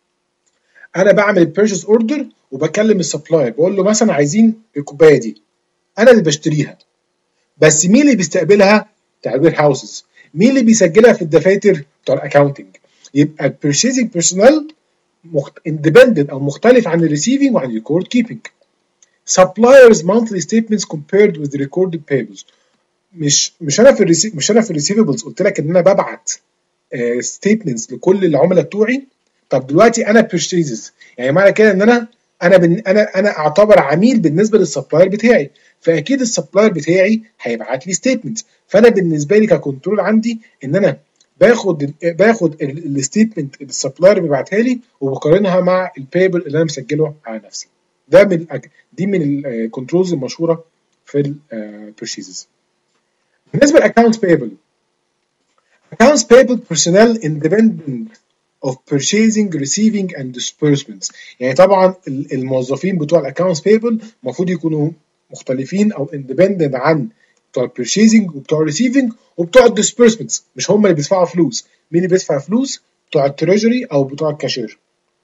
انا بعمل البيرشيز اوردر وبكلم السبلاير بقول له مثلا عايزين الكوبايه دي، انا اللي بشتريها، بس مين اللي بيستقبلها؟ بتاع الوير هاوسز. مين اللي بيسجلها في الدفاتر؟ بتوع الاكاونتنج. يبقى البيرشيزنج بيرسونال اندبندنت او مختلف عن الريسيفنج وعن الريكورد كيبنج. suppliers monthly statements compared with the recorded payables. مش مش انا في الريسيف مش انا في الريسيفبلز قلت لك ان انا ببعت ستيتمنتس uh, لكل العملاء بتوعي. طب دلوقتي انا بيرشيزز، يعني معنى كده ان انا انا بن انا انا اعتبر عميل بالنسبه للسبلاير بتاعي، فاكيد السبلاير بتاعي هيبعت لي ستيتمنت. فانا بالنسبه لي ككنترول عندي ان انا باخد باخد الستيتمنت اللي السبلاير بيبعتها لي وبقارنها مع البيبل اللي انا مسجله على نفسي. ده من دي من الكنترولز المشهوره في البيرشيزز. بالنسبه للاكونتس بيبل، accounts payable personnel independent of purchasing, receiving and disbursements. يعني طبعا الموظفين بتوع الاكونتس بيبل المفروض يكونوا مختلفين او independent عن بتوع purchasing وبتوع receiving وبتوع disbursements. مش هم اللي بيدفعوا فلوس. مين اللي بيدفع فلوس؟ بتوع التريجري او بتوع الكاشير.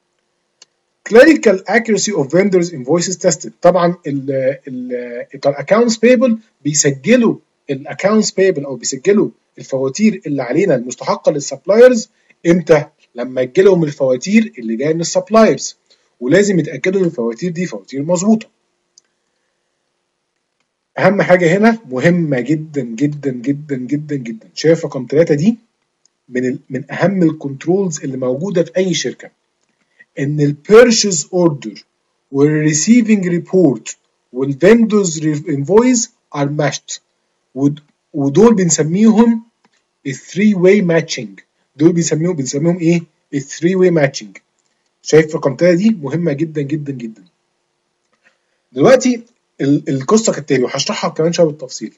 clerical accuracy of vendors invoices tested. طبعا ال ال بتوع الاكونتس بيبل بيسجلوا الاكونتس بيبل او بيسجلوا الفواتير اللي علينا المستحقه للسبلايرز امتى؟ لما يجي لهم الفواتير اللي جايه من السبلايرز، ولازم يتاكدوا ان الفواتير دي فواتير مظبوطه. اهم حاجه هنا مهمه جدا جدا جدا جدا جدا، شايف رقم ثلاثة دي من ال... من اهم الكنترولز اللي موجوده في اي شركه، ان البيرشيز اوردر والريسيفنج ريبورت والفندورز انفويس ار ماتشد، ودول بنسميهم الثري واي ماتشنج. دول بنسميهم بنسميهم ايه؟ الثري واي ماتشنج. شايف رقم ثلاثة دي مهمه جدا جدا جدا. دلوقتي القصه كالتالي وهشرحها كمان شويه بالتفصيل.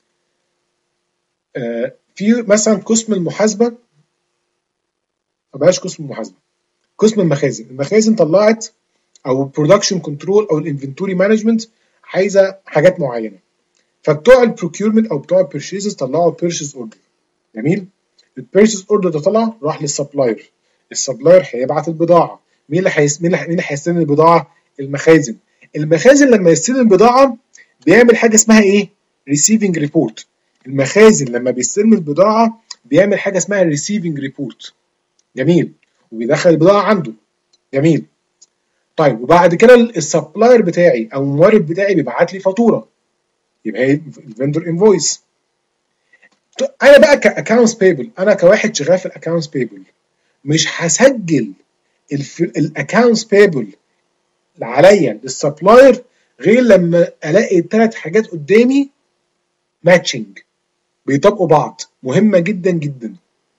آه في مثلا قسم المحاسبه، ما بقاش قسم المحاسبه، قسم المخازن. المخازن طلعت، او البرودكشن كنترول او الانفنتوري مانجمنت عايزه حاجات معينه، فبتوع البروكيورمنت او بتوع البيرشيزز طلعوا بيرشيز اوردر. جميل. البيرشيز اوردر ده طلع راح للسبلاير، السبلاير هيبعت البضاعه. مين اللي هيس... مين اللي هيستلم البضاعه؟ المخازن. المخازن لما يستلم البضاعه بيعمل حاجه اسمها ايه؟ ريسيفنج ريبورت. المخازن لما بيستلم البضاعه بيعمل حاجه اسمها ريسيفنج ريبورت. جميل. وبيدخل البضاعه عنده. جميل. طيب وبعد كده السبلاير بتاعي او المورد بتاعي بيبعت لي فاتوره، يبقى هي الفندور انفويس. انا بقى كاكونتس بيبل، انا كواحد شغال في الاكونتس بيبل مش هسجل الاكونتس بيبل عليا للسبلاير غير لما الاقي الثلاث حاجات قدامي ماتشنج، بيطبقوا بعض. مهمه جدا جدا.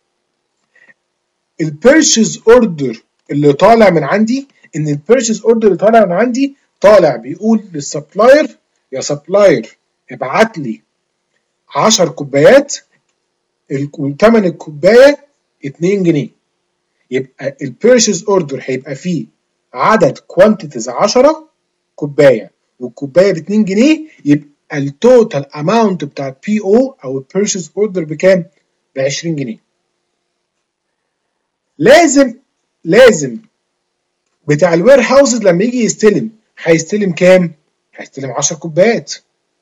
البيرشيز اوردر اللي طالع من عندي، ان البيرشيز اوردر اللي طالع من عندي طالع بيقول للسبلاير يا سبلاير ابعت لي عشر كوبايات، ثمن الكوبايه اتنين جنيه. يبقى البيرشيز اوردر هيبقى فيه عدد كوانتيتيز عشرة كوبايه، والكوبايه ب اتنين جنيه، يبقى التوتال اماونت بتاع البي او او البيرشيز اوردر بكام؟ ب عشرين جنيه. لازم لازم بتاع الوير هاوسز لما يجي يستلم هيستلم كام؟ هيستلم عشر كوبايات.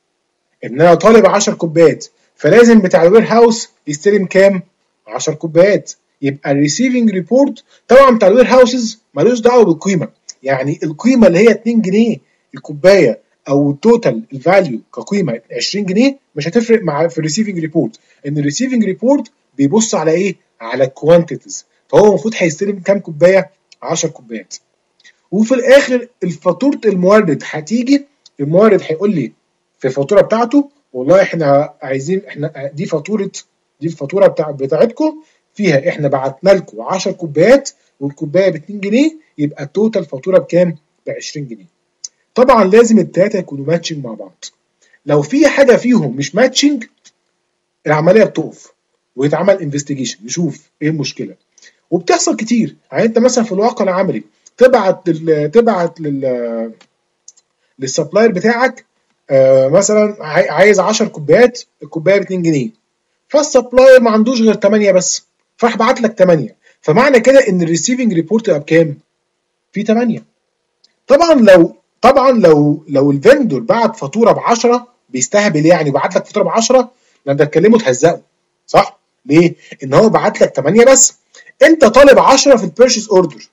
ان انا طالب عشر كوبايات، فلازم بتاع الوير هاوس يستلم كام؟ عشر كوبايات. يبقى الريسيفنج ريبورت طبعا بتاع الوير هاوسز ملوش دعوه بالقيمه، يعني القيمه اللي هي اتنين جنيه الكوبايه او التوتال الفاليو كقيمه عشرين جنيه مش هتفرق مع في الريسيفنج ريبورت، ان الريسيفنج ريبورت بيبص على ايه؟ على الكوانتيتيز. فهو المفروض هيستلم كام كوبايه؟ عشر كوبايات. وفي الاخر الفاتوره المورد هتيجي، المورد هيقول لي في الفاتوره بتاعته والله احنا عايزين، احنا دي فاتوره، دي الفاتوره بتاع بتاعتكم فيها احنا بعتنا لكم عشر كوبايات والكوبايه ب اتنين جنيه، يبقى التوتال فاتوره بكام؟ ب عشرين جنيه. طبعا لازم الثلاثه يكونوا ماتشنج مع بعض. لو في حاجه فيهم مش ماتشنج العمليه بتقف ويتعمل انفستيجيشن نشوف ايه المشكله. وبتحصل كتير، يعني انت مثلا في الواقع العملي تبعت لل... تبعت لل للسبلاير بتاعك آه مثلا عايز عشر كوبايات، الكوبايه ب اتنين جنيه، فالسبلاير ما عندوش غير تمانية بس، فهبعت لك تمانية، فمعنى كده ان الريسيفنج ريبورت يبقى بكام؟ في تمانية. طبعا لو طبعا لو لو الفندور بعت فاتوره ب عشرة بيستهبل يعني، وبعت لك فاتوره ب عشرة لما تكلمه تهزقه، صح؟ ليه؟ ان هو بعت لك تمانية بس، انت طالب عشرة في البيرشيز اوردر،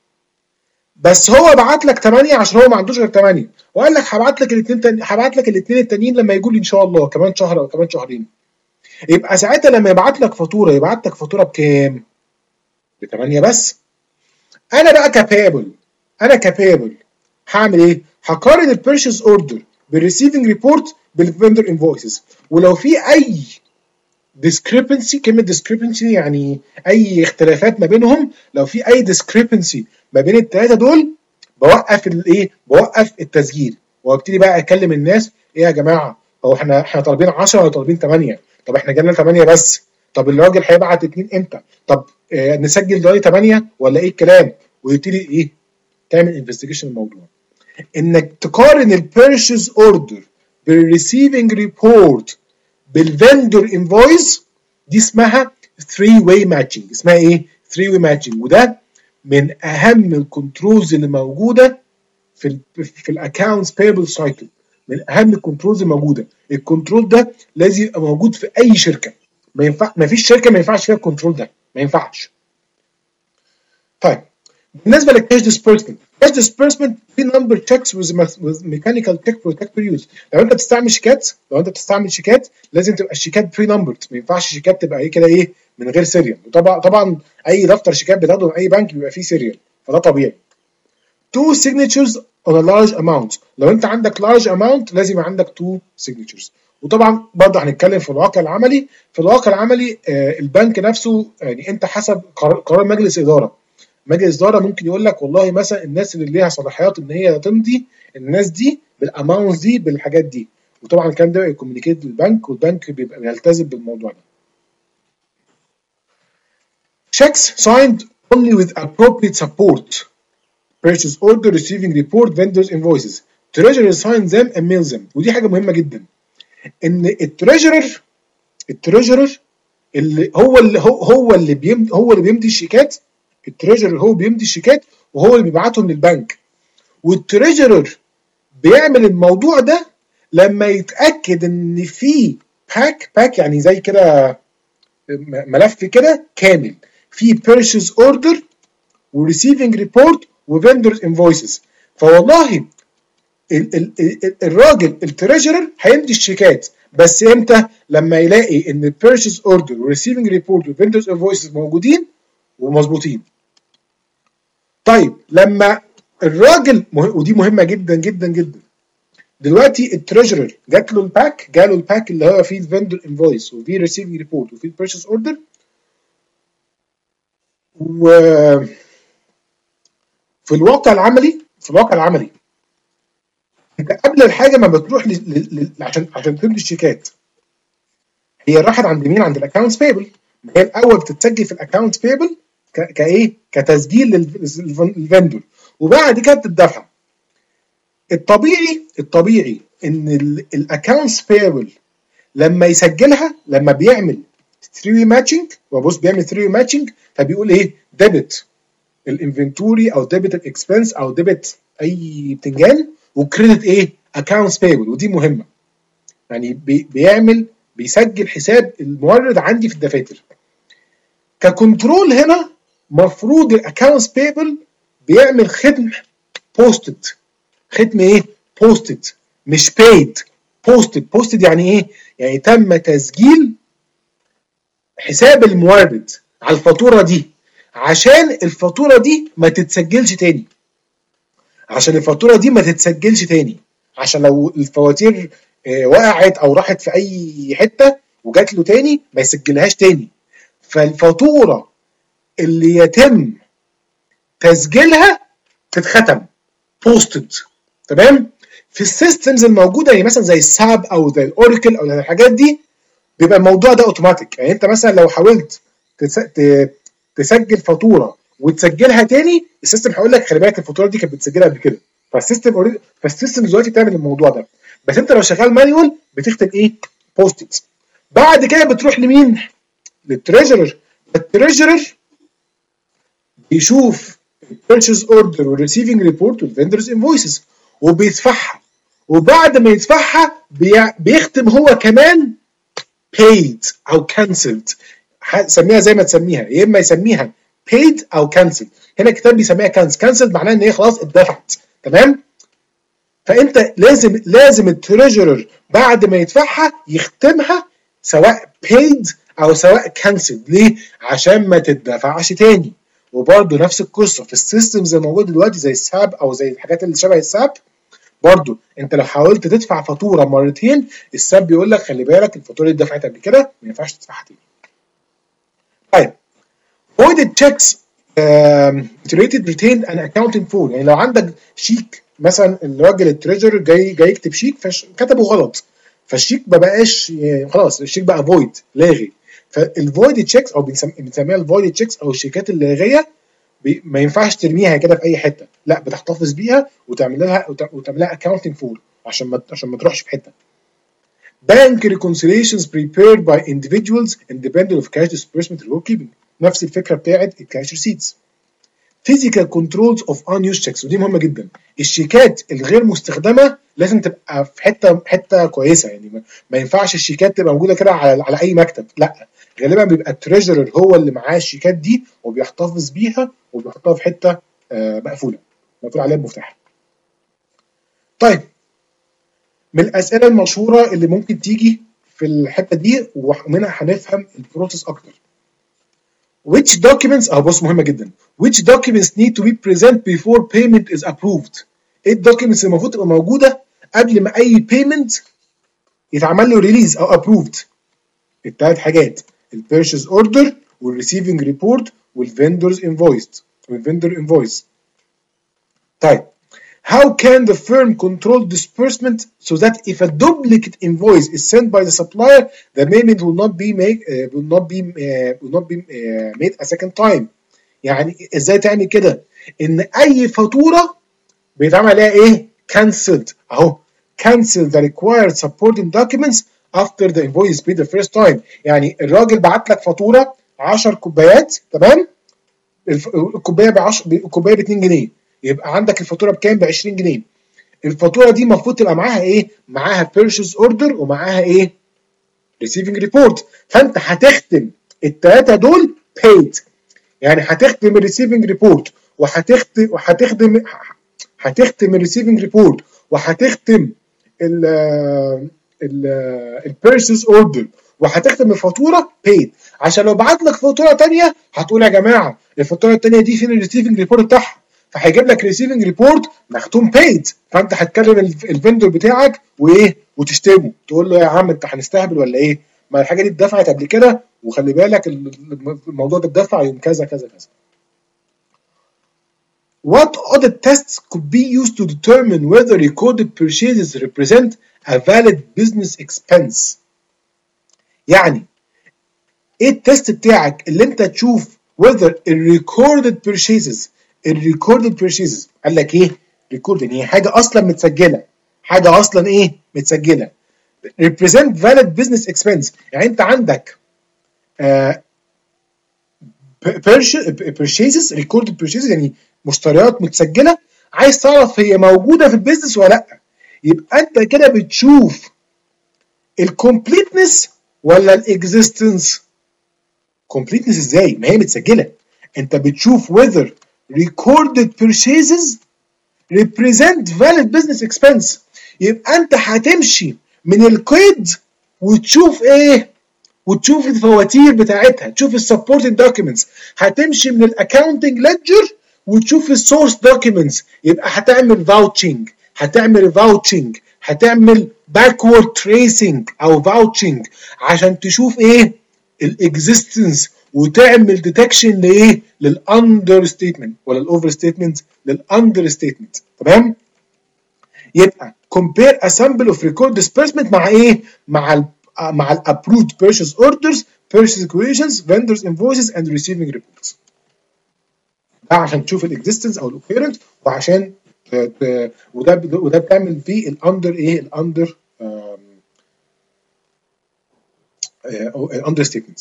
بس هو بعت لك تمانية عشان هو ما عندوش غير تمانية، وقال لك هبعت لك الاثنين تاني... هبعت لك الاثنين التانيين لما يجوا لي ان شاء الله كمان شهر او كمان شهرين. يبقى ساعتها لما يبعت لك فاتوره يبعت لك فاتوره بكام؟ ب تمانية بس. انا بقى كابابل، انا كابابل هعمل ايه؟ هقارن البيرشيز اوردر بالريسيفنج ريبورت بالفندر انفويسز، ولو في اي discrepancy، كلمه discrepancy يعني اي اختلافات ما بينهم، لو في اي discrepancy ما بين الثلاثه دول بوقف الايه؟ بوقف التسجيل وابتدي بقى اكلم الناس، ايه يا جماعه هو احنا احنا طالبين عشرة ولا طالبين تمانية؟ طب احنا جالنا تمانية بس، طب الراجل هيبعت اتنين امتى؟ طب اه نسجل دلوقتي تمانية ولا ايه الكلام؟ ويبتدي ايه؟ تعمل انفستيجيشن الموضوع. انك تقارن البيرشيز اوردر بالريسيفنج ريبورت بالفندور انفويس، دي اسمها ثري واي ماتشنج. اسمها ايه؟ ثري واي ماتشنج. وده من اهم الكنترولز اللي موجوده في ال في الاكونتس بيبل سايكل، من اهم الكنترولز الموجوده. الكنترول ده لازم يبقى موجود في اي شركه، ما ينفع ما فيش شركه ما ينفعش فيها الكنترول ده، ما ينفعش. طيب بالنسبه للكاش ديسبيرسمنت، cash disbursement pre-number checks with with mechanical check protector use. لو انت بتستعمل شيكات لو انت بتستعمل شيكات لازم تبقى الشيكات بري نمبرد، ما ينفعش شيكات تبقى ايه كده ايه من غير سيريال. وطبعا طبعا اي دفتر شيكات بتاخده من اي بنك بيبقى فيه سيريال، فده طبيعي. two signatures on a large amount. لو انت عندك large amount لازم يبقى عندك two signatures. وطبعا برضه هنتكلم في الواقع العملي. في الواقع العملي آه البنك نفسه يعني انت حسب قرار مجلس اداره. مجلس اداره ممكن يقول لك والله مثلا الناس اللي ليها صلاحيات ان هي تمضي الناس دي بالاماونتس دي بالحاجات دي، وطبعا الكلام ده يكومينيكيت للبنك والبنك بيبقى بيلتزم بالموضوع ده. checks signed only with appropriate support. purchase order, receiving report, vendors invoices. treasurer signs them and mails them. ودي حاجه مهمه جدا ان التريجرر التريجرر اللي هو اللي هو هو اللي بيمضي هو اللي بيمضي الشيكات. التريجرر هو بيمضي الشيكات وهو اللي بيبعتهم للبنك. والتريجرر بيعمل الموضوع ده لما يتاكد ان في باك باك يعني زي كده ملف كده كامل في purchase order وريسيفنج ريبورت وفندرز انفويسز. فوالله ال ال ال الراجل التريجرر هيمضي الشيكات بس امتى؟ لما يلاقي ان البيرشيز اوردر وريسيفنج ريبورت وفندرز انفويسز موجودين ومظبوطين. طيب لما الراجل مه... ودي مهمه جدا جدا جدا. دلوقتي التريجرر جات له الباك جاله الباك اللي هو فيه الفندر انفويس وفيه ريسيفنج ريبورت وفيه البيرشيز اوردر، و في الواقع العملي في الواقع العملي انت قبل الحاجه ما بتروح ل... ل... عشان عشان تمضي الشيكات هي راحت عند مين؟ عند الاكونتس بيبل. هي الاول بتتسجل في الاكونتس بيبل ك... كايه؟ كتسجيل للفندور، وبعد كده بتدفع. الطبيعي الطبيعي ان الاكونتس بيبل لما يسجلها لما بيعمل ثري ماتشنج، وبص بيعمل ثري ماتشنج فبيقول ايه؟ ديبت الانفنتوري او ديبت الاكسبنس او ديبت اي بتنجان وكريدت ايه؟ اكونتس بيبل. ودي مهمه يعني بي بيعمل بيسجل حساب المورد عندي في الدفاتر. ككنترول هنا مفروض الاكونتس بيبل بيعمل ختم بوستد. ختم ايه؟ بوستد مش paid. بوستد بوستد يعني ايه؟ يعني تم تسجيل حساب المورد على الفاتوره دي عشان الفاتوره دي ما تتسجلش تاني. عشان الفاتوره دي ما تتسجلش تاني عشان لو الفواتير وقعت او راحت في اي حته وجات له تاني ما يسجلهاش تاني. فالفاتوره اللي يتم تسجيلها تتختم بوستد. تمام؟ في السيستمز الموجوده يعني مثلا زي الساب او زي الاوراكل او الحاجات دي بيبقى الموضوع ده اوتوماتيك. يعني انت مثلا لو حاولت تسجل فاتوره وتسجلها تاني السيستم هيقول لك خلي بالك الفاتوره دي كانت بتسجلها قبل كده. فالسيستم اوريدي فالسيستم دلوقتي بتعمل الموضوع ده. بس انت لو شغال مانيوال بتختم ايه؟ بوستد. بعد كده بتروح لمين؟ للتريجرر. التريجرر بيشوف البيرشيز اوردر والريسيفنج ريبورت والفندرز انفويسز وبيدفعها، وبعد ما يدفعها بيختم هو كمان paid او cancelled. سميها زي ما تسميها، يا اما يسميها paid او cancelled. هنا الكتاب بيسميها cancelled. cancelled معناه ان هي خلاص اتدفعت. تمام؟ فانت لازم لازم التريجرر بعد ما يدفعها يختمها سواء paid او سواء cancelled. ليه؟ عشان ما تدفعش تاني. وبرده نفس القصه في السيستمز الموجوده دلوقتي زي الساب او زي الحاجات اللي شبه الساب. برضو انت لو حاولت تدفع فاتوره مرتين الساب بيقول لك خلي بالك الفاتوره دي اتدفعت قبل كده ما ينفعش تدفعها تاني. طيب voided checks rated retained and accounting for. يعني لو عندك شيك مثلا الراجل التريجر جاي جاي يكتب شيك فكتبه غلط فالشيك ما بقاش خلاص الشيك بقى فويد لاغي. فالفويد تشيكس او بنسميها الفويد تشيكس او الشيكات اللاغيه ما ينفعش ترميها كده في اي حته، لا بتحتفظ بيها وتعمل لها وتعمل لها اكاونتنج فور عشان ما عشان ما تروحش في حته. Bank reconciliations prepared by individuals independent of cash disbursement or bookkeeping. نفس الفكره بتاعت الكاش ريسيتس. Physical controls of unused checks. ودي مهمه جدا. الشيكات الغير مستخدمه لازم تبقى في حته حته كويسه. يعني ما ينفعش الشيكات تبقى موجوده كده على على اي مكتب، لا غالبا بيبقى التريجرر هو اللي معاه الشيكات دي وبيحتفظ بيها وبيحطها في حته مقفوله. مقفول عليها بمفتاح. طيب من الاسئله المشهوره اللي ممكن تيجي في الحته دي ومنها هنفهم البروسيس اكتر. which documents اه بص مهمه جدا. which documents need to be present before payment is approved. ايه الدوكيومنتس اللي المفروض تبقى موجوده قبل ما اي بيمنت يتعمل له ريليز او ابروفد؟ الثلاث حاجات: البيرشيز اوردر والريسيفنج ريبورت والفندرز انفويس والفندر انفويس. طيب how can the firm control disbursement so that if a duplicate invoice is sent by the supplier, the payment will not be make uh, will not be uh, will not be uh, made a second time. يعني ازاي تعمل كده؟ ان اي فاتوره بيتعمل عليها ايه؟ cancelled اهو. cancel the required supporting documents after the invoice is paid the first time. يعني الراجل بعت لك فاتوره عشر كوبايات، تمام؟ الكوبايه ب عشرة، الكوبايه ب اتنين جنيه، يبقى عندك الفاتوره بكام؟ ب عشرين جنيه. الفاتوره دي المفروض تبقى معاها ايه؟ معاها purchase order ومعاها ايه؟ receiving report. فانت هتختم الثلاثه دول paid، يعني هتختم الريسيفنج ريبورت وهتختم وهتخدم هتختم الريسيفنج ريبورت وهتختم ال ال البيرشيز اوردر وهتختم الفاتوره paid، عشان لو بعت لك فاتوره ثانيه هتقول يا جماعه الفاتوره الثانيه دي فين الريسيفنج ريبورت بتاعها؟ فهيجيب لك ريسيفنج ريبورت مختوم paid، فانت هتكلم الفندور بتاعك وايه وتشتمه، تقول له يا عم انت هنستهبل ولا ايه؟ ما الحاجه دي اتدفعت قبل كده، وخلي بالك الموضوع ده اتدفع يوم كذا كذا كذا. What audit tests could be used to determine whether recorded purchases represent a valid business expense؟ يعني ايه التست بتاعك اللي انت تشوف whether recorded purchases recorded purchases قال لك ايه؟ recorded هي حاجه اصلا متسجله، حاجه اصلا ايه؟ متسجله. represent valid business expense يعني انت عندك آه purchases recorded purchases يعني مشتريات متسجله، عايز تعرف هي موجوده في البيزنس ولا لا. يبقى انت كده بتشوف الكومبليتنس ولا الاكزيستنس؟ كومبليتنس ازاي؟ ما هي متسجله. انت بتشوف whether recorded purchases represent valid business expense. يبقى انت هتمشي من القيد وتشوف ايه؟ وتشوف الفواتير بتاعتها، تشوف السبورتنج دوكيومنتس. هتمشي من الاكاونتنج ليدجر وتشوف السورس دوكيومنتس، يبقى هتعمل فاوتشنج، هتعمل فاوتشنج هتعمل باكورد تريسنج او فاوتشنج عشان تشوف ايه؟ الاكزيستنس، وتعمل ديتكشن لايه؟ للاندر ستيتمنت ولا الاوفر ستيتمنت؟ للاندر ستيتمنت، تمام؟ يبقى compare a sample of record disbursement مع ايه؟ مع ال مع ال approved purchase orders, purchase equations, vendors invoices and receiving reports. ده عشان تشوف الاكزيستنس او الاوكيرنت، وعشان وده وده بتعمل فيه الاندر ايه؟ الاندر الاندر ستيتمنت.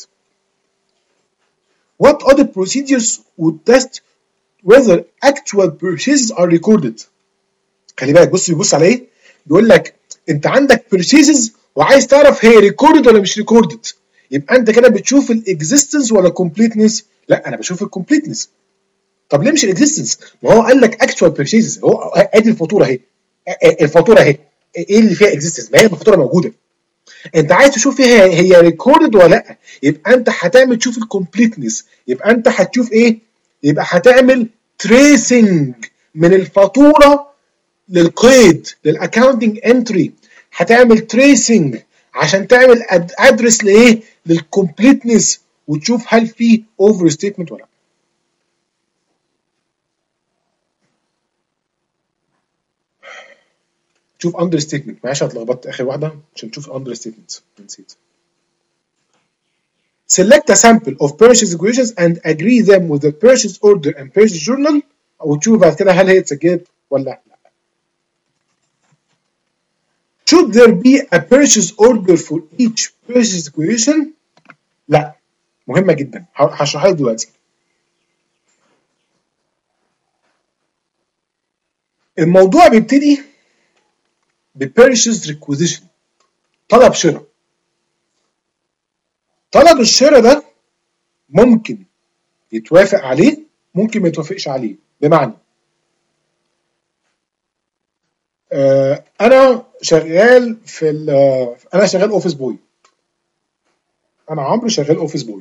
What audit procedures would test whether actual purchases are recorded؟ خلي بالك، بص بيبص على ايه؟ بيقول لك انت عندك purchases وعايز تعرف هي ريكوردد ولا مش ريكوردد. يبقى انت كده بتشوف الاكزيستنس ولا كومبليتنس؟ لا انا بشوف الكومبليتنس. طب ليه مش الاكزيستنس؟ ما هو قال لك اكتوال بيرشيزز، هو ادي الفاتوره اهي، الفاتوره اهي، ايه اللي فيها اكزيستنس؟ ما هي الفاتوره موجوده. انت عايز تشوف فيها هي ريكوردد ولا لا، يبقى انت هتعمل تشوف الكومبليتنس. يبقى انت هتشوف ايه؟ يبقى هتعمل تريسنج من الفاتوره للقيد، للاكاونتنج انتري، هتعمل تريسنج عشان تعمل ادرس لايه؟ للكومبليتنس، وتشوف هل في اوفر ستيتمنت ولا لا. تشوف اندر ستيتمنت، معلش اتلخبطت اخر واحده عشان تشوف الاندر ستيتمنت نسيت. Select a sample of purchase equations and agree them with the purchase order and purchase journal، وتشوف بعد كده هل هي اتسجلت ولا لا. Should there be a purchase order for each purchase equation؟ لا، مهمة جدا، هشرحها لك دلوقتي. الموضوع بيبتدي بpurchase requisition، طلب شراء. طلب الشراء ده ممكن يتوافق عليه، ممكن ما يتوافقش عليه. بمعنى آه انا شغال في انا شغال اوفيس بوي، انا عمرو شغال اوفيس بوي،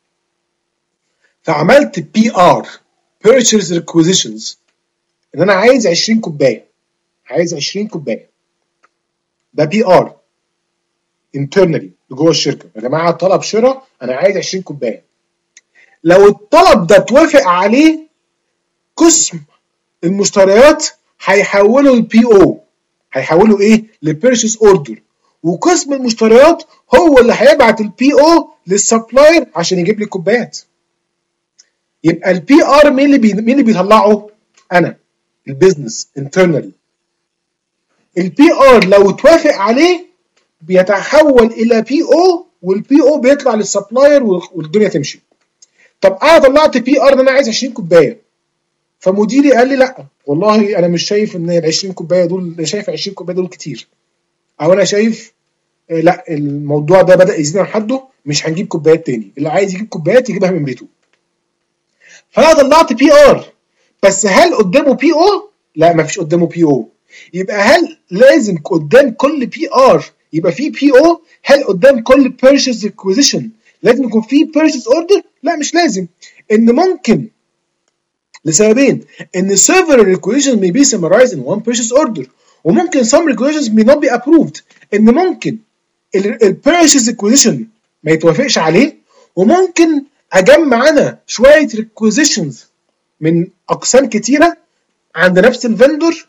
فعملت بي ار purchase requisitions ان انا عايز عشرين كوبايه، عايز عشرين كوبايه، ده بي ار internally جوه الشركه، يا جماعه طلب شراء انا عايز عشرين كوبايه. لو الطلب ده اتوافق عليه قسم المشتريات هيحولوا البي او، هيحولوا ايه؟ لبيرشيز اوردر، وقسم المشتريات هو اللي هيبعت البي او للسبلاير عشان يجيب لي الكوبايات. يبقى البي ار مين اللي بي... مين اللي بيطلعه؟ انا البيزنس انترنالي. البي ار لو اتوافق عليه بيتحول الى بي او، والبي او بيطلع للسبلاير والدنيا تمشي. طب انا طلعت بي ار ان انا عايز عشرين كوبايه، فمديري قال لي لا والله انا مش شايف ان ال عشرين كوبايه دول، شايف عشرين كوبايه دول كتير، او انا شايف لا الموضوع ده بدا يزيد عن حده، مش هنجيب كوبايات تاني، اللي عايز يجيب كوبايات يجيبها من بيته. فانا طلعت بي ار، بس هل قدامه بي او؟ لا مفيش قدامه بي او. يبقى هل لازم قدام كل بي ار يبقى في بي او؟ هل قدام كل purchase requisition لازم يكون في purchase order؟ لا مش لازم. ان ممكن لسببين، ان several requisitions may be summarized in one purchase order، وممكن some requisitions may not be approved، ان ممكن ال purchase requisition ما يتوافقش عليه، وممكن اجمع انا شويه requisitions من اقسام كتيره عند نفس الفندور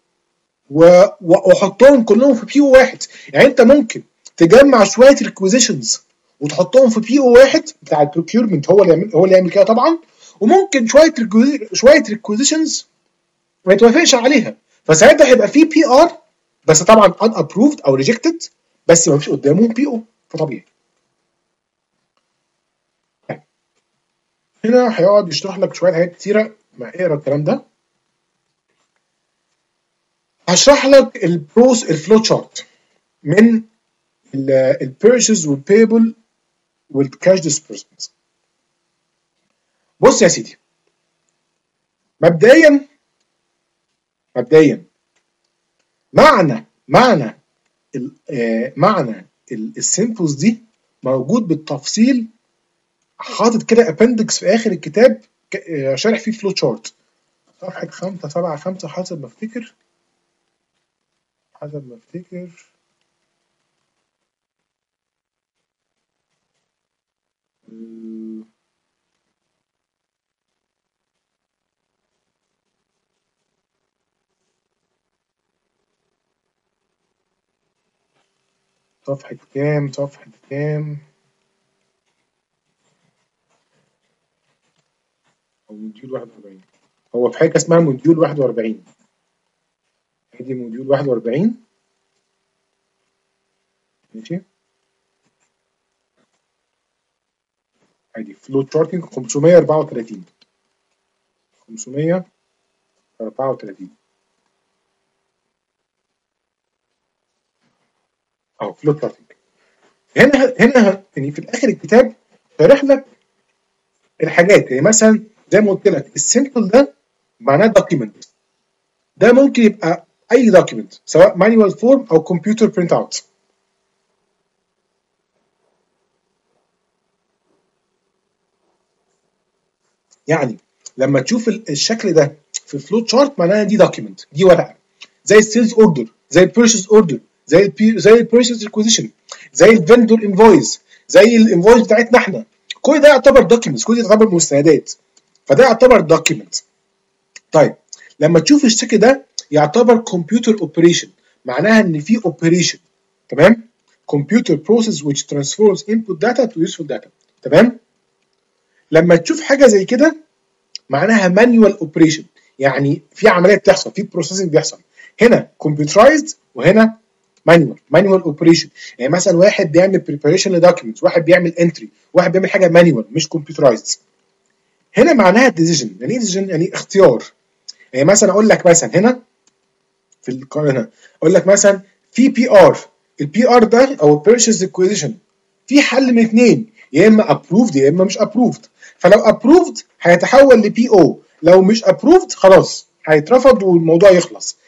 واحطهم كلهم في بي او واحد. يعني انت ممكن تجمع شويه requisitions وتحطهم في بي او واحد بتاع البروكيورمنت، هو اللي يعمل هو اللي يعمل كده طبعا، وممكن شويه شويه ريكويزيشنز ما يتوافقش عليها، فساعتها هيبقى في بي ار بس طبعا ان ابروفد او ريجكتد، بس ما فيش قدامه بي او، فطبيعي. هنا هيقعد يشرح لك شويه حاجات كتيره، ما اقرا الكلام ده. هشرح لك البروس الفلو تشارت من البيرشيز والبيبل والكاش ديسبيرسمنت. بص يا سيدي، مبدئيا مبدئيا معنى معنى آه معنى السيمبلز دي موجود بالتفصيل، حاطط كده ابندكس في اخر الكتاب آه شارح فيه فلو تشارت، صفحه خمسة سبعة خمسة حسب ما افتكر حسب ما افتكر صفحة كام صفحة كام أو موديول واحد وأربعين. هو في حاجة اسمها موديول واحد وأربعين، ادي موديول واحد وأربعين ماشي، ادي فلو تشارتنج خمسمية وأربعة وتلاتين خمسمية وأربعة وتلاتين اهو فلو تشارتنج. هنا هنا يعني في الاخر الكتاب شارح لك الحاجات، يعني مثلا زي ما قلت لك السيمبل ده معناه دوكيمنت، ده ممكن يبقى اي دوكيمنت سواء مانيوال فورم او كمبيوتر برنت اوت. يعني لما تشوف الشكل ده في الفلو تشارت معناها دي دوكيمنت، دي ورقه، زي السيلز اوردر، زي البيرشيز اوردر، زي البي زي البيرشيز ريكويزيشن، زي الفندور انفويس، زي الانفويس بتاعتنا احنا، كل ده يعتبر دوكيمنتس، كل ده يعتبر مستندات، فده يعتبر دوكيمنت. طيب لما تشوف الشكل ده يعتبر كمبيوتر اوبريشن، معناها ان في اوبريشن، تمام؟ كمبيوتر بروسيس which transforms input data to useful data، تمام؟ لما تشوف حاجه زي كده معناها مانيوال اوبريشن، يعني في عمليه بتحصل، في بروسيسنج بيحصل، هنا كمبيوترايزد وهنا مانيوال مانيوال اوبريشن. يعني مثلا واحد بيعمل بريباريشن لدوكيومنتس، واحد بيعمل انتري، واحد بيعمل حاجه مانيوال مش كمبيوترايزد. هنا معناها ديسيجن، يعني ايه ديسيجن؟ يعني اختيار. يعني مثلا اقول لك مثلا هنا في القائمه اقول لك مثلا في بي ار، البي ار ده او بيرشيز ريكويزيشن في حل من اثنين، يا اما ابروفد يا اما مش ابروفد. فلو ابروفد هيتحول لبي او، لو مش ابروفد خلاص هيترفض والموضوع يخلص.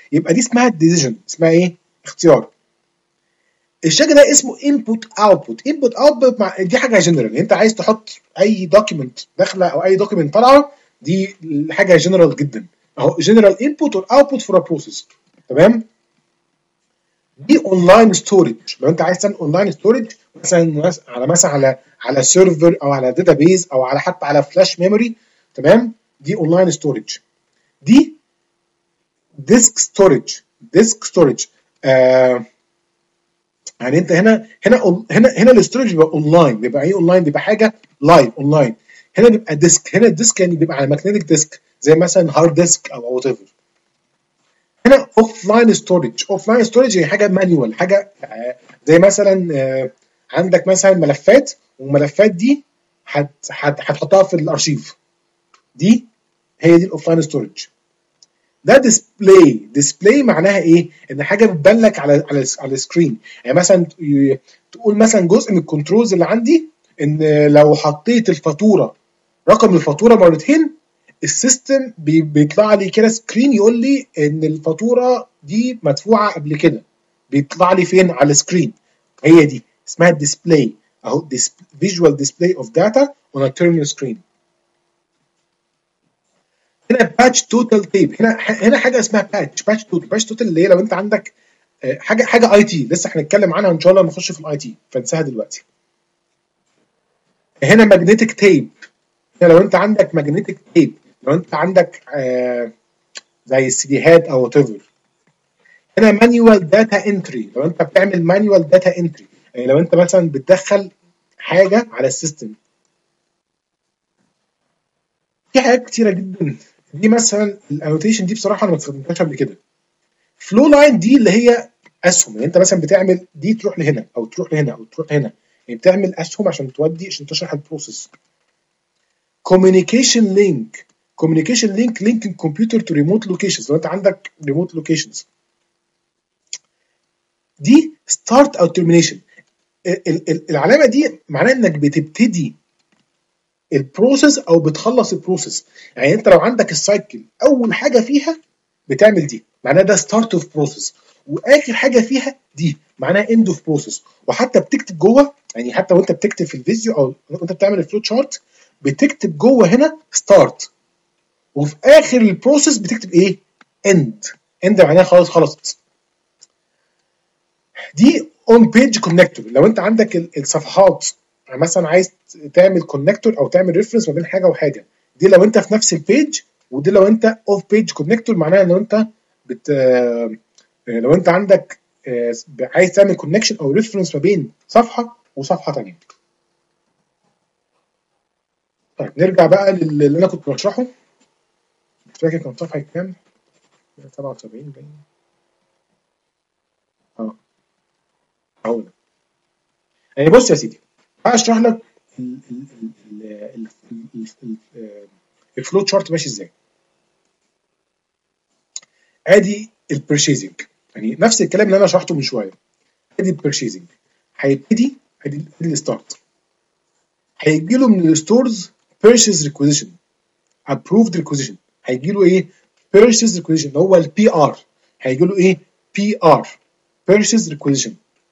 يبقى دي اسمها ديسيجن، اسمها ايه؟ اختيار. الشكل ده اسمه انبوت اوتبوت. انبوت اوتبوت دي حاجه جنرال، انت عايز تحط اي دوكيمنت داخله او اي دوكيمنت طالعه، دي حاجه جنرال جدا اهو، جنرال انبوت والاوتبوت فور ا بروسيس. تمام. دي اونلاين ستورج، لو انت عايز تعمل اونلاين ستورج مثلا على مثلا على على سيرفر او على داتابيز او على حتى على فلاش ميموري. تمام. دي اونلاين ستورج. دي ديسك ستورج. ديسك ستورج آه يعني انت هنا هنا هنا هنا الاستورج بيبقى اونلاين. بيبقى ايه اونلاين؟ بيبقى حاجه لايف اونلاين. هنا بيبقى ديسك. هنا الديسك يعني بيبقى على ماجنتيك ديسك زي مثلا هارد ديسك او وات ايفر. هنا اوف لاين ستورج. اوف لاين ستورج هي حاجه مانيوال، حاجه آه زي مثلا آه عندك مثلا ملفات، والملفات دي هتحطها في الارشيف. دي هي دي الاوف لاين ستورج. ده ديسبلاي. ديسبلاي معناها ايه؟ ان حاجه بتبان لك على على على السكرين. يعني مثلا تقول مثلا جزء من الكنترولز اللي عندي ان لو حطيت الفاتوره رقم الفاتوره مرتين، السيستم بيطلع لي كده سكرين يقول لي ان الفاتوره دي مدفوعه قبل كده. بيطلع لي فين؟ على السكرين. هي دي اسمها ديسبلاي اهو، فيجوال ديسبلاي اوف داتا اون ا تيرمينال سكرين. هنا باتش توتال تيب. هنا هنا حاجه اسمها باتش. باتش توتال. باتش توتال اللي هي لو انت عندك حاجه حاجه اي تي، لسه هنتكلم عنها ان شاء الله لما نخش في الاي تي، فانساها دلوقتي. هنا ماجنتيك تيب. هنا لو انت عندك ماجنتيك تيب، لو انت عندك آه زي السيديهات او وات ايفر. هنا مانيوال داتا انتري. لو انت بتعمل مانيوال داتا انتري، يعني لو انت مثلا بتدخل حاجه على السيستم. في حاجات كتيره جدا. دي مثلا الانوتيشن دي بصراحه انا ما استخدمتهاش قبل كده. فلو لاين دي اللي هي اسهم، يعني انت مثلا بتعمل دي تروح لهنا او تروح لهنا او تروح هنا، يعني بتعمل اسهم عشان تودي عشان تشرح البروسيس. كوميونيكيشن لينك. كوميونيكيشن لينك لينكينج كمبيوتر تو ريموت لوكيشنز. لو انت عندك ريموت لوكيشنز. دي ستارت او ترمينيشن. العلامه دي معناها انك بتبتدي البروسيس او بتخلص البروسيس. يعني انت لو عندك السايكل اول حاجه فيها بتعمل دي، معناها ده ستارت اوف بروسيس، واخر حاجه فيها دي معناها اند اوف بروسيس. وحتى بتكتب جوه، يعني حتى وانت بتكتب في الفيديو او وانت بتعمل الفلو تشارت بتكتب جوه هنا ستارت، وفي اخر البروسيس بتكتب ايه؟ اند. اند معناها خلاص خلصت. دي اون بيج كونكتور. لو انت عندك الصفحات مثلا عايز تعمل كونكتور او تعمل ريفرنس ما بين حاجه وحاجه، دي لو انت في نفس البيج. ودي لو انت اوف بيج كونكتور معناها ان انت بت لو انت عندك عايز تعمل كونكشن او ريفرنس ما بين صفحه وصفحه ثانيه. طيب نرجع بقى للي انا كنت بشرحه. مش فاكر كان صفحه كام؟ سبعة وسبعين باين. اه اهو ده. يعني بص يا سيدي، هشرح لك الفلو تشارت ماشي ازاي. ادي البرشيزنج، يعني نفس الكلام اللي انا شرحته من شويه. ادي البرشيزنج هيبتدي، ادي الستارت، هيجي له من الستورز purchase requisition approved requisition. هيجي له ايه؟ purchase requisition اللي هو البي ار. هيجي له ايه؟ بي ار purchase requisition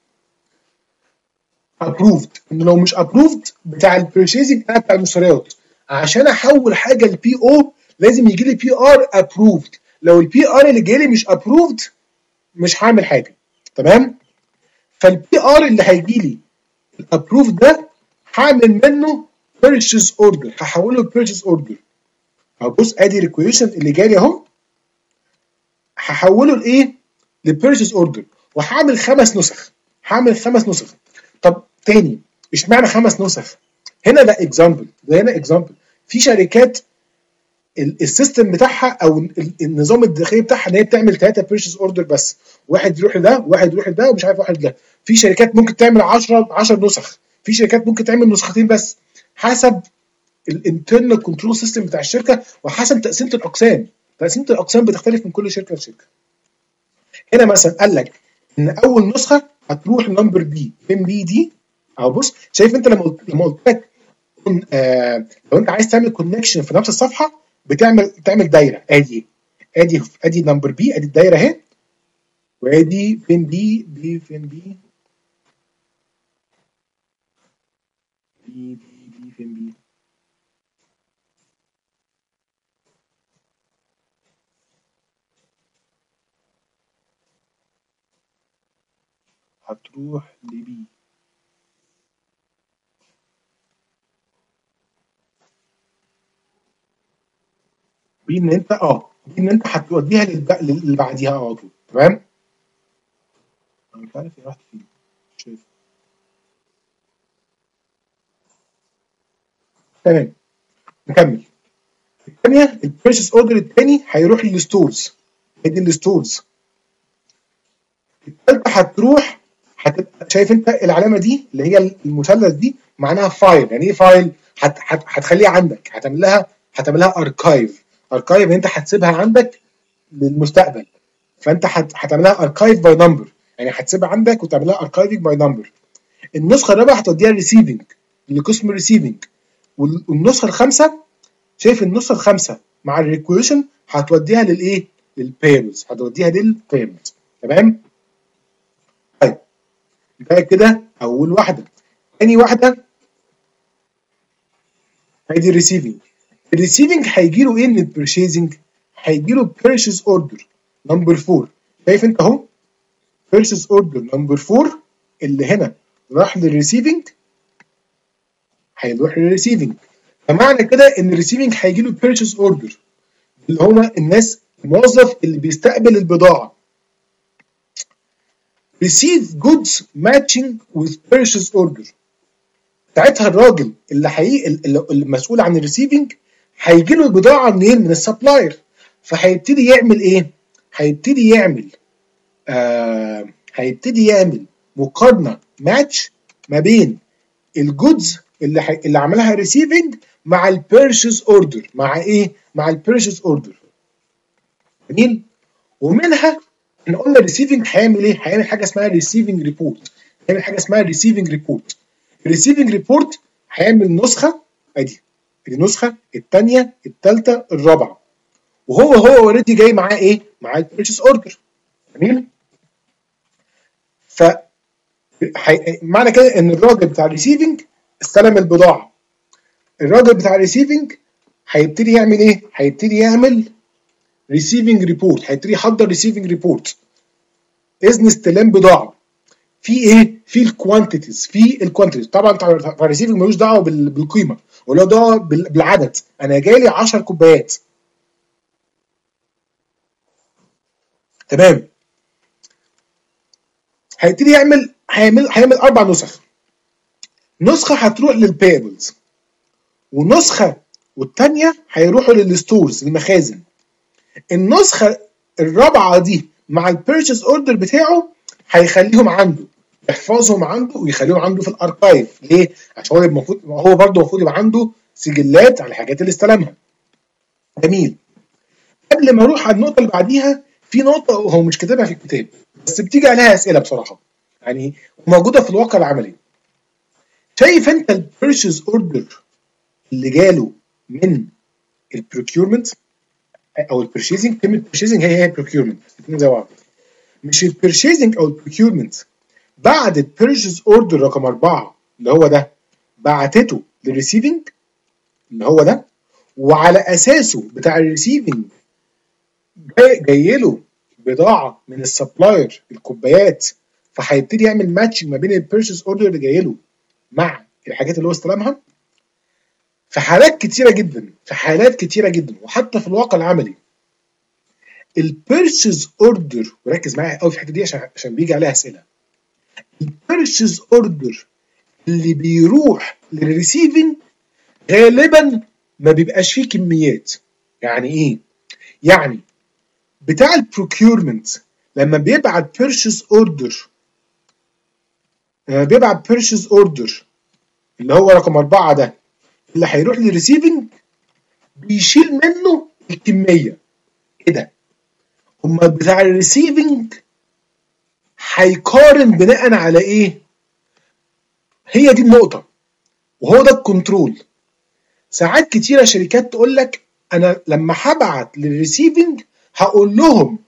approved. انه لو مش approved بتاع البرشيزنج بتاع المشتريات، عشان احول حاجه لبي او لازم يجي لي بي ار approved. لو البي ار اللي جاي لي مش approved مش هعمل حاجه. تمام. فالبي ار اللي هيجي لي الابروف ده هعمل منه purchase order، هحوله purchase order. هبص ادي ريكويشن اللي جالي اهو، هحوله لايه؟ لبيرشيز اوردر، وهعمل خمس نسخ. هعمل خمس نسخ. طب تاني، اشمعنى خمس نسخ؟ هنا ده اكزامبل، ده هنا اكزامبل. في شركات السيستم بتاعها او النظام الداخلي بتاعها ان هي بتعمل ثلاثه بيرشيز اوردر بس، واحد يروح لده وواحد يروح لده ومش عارف واحد لده. في شركات ممكن تعمل عشرة عشر نسخ، في شركات ممكن تعمل نسختين بس، حسب الانترنال كنترول سيستم بتاع الشركه وحسب تقسيمه الاقسام. تقسيمه الاقسام بتختلف من كل شركه لشركه. هنا مثلا قال لك ان اول نسخه هتروح نمبر بي ام بي دي. او بص، شايف انت لما قلت لما قلت لك آه لو انت عايز تعمل كونكشن في نفس الصفحه بتعمل تعمل دايره. ادي ادي ادي نمبر بي، ادي الدايره اهي، وادي فين دي دي فين دي دي دي دي فين دي هتروح لبي. بي ان انت اه بي ان انت هتوديها للب- اللي بعديها على طول. تمام. انا مش عارف هي راحت فين، مش شايف. تمام، نكمل. الثانيه البيرشيس اوردر الثاني هيروح للستورز، ادي الستورز. الثالثه هتروح، هتبقى شايف انت العلامه دي اللي هي المثلث دي معناها فايل. يعني ايه فايل؟ هت هت هتخليها عندك، هتعمل لها هتعمل لها اركايف. اركايف انت هتسيبها عندك للمستقبل. فانت هت- هتعملها اركايف باي نمبر، يعني هتسيبها عندك وتعملها اركايفنج باي نمبر. النسخه الرابعه هتوديها ريسيفنج لقسم الريسيفنج. والنسخه الخامسه، شايف النسخه الخامسه مع الريكويشن هتوديها للايه؟ للبيرلز، هتوديها للبيرلز. تمام. طيب، ده كده اول واحده. تاني واحده هيدي الريسيفنج. الريسيفنج هيجي له ايه من البرشيزنج؟ هيجي له بيرشيز اوردر نمبر أربعة. شايف انت اهو بيرشيز اوردر نمبر أربعة اللي هنا راح للريسيفنج، هيروح للريسيفنج. فمعنى كده ان الريسيفنج هيجي له بيرشيز اوردر اللي هما الناس، الموظف اللي بيستقبل البضاعه. receive goods matching with purchase order. ساعتها الراجل اللي حقيقي اللي المسؤول عن الريسيفنج هيجي له البضاعه منين؟ من السبلاير. فهيبتدي يعمل ايه؟ هيبتدي يعمل آه هيبتدي يعمل مقارنه ماتش ما بين الجودز اللي حي... اللي عملها ريسيفنج مع البيرشيز اوردر. مع ايه؟ مع البيرشيز اوردر. جميل. ومنها ان قلنا الريسيفنج هيعمل ايه؟ هيعمل حاجه اسمها ريسيفنج ريبورت. هيعمل حاجه اسمها ريسيفنج ريبورت. الريسيفنج ريبورت هيعمل نسخه، ادي النسخه الثانيه الثالثه الرابعه، وهو هو اوريدي جاي معاه ايه؟ معاه البيرشيز اوردر. جميل. ف حي... معنى كده ان الراجل بتاع الريسيفنج استلم البضاعه. الراجل بتاع الريسيفنج هيبتدي يعمل ايه؟ هيبتدي يعمل ريسيفنج ريبورت، هيبتدي يحضر ريسيفنج ريبورت، اذن استلام بضاعه. في ايه؟ في الكوانتيتيز، في الكوانتيتيز طبعا بتاع الريسيفنج ملوش دعوه بالقيمه ولا دعوه بالعدد. انا جالي عشر كوبايات. تمام. هيبتدي يعمل هيعمل هيعمل اربع نسخ. نسخه هتروح للبيبلز، ونسخه والثانيه هيروحوا للستورز المخازن. النسخه الرابعه دي مع البيرشيز اوردر بتاعه هيخليهم عنده، يحفظهم عنده ويخليهم عنده في الاركايف. ليه؟ عشان هو المفروض هو برضه المفروض يبقى عنده سجلات على الحاجات اللي استلمها. جميل. قبل ما اروح على النقطه اللي بعديها، في نقطه هو مش كاتبها في الكتاب بس بتيجي عليها اسئله بصراحه، يعني موجوده في الواقع العملي. شايف انت البيرشيز اوردر اللي جاله من البروكيورمنت او البرشيزنج؟ كلمه برشيزنج هي هي بروكيورمنت، الاثنين زي بعض. مش البرشيزنج او البروكيورمنت بعد البيرشيز اوردر رقم أربعة اللي هو ده بعتته للريسيفنج اللي هو ده، وعلى اساسه بتاع الريسيفنج جاي, جاي له بضاعه من السبلاير الكوبايات، فهيبتدي يعمل ماتشنج ما بين البيرشيز اوردر اللي جاي له مع الحاجات اللي هو استلمها. في حالات كتيره جدا، في حالات كتيره جدا وحتى في الواقع العملي، البيرشيز اوردر، وركز معايا قوي في الحته دي عشان عشان بيجي عليها اسئله. البيرشيز اوردر اللي بيروح للريسيفنج غالبا ما بيبقاش فيه كميات. يعني ايه؟ يعني بتاع البروكيورمنت لما بيبعت بيرشيز اوردر، لما بيبعت بيرشيز اوردر اللي هو رقم أربعة ده اللي هيروح للريسيفنج، بيشيل منه الكميه. ايه ده؟ امال بتاع الريسيفنج هيقارن بناء على ايه؟ هي دي النقطه، وهو ده الكنترول. ساعات كتيره شركات تقول لك انا لما هبعت للريسيفنج هقول لهم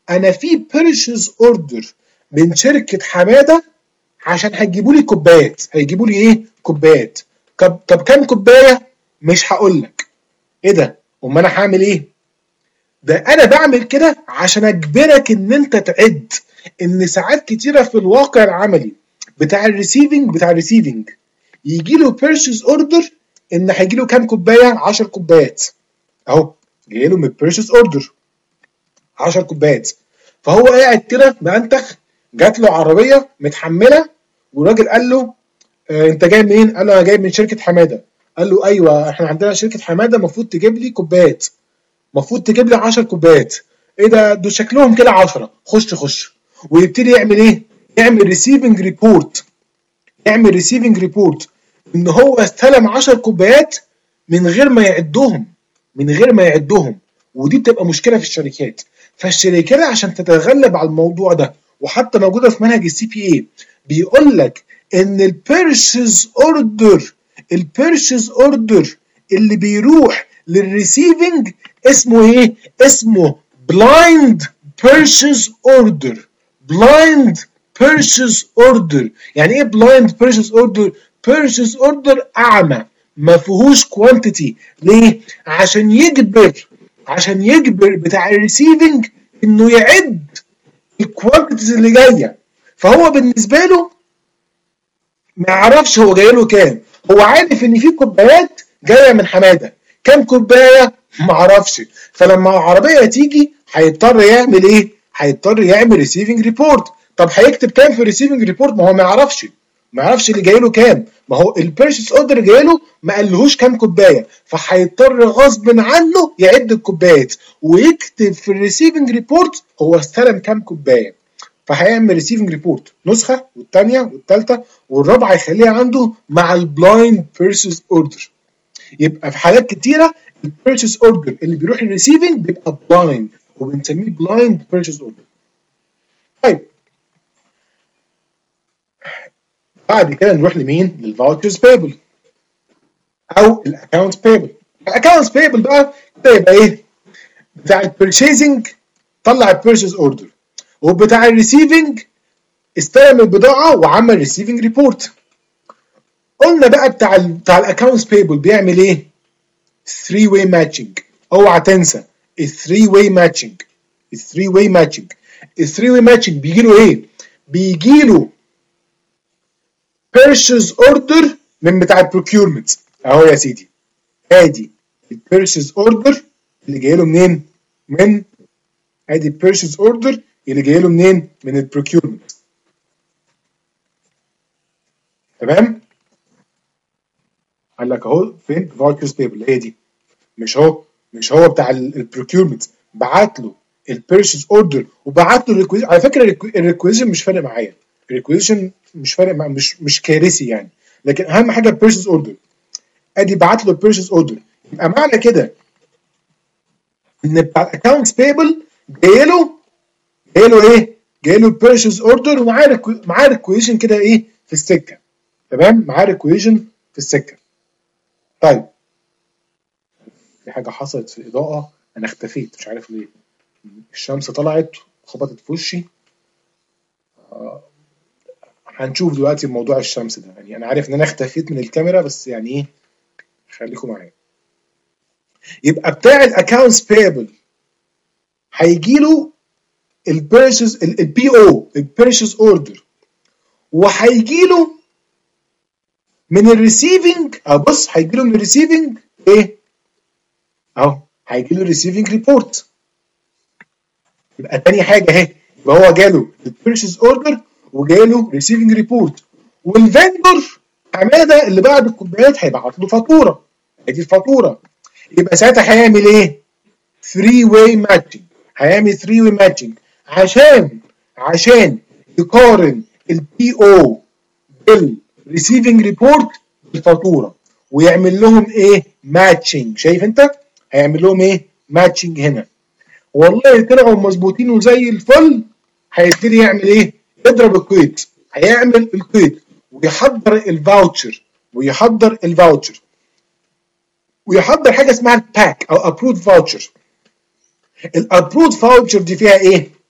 انا في بيرشيز اوردر من شركه حماده عشان هيجيبوا لي كوبايات، هيجيبوا لي ايه؟ كوبايات. طب طب كام كوبايه؟ مش هقول لك. ايه ده؟ امال انا هعمل ايه؟ ده انا بعمل كده عشان اجبرك ان انت تعد ان ساعات كتيره في الواقع العملي بتاع الريسيفنج بتاع الريسيفنج يجي له بيرشيز اوردر ان هيجي له كام كوبايه؟ عشر كوبايات. اهو جاي له من بيرشيز اوردر عشر كوبايات. فهو قاعد كده مأنتخ، جات له عربيه متحمله والراجل قال له آه انت جاي منين؟ قال له انا جاي من شركه حماده. قال له ايوه احنا عندنا شركه حماده المفروض تجيب لي كوبايات، المفروض تجيب لي عشر كوبايات. ايه ده؟ دول شكلهم كده عشرة. خش خش ويبتدي يعمل ايه؟ يعمل ريسيفنج ريبورت، يعمل ريسيفنج ريبورت ان هو استلم عشر كوبايات من غير ما يعدهم، من غير ما يعدهم. ودي بتبقى مشكله في الشركات. فالشركات عشان تتغلب على الموضوع ده، وحتى موجوده في منهج السي بي اي، بيقول لك ان البيرشيز اوردر البيرشيز اوردر اللي بيروح للريسيفنج اسمه ايه؟ اسمه بلايند بيرشيز اوردر. بلايند purchase order. يعني ايه blind purchase order؟ purchase order اعمى ما فيهوش quantity. ليه؟ عشان يجبر عشان يجبر بتاع الريسيفنج انه يعد الكوانتيتيز اللي جايه. فهو بالنسبه له ما يعرفش هو جاي له كام، هو عارف ان في كوبايات جايه من حماده، كام كوبايه ما اعرفش. فلما العربيه تيجي هيضطر يعمل ايه؟ هيضطر يعمل ريسيفنج ريبورت. طب هيكتب كام في الريسيفنج ريبورت؟ ما هو ما يعرفش ما يعرفش اللي جاي له كام، ما هو البيرشيس اوردر جاي له ما قالهوش كام كوبايه، فهيضطر غصب عنه يعد الكوبايات ويكتب في الريسيفنج ريبورت هو استلم كام كوبايه. فهيعمل ريسيفنج ريبورت نسخه والثانيه والثالثه والرابعه يخليها عنده مع البلايند بيرشيس اوردر. يبقى في حالات كتيره البيرشيس اوردر اللي بيروح الريسيفنج بيبقى بلايند وبنسميه بلايند بيرشيس اوردر. طيب بعد كده نروح لمين؟ للفاوتشرز بيبل او الاكونتس بيبل. الاكونتس بيبل بقى ده يبقى ايه؟ بتاع البيرشيزنج طلع البيرشيز اوردر، وبتاع الريسيفنج استلم البضاعه وعمل ريسيفنج ريبورت. قلنا بقى بتاع ال بتاع الاكونتس بيبل بيعمل ايه؟ ثري واي ماتشنج. اوعى تنسى الثري واي ماتشنج. الثري واي ماتشنج الثري واي ماتشنج بيجي له ايه؟ بيجي له purchase order من بتاع البروكيورمنت. اهو يا سيدي ادي البيرشيز اوردر اللي جاي له منين؟ من ادي البيرشيز اوردر اللي جاي له منين؟ من البروكيورمنت. تمام؟ قال لك اهو فين؟ فاوتشرز بيبل هي دي. مش هو مش هو بتاع البروكيورمنت بعت له البيرشيز اوردر وبعت له الريكويزيشن. على فكره الريكويزيشن مش فارق معايا، الريكويزيشن مش فارق مع مش مش كارثي يعني، لكن اهم حاجه البيرشيز اوردر. ادي بعت له البيرشيز اوردر، يبقى معنى كده ان بتاع الاكونتس بيبل جاي له جاي له ايه؟ جاي له البيرشيز اوردر ومعاه معاه ريكويزيشن كده ايه في السكه. تمام؟ معاه ريكويزيشن في السكه. طيب في حاجه حصلت في الاضاءه، انا اختفيت مش عارف ليه. الشمس طلعت خبطت في وشي. آه هنشوف دلوقتي موضوع الشمس ده. يعني انا عارف ان انا اختفيت من الكاميرا بس يعني ايه، خليكم معايا. يبقى بتاع الاكونتس بيبل هيجي له البيرشيز البي او البيرشيز اوردر، وهيجي له من الريسيفنج. اه بص هيجي له من الريسيفنج ايه؟ اهو هيجي له ريسيفنج ريبورت. يبقى تاني حاجه اهي، يبقى هو جاله البيرشيز اوردر وجاله ريسيفنج ريبورت. والفندور حماده اللي بعد الكوبايات هيبعت له فاتوره، ادي الفاتوره. يبقى ساعتها هيعمل ايه؟ ثري واي ماتشنج. هيعمل ثري واي ماتشنج عشان عشان يقارن البي او بالريسيفنج ريبورت بالفاتوره ويعمل لهم ايه؟ ماتشنج. شايف انت؟ هيعمل لهم ايه؟ ماتشنج هنا. والله طلعوا مظبوطين وزي الفل، هيبتدي يعمل ايه؟ يضرب القيد. هيعمل القيد ويحضر الفاوتشر ويحضر الفاوتشر ويحضر حاجه اسمها الباك او ابروف فاوتشر. الابروف فاوتشر دي فيها ايه؟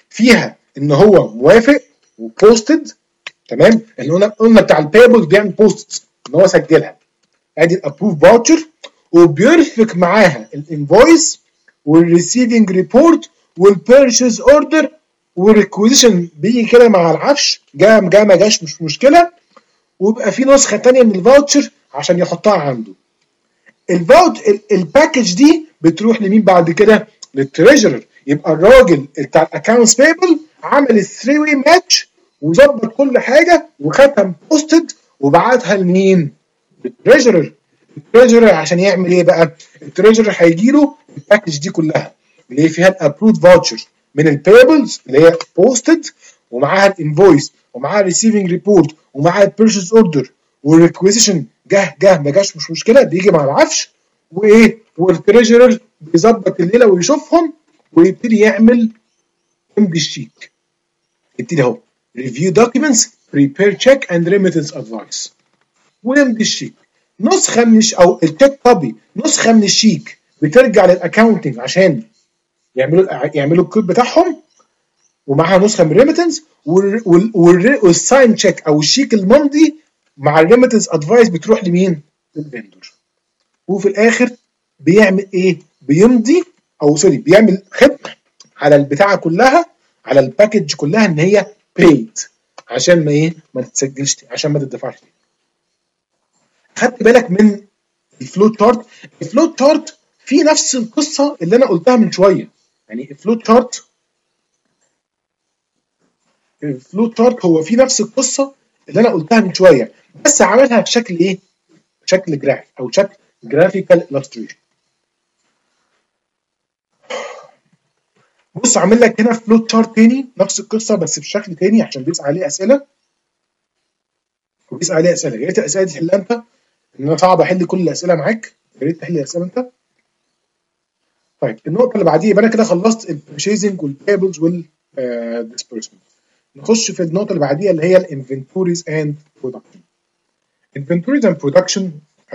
فيها ان هو موافق وبوستد، تمام، اللي قلنا قلنا بتاع البيبل بيعمل بوست ان هو سجلها، ادي الابروف فاوتشر، وبيرفق معاها الانفويس والريسيفنج ريبورت والبيرشيز اوردر والريكويزيشن بيجي كده مع العفش، جا جا ما جاش مش مشكله، ويبقى في نسخه ثانيه من الفاوتشر عشان يحطها عنده. الفاوت الباكج دي بتروح لمين بعد كده؟ للتريجرر. يبقى الراجل بتاع الاكونتس بيبل عمل الثري واي ماتش وظبط كل حاجه وختم بوستد وبعتها لمين؟ للتريجرر. التريجرر عشان يعمل ايه بقى؟ التريجرر هيجي له الباكج دي كلها اللي هي فيها الابروف فاوتشر من البيبلز اللي هي بوستد، ومعاها الانفويس، ومعاها الريسيفنج ريبورت، ومعاها البيرشيز اوردر والريكويزيشن، جه جه ما جاش مش مشكله، بيجي مع العفش وايه، والتريجرر بيظبط الليله ويشوفهم ويبتدي يعمل امضي الشيك. يبتدي اهو ريفيو دوكيومنتس، بريبير تشيك اند ريميتنس ادفايس، ويمضي الشيك. نسخه من الش... او التشيك كوبي، نسخه من الشيك بترجع للاكاونتنج عشان يعملوا يعملوا الكود بتاعهم، ومعاها نسخه من الريميتنس، والساين تشيك او الشيك الممضي مع الريميتنس ادفايس بتروح لمين؟ للفندور. وفي الاخر بيعمل ايه؟ بيمضي او سوري بيعمل ختم على البتاعه كلها، على الباكج كلها ان هي paid، عشان ما ايه؟ ما تتسجلش، عشان ما تدفعش. خدت بالك من الفلو تشارت؟ الفلو تشارت في نفس القصه اللي انا قلتها من شويه. يعني الفلو تشارت الفلو تشارت هو في نفس القصه اللي انا قلتها من شويه، بس عملها بشكل ايه؟ بشكل جرافيك او شكل جرافيكال illustration. بص عامل لك هنا فلو تشارت تاني نفس القصه بس بشكل تاني عشان بيسال عليه اسئله وبيسال عليه اسئله. يا ريت الاسئله دي تحلها انت، ان انا صعب احل كل الاسئله معاك، يا ريت تحل الاسئله انت. طيب النقطه اللي بعديها، يبقى انا كده خلصت البرشيزنج والبيبلز والديسبيرسمنت. نخش في النقطه اللي بعديها اللي هي الانفنتوريز اند برودكشن. انفنتوريز اند برودكشن،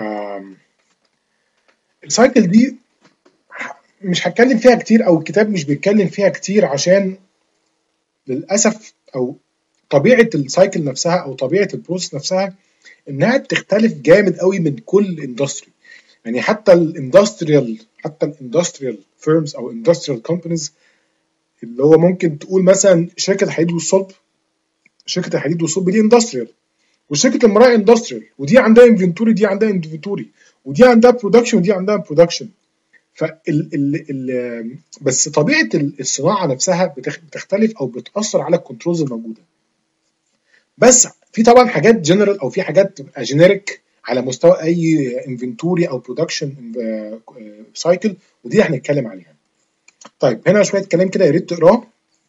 السايكل دي مش هتكلم فيها كتير او الكتاب مش بيتكلم فيها كتير عشان للاسف او طبيعه السايكل نفسها او طبيعه البروسيس نفسها انها بتختلف جامد قوي من كل اندستري. يعني حتى الاندستريال حتى الاندستريال فيرمز او اندستريال كومبانيز، اللي هو ممكن تقول مثلا شركه الحديد والصلب، شركه الحديد والصلب دي اندستريال، وشركه المراعي اندستريال، ودي عندها انفنتوري دي عندها انفنتوري، ودي عندها برودكشن ودي عندها برودكشن. فال ال ال بس طبيعه الصناعه نفسها بتختلف او بتاثر على الكنترولز الموجوده. بس في طبعا حاجات جنرال او في حاجات تبقى جينيريك على مستوى اي انفنتوري او برودكشن سايكل، ودي هنتكلم عليها. طيب هنا شويه كلام كده يا ريت تقراه.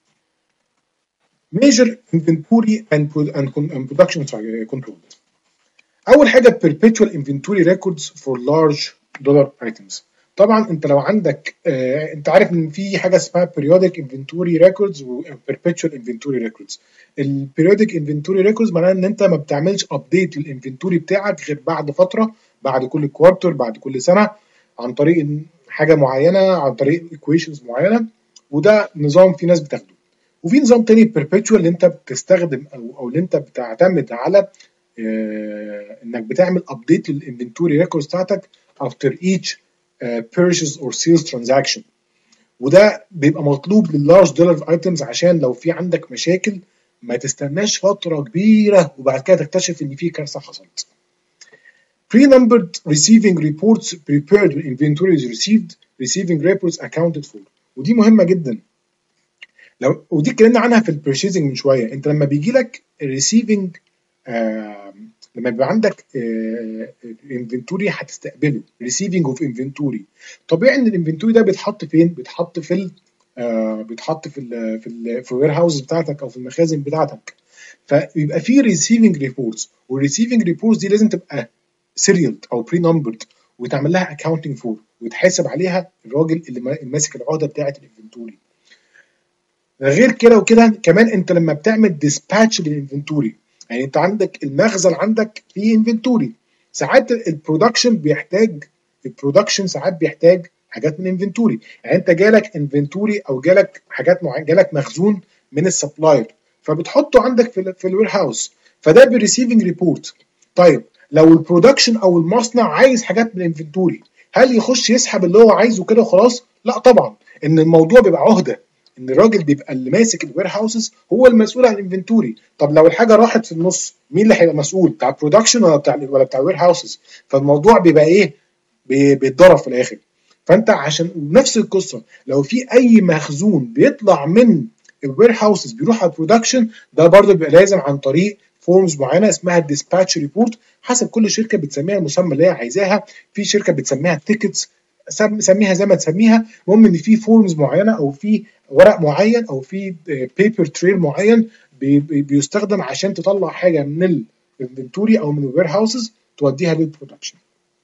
Major inventory and production control. اول حاجه perpetual inventory records for large dollar items. طبعا انت لو عندك آه انت عارف ان في حاجه اسمها periodic inventory records و perpetual inventory records. ال periodic inventory records معناه ان انت ما بتعملش ابديت للانفنتوري بتاعك غير بعد فتره، بعد كل كوارتر، بعد كل سنه، عن طريق حاجه معينه، عن طريق equations معينه، وده نظام في ناس بتاخده. وفي نظام تاني perpetual اللي انت بتستخدم او او اللي انت بتعتمد على آه انك بتعمل ابديت للانفنتوري ريكوردز بتاعتك after each uh, purchase or sales transaction. وده بيبقى مطلوب لللارج دولار ايتمز عشان لو في عندك مشاكل ما تستناش فتره كبيره وبعد كده تكتشف ان في كارثه حصلت. Pre-numbered receiving reports prepared when inventory is received, receiving reports accounted for. ودي مهمه جدا. لو ودي اتكلمنا عنها في البرشيزنج من شويه. انت لما بيجي لك الريسيفنج آه لما بيبقى عندك انفنتوري هتستقبله ريسيفنج اوف انفنتوري، طبيعي ان الانفنتوري ده بيتحط فين؟ بيتحط في ال آه بيتحط في ال في ال في الوير هاوس بتاعتك او في المخازن بتاعتك. فيبقى في ريسيفنج ريبورتس، والريسيفنج ريبورتس دي لازم تبقى سيريالد او بري نمبرد ويتعمل لها اكاونتنج فور ويتحاسب عليها الراجل اللي ماسك العقده بتاعه الانفنتوري. غير كده وكده كمان انت لما بتعمل ديسباتش للانفنتوري، يعني انت عندك المخزن عندك فيه انفنتوري، ساعات البرودكشن بيحتاج البرودكشن ساعات بيحتاج حاجات من انفنتوري. يعني انت جالك انفنتوري او جالك حاجات معينه، جالك مخزون من السبلاير، فبتحطه عندك في ال في الوير هاوس، فده بالريسيفنج ريبورت. طيب لو البرودكشن او المصنع عايز حاجات من الانفنتوري، هل يخش يسحب اللي هو عايزه كده وخلاص؟ لا طبعا، ان الموضوع بيبقى عهده، ان الراجل بيبقى اللي ماسك الوير هاوسز هو المسؤول عن الانفنتوري. طب لو الحاجه راحت في النص، مين اللي هيبقى مسؤول؟ بتاع البرودكشن ولا بتاع ولا بتاع الوير هاوسز؟ فالموضوع بيبقى ايه؟ بيتضرب في الاخر. فانت عشان نفس القصه، لو في اي مخزون بيطلع من الوير هاوسز بيروح على البرودكشن، ده برضه بيبقى لازم عن طريق فورمز معينه اسمها الديسباتش ريبورت، حسب كل شركه بتسميها المسمى اللي هي عايزاها. في شركه بتسميها تيكتس، سميها زي ما تسميها، المهم ان في فورمز معينه او في ورق معين او في بيبر تريل معين بي بيستخدم عشان تطلع حاجه من الانفنتوري او من الوير هاوسز توديها للبرودكشن.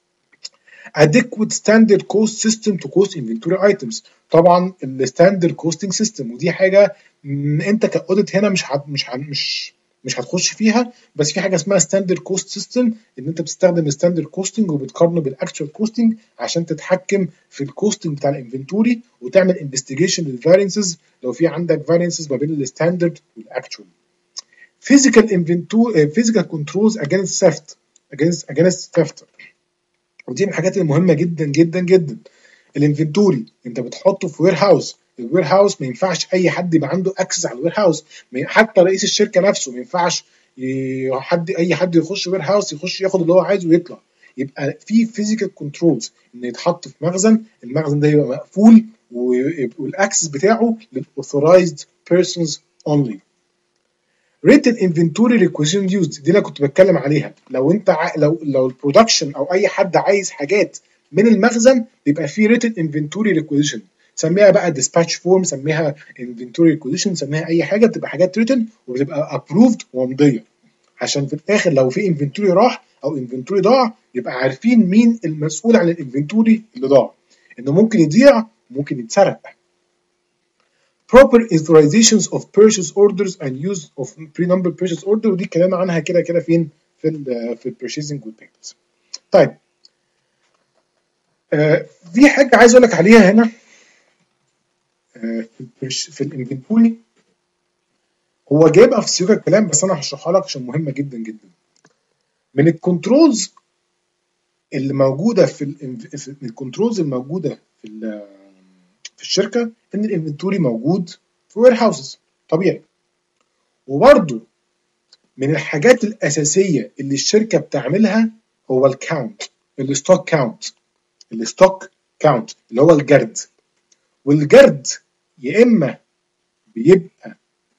adequate standard cost system to cost inventory items. طبعا الستاندرد كوستنج سيستم، ودي حاجه انت كاوديت هنا مش هت مش هت مش مش هتخش فيها، بس في حاجه اسمها ستاندرد كوست سيستم، ان انت بتستخدم الستاندرد كوستنج وبتقارنه بالاكتشوال كوستنج عشان تتحكم في الكوستنج بتاع الانفنتوري وتعمل انفستيجيشن للفارينسز لو في عندك فارينسز ما بين الستاندرد والاكتشوال. physical inventory physical controls against theft against against theft ودي من الحاجات المهمه جدا جدا جدا. الانفنتوري انت بتحطه في وير هاوس، الوير هاوس ما ينفعش اي حد يبقى عنده اكسس على الوير هاوس، حتى رئيس الشركه نفسه ما ينفعش حد اي حد يخش وير هاوس يخش ياخد اللي هو عايزه ويطلع. يبقى في فيزيكال كنترولز ان يتحط في مخزن، المخزن ده يبقى مقفول والاكسس بتاعه للاوثورايزد بيرسونز اونلي. written inventory requisition used، دي اللي كنت بتكلم عليها. لو انت ع... لو لو البرودكشن او اي حد عايز حاجات من المخزن بيبقى فيه written inventory requisition، سميها بقى dispatch form، سميها inventory requisition، سميها اي حاجه، بتبقى حاجات written وبتبقى approved ومضيه، عشان في الاخر لو في انفنتوري راح او انفنتوري ضاع يبقى عارفين مين المسؤول عن الانفنتوري اللي ضاع، انه ممكن يضيع ممكن يتسرق. proper authorizations of purchase orders and use of pre-numbered purchase order، ودي اتكلمنا عنها كده كده فين في ال في البيرشيزنج والبيمنتس. طيب آه في حاجه عايز اقول لك عليها هنا آه في في الانفنتوري، هو جايبها في سياق الكلام بس انا هشرحها لك عشان مهمه جدا جدا. من الكنترولز اللي موجوده في من الكنترولز الموجوده في في الشركه ان الانفنتوري موجود في وير هاوسز طبيعي، وبرده من الحاجات الاساسيه اللي الشركه بتعملها هو الكاونت، الستوك كاونت، الستوك كاونت اللي هو الجرد. والجرد يا اما بيبقى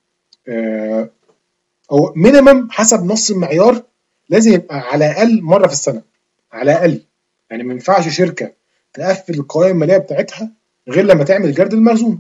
آه او مينيمم حسب نص المعيار، لازم يبقى على الاقل مره في السنه، على الاقل. يعني ما ينفعش شركه تقفل القوائم الماليه بتاعتها غير لما تعمل جرد المخزون،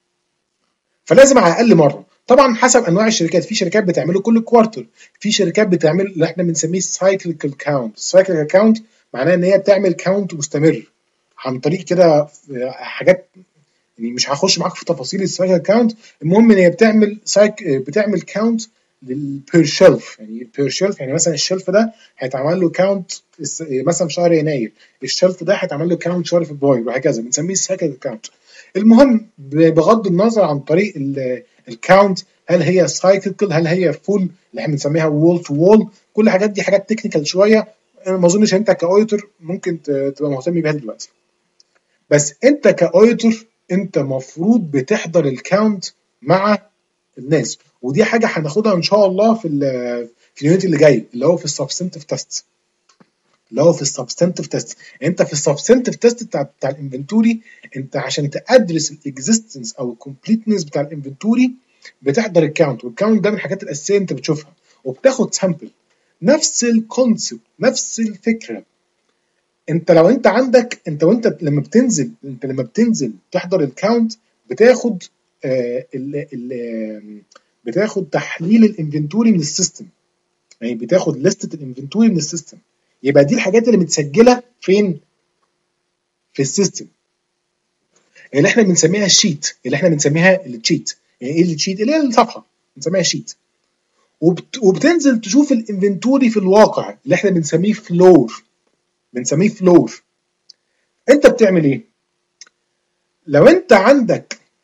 فلازم على الاقل مره. طبعا حسب انواع الشركات، في شركات بتعمله كل كوارتر، في شركات بتعمل اللي احنا بنسميه سايكليكال كاونت. سايكليكال كاونت معناه ان هي بتعمل كاونت مستمر عن طريق كده حاجات، يعني مش هخش معاك في تفاصيل السايكل كاونت، المهم ان هي بتعمل سايك بتعمل كاونت للبير شيلف. يعني بير شيلف يعني مثلا الشيلف ده هيتعمل له كاونت مثلا في شهر يناير، الشيلف ده هيتعمل له كاونت شهر فبراير وهكذا، بنسميه سايكل كاونت. المهم بغض النظر عن طريق الكاونت، هل هي سايكل، هل هي فول اللي احنا بنسميها وول تو وول، كل الحاجات دي حاجات تكنيكال شويه، انا ما اظنش انت كاوديتور ممكن تبقى مهتم بيها دلوقتي. بس انت كاوديتور انت مفروض بتحضر الكاونت مع الناس، ودي حاجه هناخدها ان شاء الله في في اليونت اللي جاي اللي هو في السبستنتيف تيست، اللي هو في السبستنتيف تيست. انت في السبستنتيف تيست بتاع بتاع الانفنتوري، انت عشان تادرس الاكزيستنس او الكومبليتنس بتاع الانفنتوري بتحضر الكاونت، والكاونت ده من الحاجات الاساسيه انت بتشوفها وبتاخد سامبل. نفس الكونسبت، نفس الفكره. انت لو انت عندك انت وانت لما بتنزل انت لما بتنزل تحضر الكاونت بتاخد آه ال ال بتاخد تحليل الانفنتوري من السيستم، يعني بتاخد لستة الانفنتوري من السيستم. يبقى دي الحاجات اللي متسجله فين؟ في السيستم اللي احنا بنسميها الشيت، اللي احنا بنسميها التشيت. يعني ايه التشيت؟ اللي هي الصفحه بنسميها شيت. وبت... وبتنزل تشوف الانفنتوري في الواقع اللي احنا بنسميه فلور، بنسميه فلور. انت بتعمل ايه؟ لو انت عندك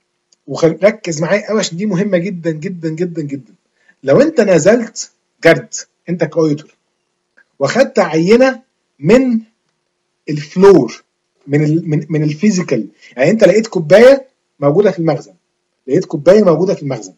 وركز معايا قوي عشان دي مهمه جدا جدا جدا جدا. لو انت نزلت جرد انت كاوديتور واخدت عينه من الفلور من ال من, من الفيزيكال، يعني انت لقيت كوبايه موجوده في المخزن، لقيت كوبايه موجوده في المخزن،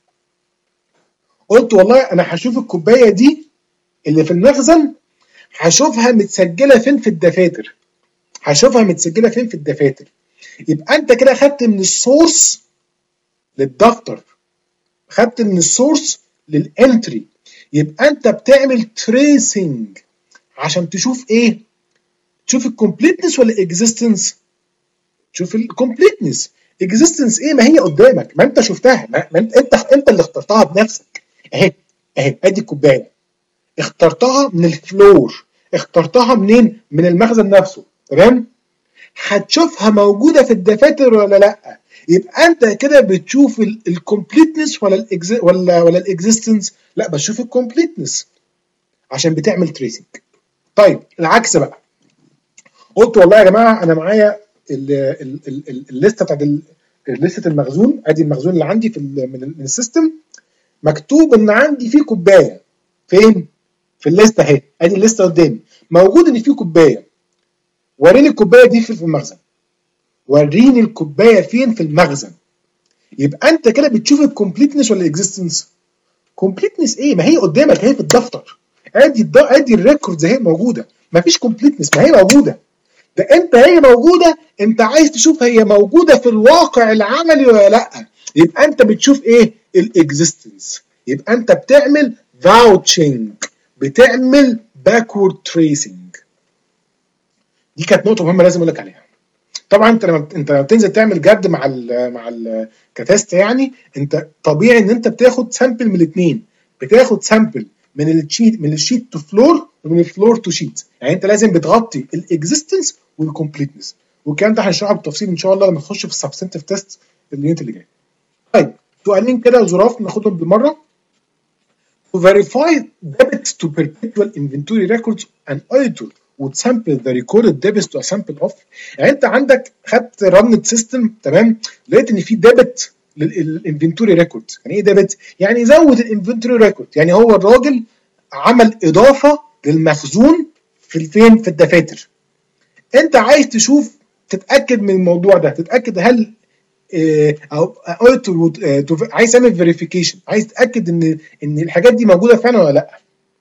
قلت والله انا هشوف الكوبايه دي اللي في المخزن هشوفها متسجله فين في الدفاتر، هشوفها متسجله فين في الدفاتر. يبقى انت كده خدت من السورس للدفتر، خدت من السورس للانتري، يبقى انت بتعمل تريسنج عشان تشوف ايه؟ تشوف الكومبليتنس ولا اكزيستنس؟ تشوف الكومبليتنس. اكزيستنس ايه؟ ما هي قدامك، ما انت شفتها، ما ما انت انت انت اللي اخترتها بنفسك. اهي اهي ادي الكوبايه، اخترتها من الفلور، اخترتها منين؟ من المخزن نفسه، تمام؟ هتشوفها موجوده في الدفاتر ولا لا؟ يبقى انت كده بتشوف الكومبليتنس ولا الإكز... ولا ولا الاكزيستنس؟ لا، بشوف الكومبليتنس عشان بتعمل تريسنج. طيب العكس بقى، قلت والله يا جماعه انا معايا الليسته بتاعت لسته المخزون، ادي المخزون اللي عندي في من السيستم، مكتوب ان عندي فيه كوبايه. فين؟ في الليسته اهي، ادي الليسته قدامي، موجود ان فيه كوبايه. وريني الكوبايه دي في المخزن، وريني الكوبايه فين في المخزن. يبقى انت كده بتشوف الكومبليتنس ولا الاكزيستنس؟ كومبليتنس ايه؟ ما هي قدامك اهي في الدفتر، ادي ادي الريكوردز اهي موجوده، ما فيش كومبليتنس، ما هي موجوده. ده انت هي موجوده، انت عايز تشوف هي موجوده في الواقع العملي ولا لا. يبقى انت بتشوف ايه؟ الاكزيستنس. يبقى انت بتعمل فاوتشنج، بتعمل باكورد تريسنج. دي كانت نقطه مهمه لازم اقول لك عليها. طبعا انت لما انت لما بتنزل تعمل جرد مع ال مع ال كتست، يعني انت طبيعي ان انت بتاخد سامبل من الاثنين، بتاخد سامبل من الشيت من الشيت تو فلور ومن الفلور تو شيت. يعني انت لازم بتغطي الاكزيستنس والكومبليتنس، والكلام ده هنشرحه بالتفصيل ان شاء الله لما نخش في السبستنتيف تيست اليونت اللي جاي. طيب سؤالين كده ظراف ناخدهم بالمره. To verify debits to perpetual inventory records an auditor would sample the recorded debits to a sample of. يعني انت عندك خدت رنت سيستم، تمام، لقيت ان في ديبت للانفنتوري ريكورد. يعني ايه ديبت؟ يعني زود الانفنتوري ريكورد، يعني هو الراجل عمل اضافه للمخزون في الفين في الدفاتر. انت عايز تشوف تتاكد من الموضوع ده، تتاكد هل او auditor عايز تعمل فيريفيكيشن، عايز تتاكد ان ان الحاجات دي موجوده فعلا ولا لا.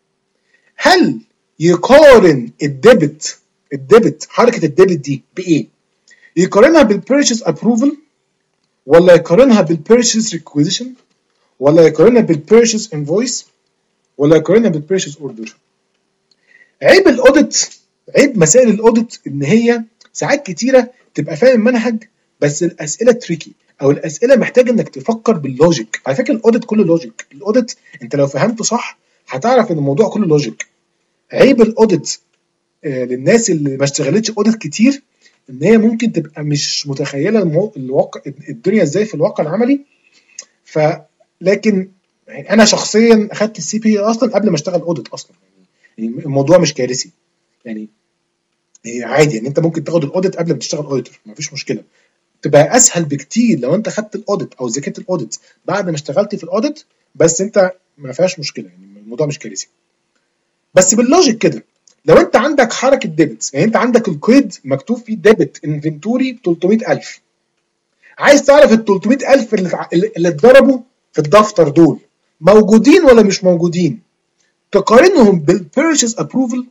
هل يقارن الديبت الديبت حركه الديبت دي بايه؟ يقارنها بالبيرشيز ابروفل، ولا يقارنها بالبيرشيز ريكويزيشن، ولا يقارنها بالبيرشيز انفويس، ولا يقارنها بالبيرشيز اوردر؟ عيب الاوديت، عيب مسائل الاوديت ان هي ساعات كتيره تبقى فاهم منهج بس الاسئله تريكي، او الاسئله محتاجه انك تفكر باللوجيك. على فكره الاوديت كله لوجيك، الاوديت انت لو فهمته صح هتعرف ان الموضوع كله لوجيك. عيب الاوديت آه للناس اللي ما اشتغلتش اوديت كتير ان هي ممكن تبقى مش متخيله المو... الواقع الدنيا ازاي في الواقع العملي. ف لكن يعني انا شخصيا اخدت السي بي اصلا قبل ما اشتغل اوديت اصلا، يعني الموضوع مش كارثي، يعني عادي. يعني انت ممكن تاخد الاوديت قبل ما تشتغل اوديتور، مفيش مشكله، تبقى اسهل بكتير لو انت خدت الاوديت او ذاكرت الاوديت بعد ما اشتغلت في الاوديت، بس انت ما فيهاش مشكله، يعني الموضوع مش كارثي. بس باللوجيك كده، لو انت عندك حركه ديبت، يعني انت عندك الكويد مكتوب فيه ديبت انفنتوري ب ثلاثمية ألف، عايز تعرف ال ثلاثمية ألف اللي اللي اتضربوا في الدفتر دول موجودين ولا مش موجودين، تقارنهم بالبيرشيز ابروفل.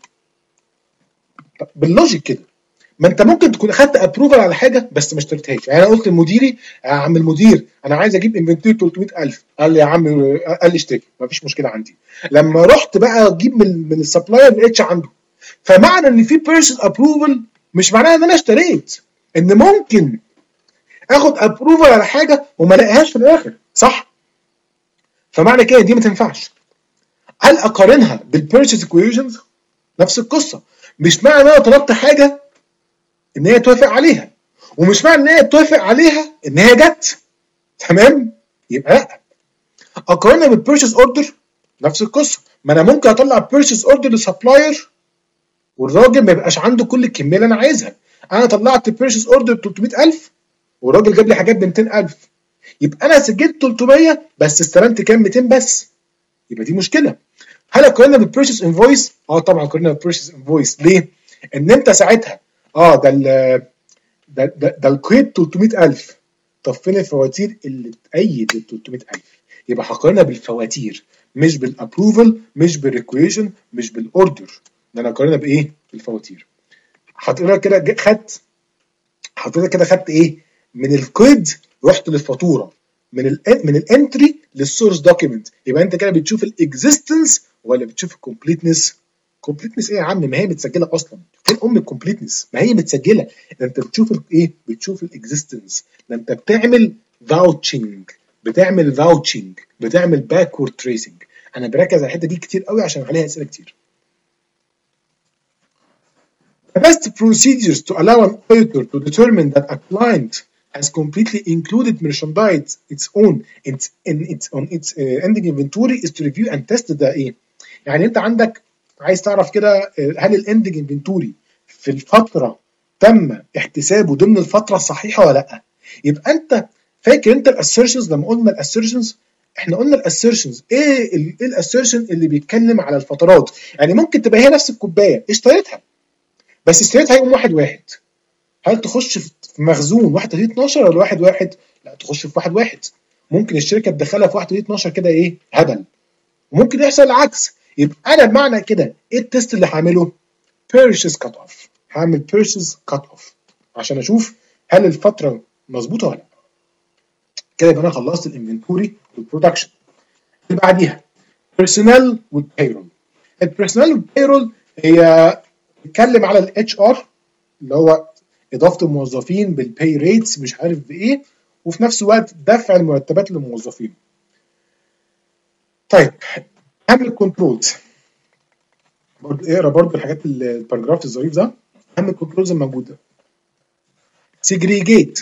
باللوجيك كده، ما انت ممكن تكون اخدت ابروفل على حاجه بس ما اشتريتهاش. يعني انا قلت لمديري يا عم المدير انا عايز اجيب انفنتوري ثلاثمية ألف، قال لي يا عم، قال لي اشتري مفيش مشكله عندي. لما رحت بقى اجيب من من السبلاير ما لقيتش عنده. فمعنى ان في بيرشيز ابروفل مش معناها ان انا اشتريت، ان ممكن اخد ابروفل على حاجه وما الاقيهاش في الاخر، صح؟ فمعنى كده دي ما تنفعش. هل اقارنها بالبيرشيز ايكويشنز؟ نفس القصه، مش معنى ان انا طلبت حاجه ان هي توافق عليها، ومش معنى ان هي توافق عليها ان هي جت، تمام؟ يبقى لا. اقارنها بالبيرشيز اوردر؟ نفس القصه، ما انا ممكن اطلع بيرشيز اوردر لسبلاير والراجل ما يبقاش عنده كل الكميه اللي انا عايزها. انا طلعت بيرشيز اوردر ب ثلاثمية ألف والراجل جاب لي حاجات ب مئتين ألف، يبقى انا سجلت تلتمية بس استلمت كام؟ ميتين بس، يبقى دي مشكله. هل قارنا بالبيرشيز انفويس؟ اه طبعا قارنا بالبيرشيز انفويس. ليه؟ ان انت ساعتها اه ده ال ده ده, ده القيد تلتمية ألف، طب فين الفواتير اللي تأيد ال تلتمية ألف؟ يبقى هقارنها بالفواتير مش بالابروفل مش بالريكويشن مش بالاوردر، ده انا قارنها بايه؟ بالفواتير. حضرتك كده خدت حضرتك كده خدت ايه؟ من القيد رحت للفاتوره، من ال من الانتري للسورس دوكيمنت. يبقى انت كده بتشوف الاكزيستنس ولا بتشوف الكومبليتنس؟ كومبليتنس ايه يا عم؟ ما هي متسجله اصلا. فين ام الكومبليتنس؟ ما هي متسجله. انت بتشوف الايه؟ بتشوف الاكزيستنس. ده انت بتعمل فاوتشنج بتعمل فاوتشنج بتعمل باكورد تريسنج. انا بركز على الحته دي كتير قوي عشان عليها اسئله كتير. The best procedures to allow an auditor to determine that a client has completely included merchandise its own its in its on its uh, ending inventory is to review and test the ايه. يعني انت عندك عايز تعرف كده هل الاندنج انفنتوري في الفتره تم احتسابه ضمن الفتره الصحيحه ولا لا. يبقى انت فاكر انت الاسيرشنز لما قلنا الاسيرشنز، احنا قلنا الاسيرشنز ايه؟ ايه الاسيرشن اللي بيتكلم على الفترات؟ يعني ممكن تبقى هي نفس الكوبايه اشتريتها بس اشتريتها يوم واحد واحد، هل تخش في مخزون واحد تلاتين اتناشر ولا واحد واحد؟ لا تخش في واحد واحد. ممكن الشركه تدخلها في واحد تلاتين اتناشر كده ايه؟ هبل. وممكن يحصل العكس. يبقى انا بمعنى كده ايه التست اللي هعمله؟ بيرشيز كات اوف. هعمل بيرشيز كات اوف عشان اشوف هل الفتره مظبوطه ولا لا. كده يبقى انا خلصت الانفنتوري والبرودكشن. اللي بعديها بيرسونال والبيرول. البيرسونال والبيرول هي بتتكلم على الاتش ار اللي هو اضافه الموظفين بالباي ريتس مش عارف بايه، وفي نفس الوقت دفع المرتبات للموظفين. طيب اهم الكنترولز برضه اقرا برضه الحاجات الباراجراف الظريف ده. اهم الكنترولز الموجوده: segregate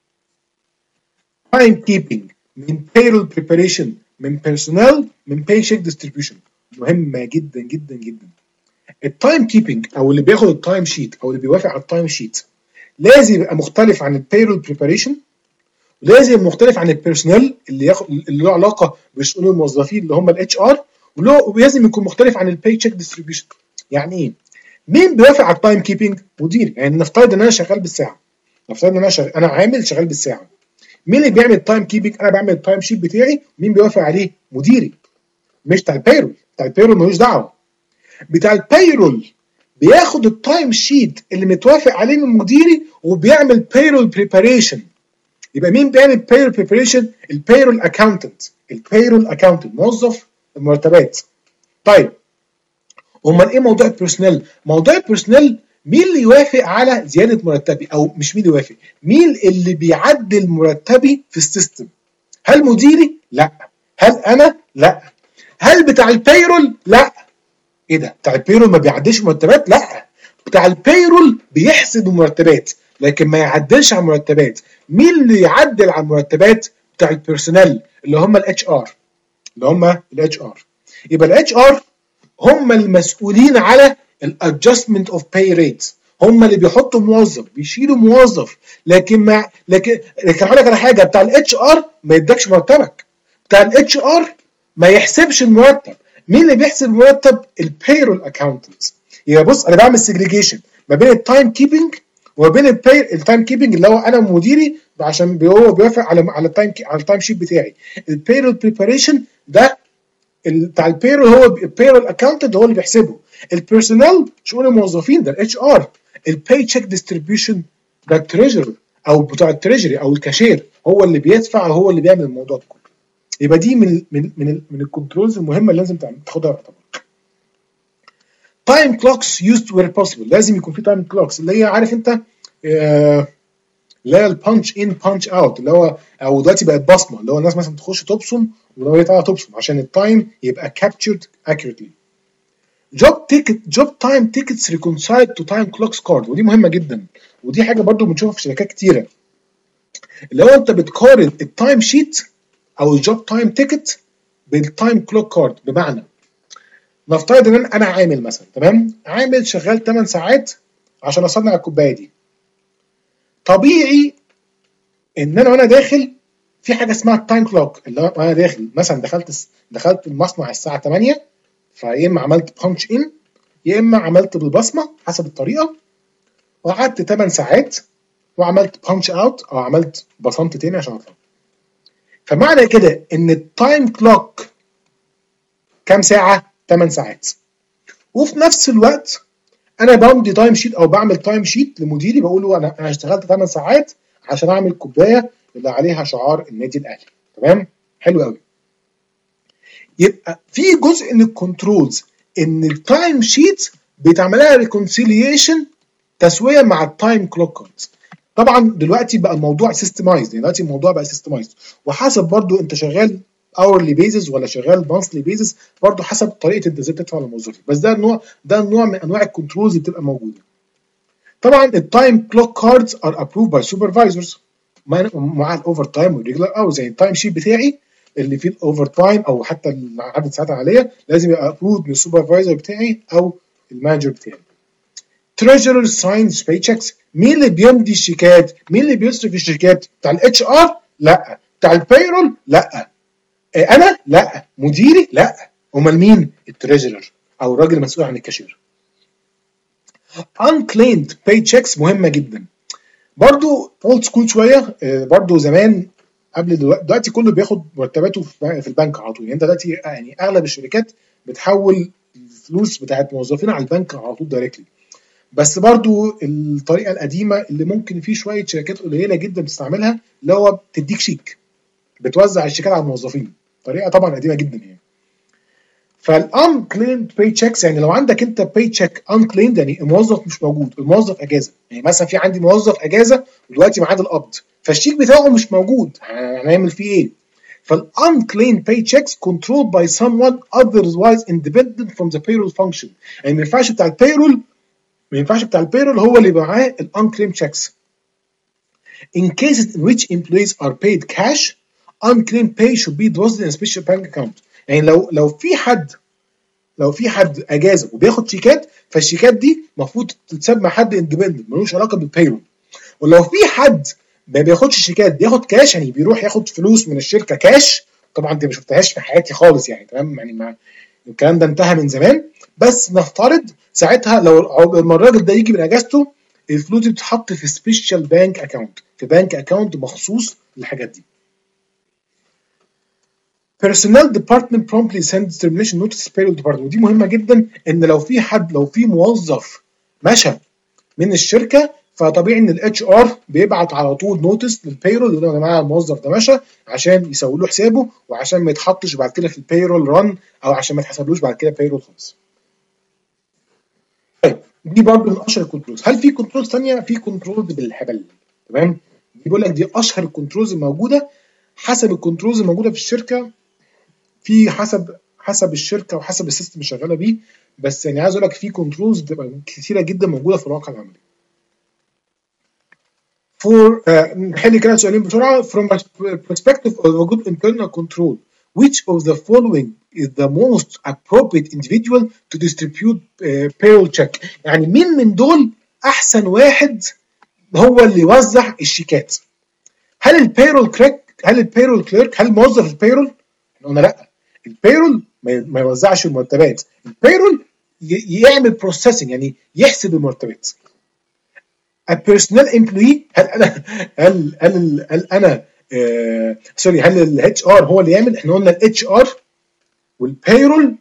time keeping من payroll preparation من personnel من pay check distribution. مهمه جدا جدا جدا. التايم كيبنج او اللي بياخد التايم شيت او اللي بيوافق على التايم شيت لازم يبقى مختلف عن البيرول بريباريشن، ولازم يبقى مختلف عن البيرسونال اللي ياخد اللي له علاقه بشؤون الموظفين اللي هم الاتش ار، ولازم يكون مختلف عن الباي تشيك ديستريبيوشن. يعني ايه؟ مين بيوافق على التايم كيبنج؟ مديري. يعني نفترض ان انا شغال بالساعه، نفترض ان انا شغال انا عامل شغال بالساعه. مين اللي بيعمل التايم كيبنج؟ انا بعمل التايم شيت بتاعي. مين بيوافق عليه؟ مديري، مش بتاع البيرول. بتاع البيرول ملوش دعوه. بتاع البيرول بياخد التايم شيت اللي متوافق عليه من مديري وبيعمل بيرول بريباريشن. يبقى مين بيعمل بيرول بريباريشن؟ البيرول اكاونتنت. البيرول اكاونتنت موظف المرتبات. طيب امال ايه موضوع البيرسونال؟ موضوع البيرسونال مين اللي يوافق على زياده مرتبي؟ او مش مين اللي يوافق، مين اللي بيعدل مرتبي في السيستم؟ هل مديري؟ لا. هل انا؟ لا. هل بتاع البيرول؟ لا. ايه ده؟ بتاع البيرول ما بيعدلش مرتبات؟ لا. بتاع البيرول بيحسب المرتبات لكن ما يعدلش على المرتبات. مين اللي يعدل على المرتبات؟ بتاع البيرسونال اللي هم الاتش ار اللي هم الاتش ار. يبقى الاتش ار هم المسؤولين على الادجستمنت اوف باي ريتس، هم اللي بيحطوا موظف بيشيلوا موظف. لكن ما لكن لكن هقول لك على حاجه، بتاع الاتش ار ما يدكش مرتبك. بتاع الاتش ار ما يحسبش المرتب. مين اللي بيحسب المرتب؟ البيرول اكاونتنت. يبقى بص انا بعمل سيجريجيشن ما بين التايم كيبنج وما بين البي التايم كيبنج اللي هو انا ومديري عشان هو بيوافق على على التايم على التايم شيت بتاعي. البيرول بريباريشن ده بتاع البيرول هو البيرول اكاونتنت هو اللي بيحسبه. البيرسونال شؤون الموظفين ده الاتش ار. الباي تشيك ديستريبيوشن ده التريجر او بتاع التريجري او الكاشير هو اللي بيدفع وهو اللي بيعمل الموضوع ده كله. يبقى دي من من من, من الكنترولز المهمه اللي لازم تاخدها طبعا. تايم كلوكس يوزد وير بوسيبل، لازم يكون في تايم كلوكس اللي هي عارف انت آه اللي هي البانش ان بانش اوت اللي هو او دلوقتي بقت بصمه اللي هو الناس مثلا تخش تبصم ولو هي تعالى تبصم عشان التايم يبقى كابتشرد اكيوريتلي. جوب تيكت جوب تايم تيكتس ريكونسايلد تو تايم كلوكس كارد، ودي مهمه جدا ودي حاجه برضو بنشوفها في شركات كتيره اللي هو انت بتقارن التايم شيت او الجوب تايم تيكت بالتايم كلوك كارد. بمعنى نفترض ان انا عامل مثلا تمام عامل شغال تمن ساعات عشان اصنع الكوبايه دي. طبيعي ان انا وانا داخل في حاجه اسمها التايم كلوك، اللي هو انا داخل مثلا دخلت دخلت المصنع الساعه تمانية، فيا اما عملت بانش ان يا اما عملت بالبصمه حسب الطريقه، وقعدت تمن ساعات وعملت بانش اوت او عملت بصمت تاني عشان اطلع. فمعنى كده ان التايم كلوك كام ساعه؟ تمن ساعات. وفي نفس الوقت انا بمضي تايم شيت او بعمل تايم شيت لمديري، بقول له انا انا اشتغلت تمن ساعات عشان اعمل كوبايه اللي عليها شعار النادي الاهلي. تمام؟ حلو قوي. يبقى في جزء من الكنترولز ان التايم شيت بيتعمل لها ريكونسيليشن، تسويه مع التايم كلوك. طبعا دلوقتي بقى الموضوع سيستمايزد، يعني دلوقتي الموضوع بقى سيستمايزد، وحسب برضو انت شغال اورلي بيزز ولا شغال مانثلي بيزز، برضو حسب طريقه انت ازاي بتدفع للموظفين. بس ده النوع ده النوع من انواع الكنترولز اللي بتبقى موجوده. طبعا التايم كلوك كاردز ار ابروفد باي سوبرفايزرز مع الاوفر تايم والريجولار او زي التايم شيت بتاعي اللي فيه الاوفر تايم او حتى عدد ساعات عاليه لازم يبقى ابروفد من السوبرفايزر بتاعي او المانجر بتاعي. تريجرر ساينز باي تشيكس، مين اللي بيمضي الشيكات؟ مين اللي بيصرف الشيكات؟ بتاع الاتش ار؟ لا. بتاع البيرول؟ لا. انا؟ لا. مديري؟ لا. امال مين؟ التريجرر او الراجل المسؤول عن الكاشير. unclaimed paychecks مهمه جدا. برضو اولد سكول شويه، برضو زمان قبل دلوقتي، دلوقتي كله بياخد مرتباته في البنك على طول. يعني انت دلوقتي يعني اغلب الشركات بتحول الفلوس بتاعت موظفينها على البنك على طول دايركتلي. بس برضو الطريقه القديمه اللي ممكن في شويه شركات قليله جدا بتستعملها، اللي هو بتديك شيك، بتوزع الشيكات على الموظفين. طريقه طبعا قديمه جدا يعني. فالانكليمد باي تشيكس، يعني لو عندك انت باي تشيك انكليمد، يعني الموظف مش موجود، الموظف اجازه، يعني مثلا في عندي موظف اجازه ودلوقتي ميعاد القبض، فالشيك بتاعه مش موجود، هنعمل فيه ايه؟ فالunclaimed paychecks controlled by someone otherwise independent from the payroll function. يعني ما ينفعش بتاع البيرول ما ينفعش بتاع البيرول هو اللي معاه unclaimed checks. In cases in which employees are paid cash, unclaimed pay should be deposited in a special bank account. يعني لو لو في حد لو في حد اجازه وبياخد شيكات، فالشيكات دي المفروض تتساب مع حد اندبندنت ملوش علاقه بالبيرول. ولو في حد ما بياخدش شيكات بياخد كاش، يعني بيروح ياخد فلوس من الشركه كاش، طبعا دي ما شفتهاش في حياتي خالص يعني، تمام؟ يعني مع الكلام ده انتهى من زمان. بس نفترض ساعتها لو لما الراجل ده يجي من اجازته، الفلوس دي بتتحط في سبيشال بانك اكاونت، في بانك اكاونت مخصوص للحاجات دي. personnel department promptly sends termination notice payroll department، ودي مهمه جدا، ان لو في حد لو في موظف مشى من الشركه، فطبيعي ان الاتش ار بيبعت على طول نوتس للبيرول، يقول يا جماعه الموظف ده مشى، عشان يسوي له حسابه وعشان ما يتحطش بعد كده في البيرول ران، او عشان ما يتحسبلوش بعد كده بيرول خالص. طيب دي برضه من اشهر الكنترولز. هل في كنترولز ثانيه؟ في كنترولز بالهبل، تمام؟ دي بيقول لك دي اشهر الكنترولز الموجوده. حسب الكنترولز الموجوده في الشركه، في حسب حسب الشركه وحسب السيستم اللي شغاله بيه، بس يعني عايز اقول لك في كنترولز بتبقى كثيره جدا موجوده في الواقع العملي. For نحل كده سؤالين بسرعه. From a perspective of a good internal control, which of the following is the most appropriate individual to distribute uh, payroll check؟ يعني مين من دول احسن واحد هو اللي يوزع الشيكات؟ هل البيرول كليرك هل البيرول كليرك هل موظف البيرول؟ قلنا لا، البيرول ما يوزعش المرتبات، البيرول يعمل بروسيسنج، يعني يحسب المرتبات. البيرسونال امبلوي، هل انا هل هل هل انا آه سوري هل الاتش ار هو اللي يعمل؟ احنا قلنا الاتش ار والبيرول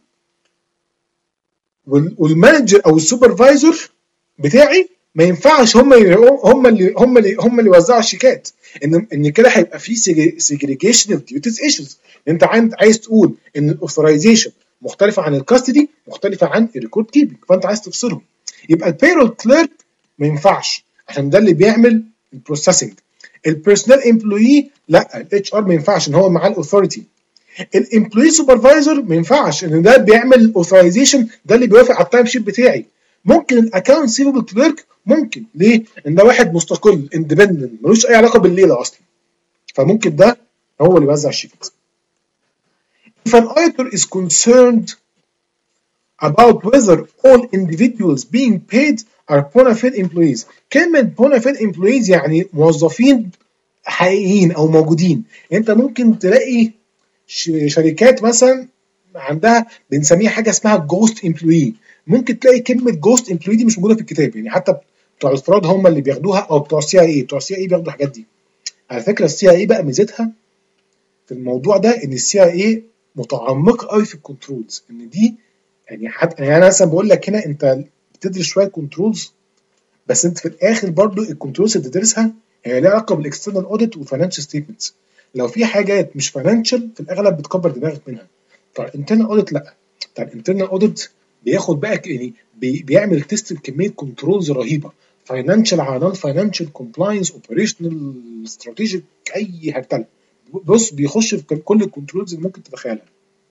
والمانجر او السوبرفايزر بتاعي ما ينفعش هم هم اللي هم اللي هم اللي يوزعوا الشيكات، ان ان كده هيبقى في سيجريجيشن اوف ديوتيز ايشوز. انت عايز تقول ان الاوثرايزيشن مختلفه عن الكاستدي، مختلفه عن الريكورد كيبنج، فانت عايز تفصلهم. يبقى البيرول كليرك ما ينفعش عشان ده اللي بيعمل البروسيسنج. البيرسونال امبلوي لا، الاتش ار ما ينفعش ان هو معاه الاوثوريتي. الامبلوي سوبرفايزر ما ينفعش ان ده بيعمل الاوثرايزيشن، ده اللي بيوافق على التايم شيت بتاعي. ممكن الاكونت سيفبل كليرك، ممكن ليه؟ ان ده واحد مستقل اندبندنت ملوش اي علاقه بالليله اصلا، فممكن ده هو اللي بيوزع الشيكات. If an auditor is concerned about whether all individuals being paid are bona fide employees. كلمة bona fide employees يعني موظفين حقيقيين او موجودين. انت ممكن تلاقي شركات مثلا عندها بنسميها حاجه اسمها جوست امبلوي، ممكن تلاقي كلمه جوست امبلوي دي مش موجوده في الكتاب، يعني حتى بتوع الافراد هم اللي بياخدوها، او بتوع السي اي اي، بتوع السي اي اي بياخدوا الحاجات دي. على فكره السي اي اي بقى ميزتها في الموضوع ده ان السي اي اي متعمقه قوي في الكنترولز، ان دي يعني حتى يعني انا مثلا بقول لك هنا انت بتدرس شويه كنترولز، بس انت في الاخر برضو الكنترولز اللي بتدرسها هي لها علاقه بالاكسترنال اوديت والفاينانشال ستيتمنتس. لو في حاجات مش فاينانشال في الاغلب بتكبر دماغك منها. بتاع الانترنال اوديت لا، بتاع الانترنال اوديت بياخد بقى يعني بي بيعمل تيست بكميه كنترولز رهيبه، فاينانشال على نون فاينانشال، كومبلاينس، اوبريشنال، استراتيجيك، اي هرتله. بص بيخش في كل الكنترولز اللي ممكن تتخيلها.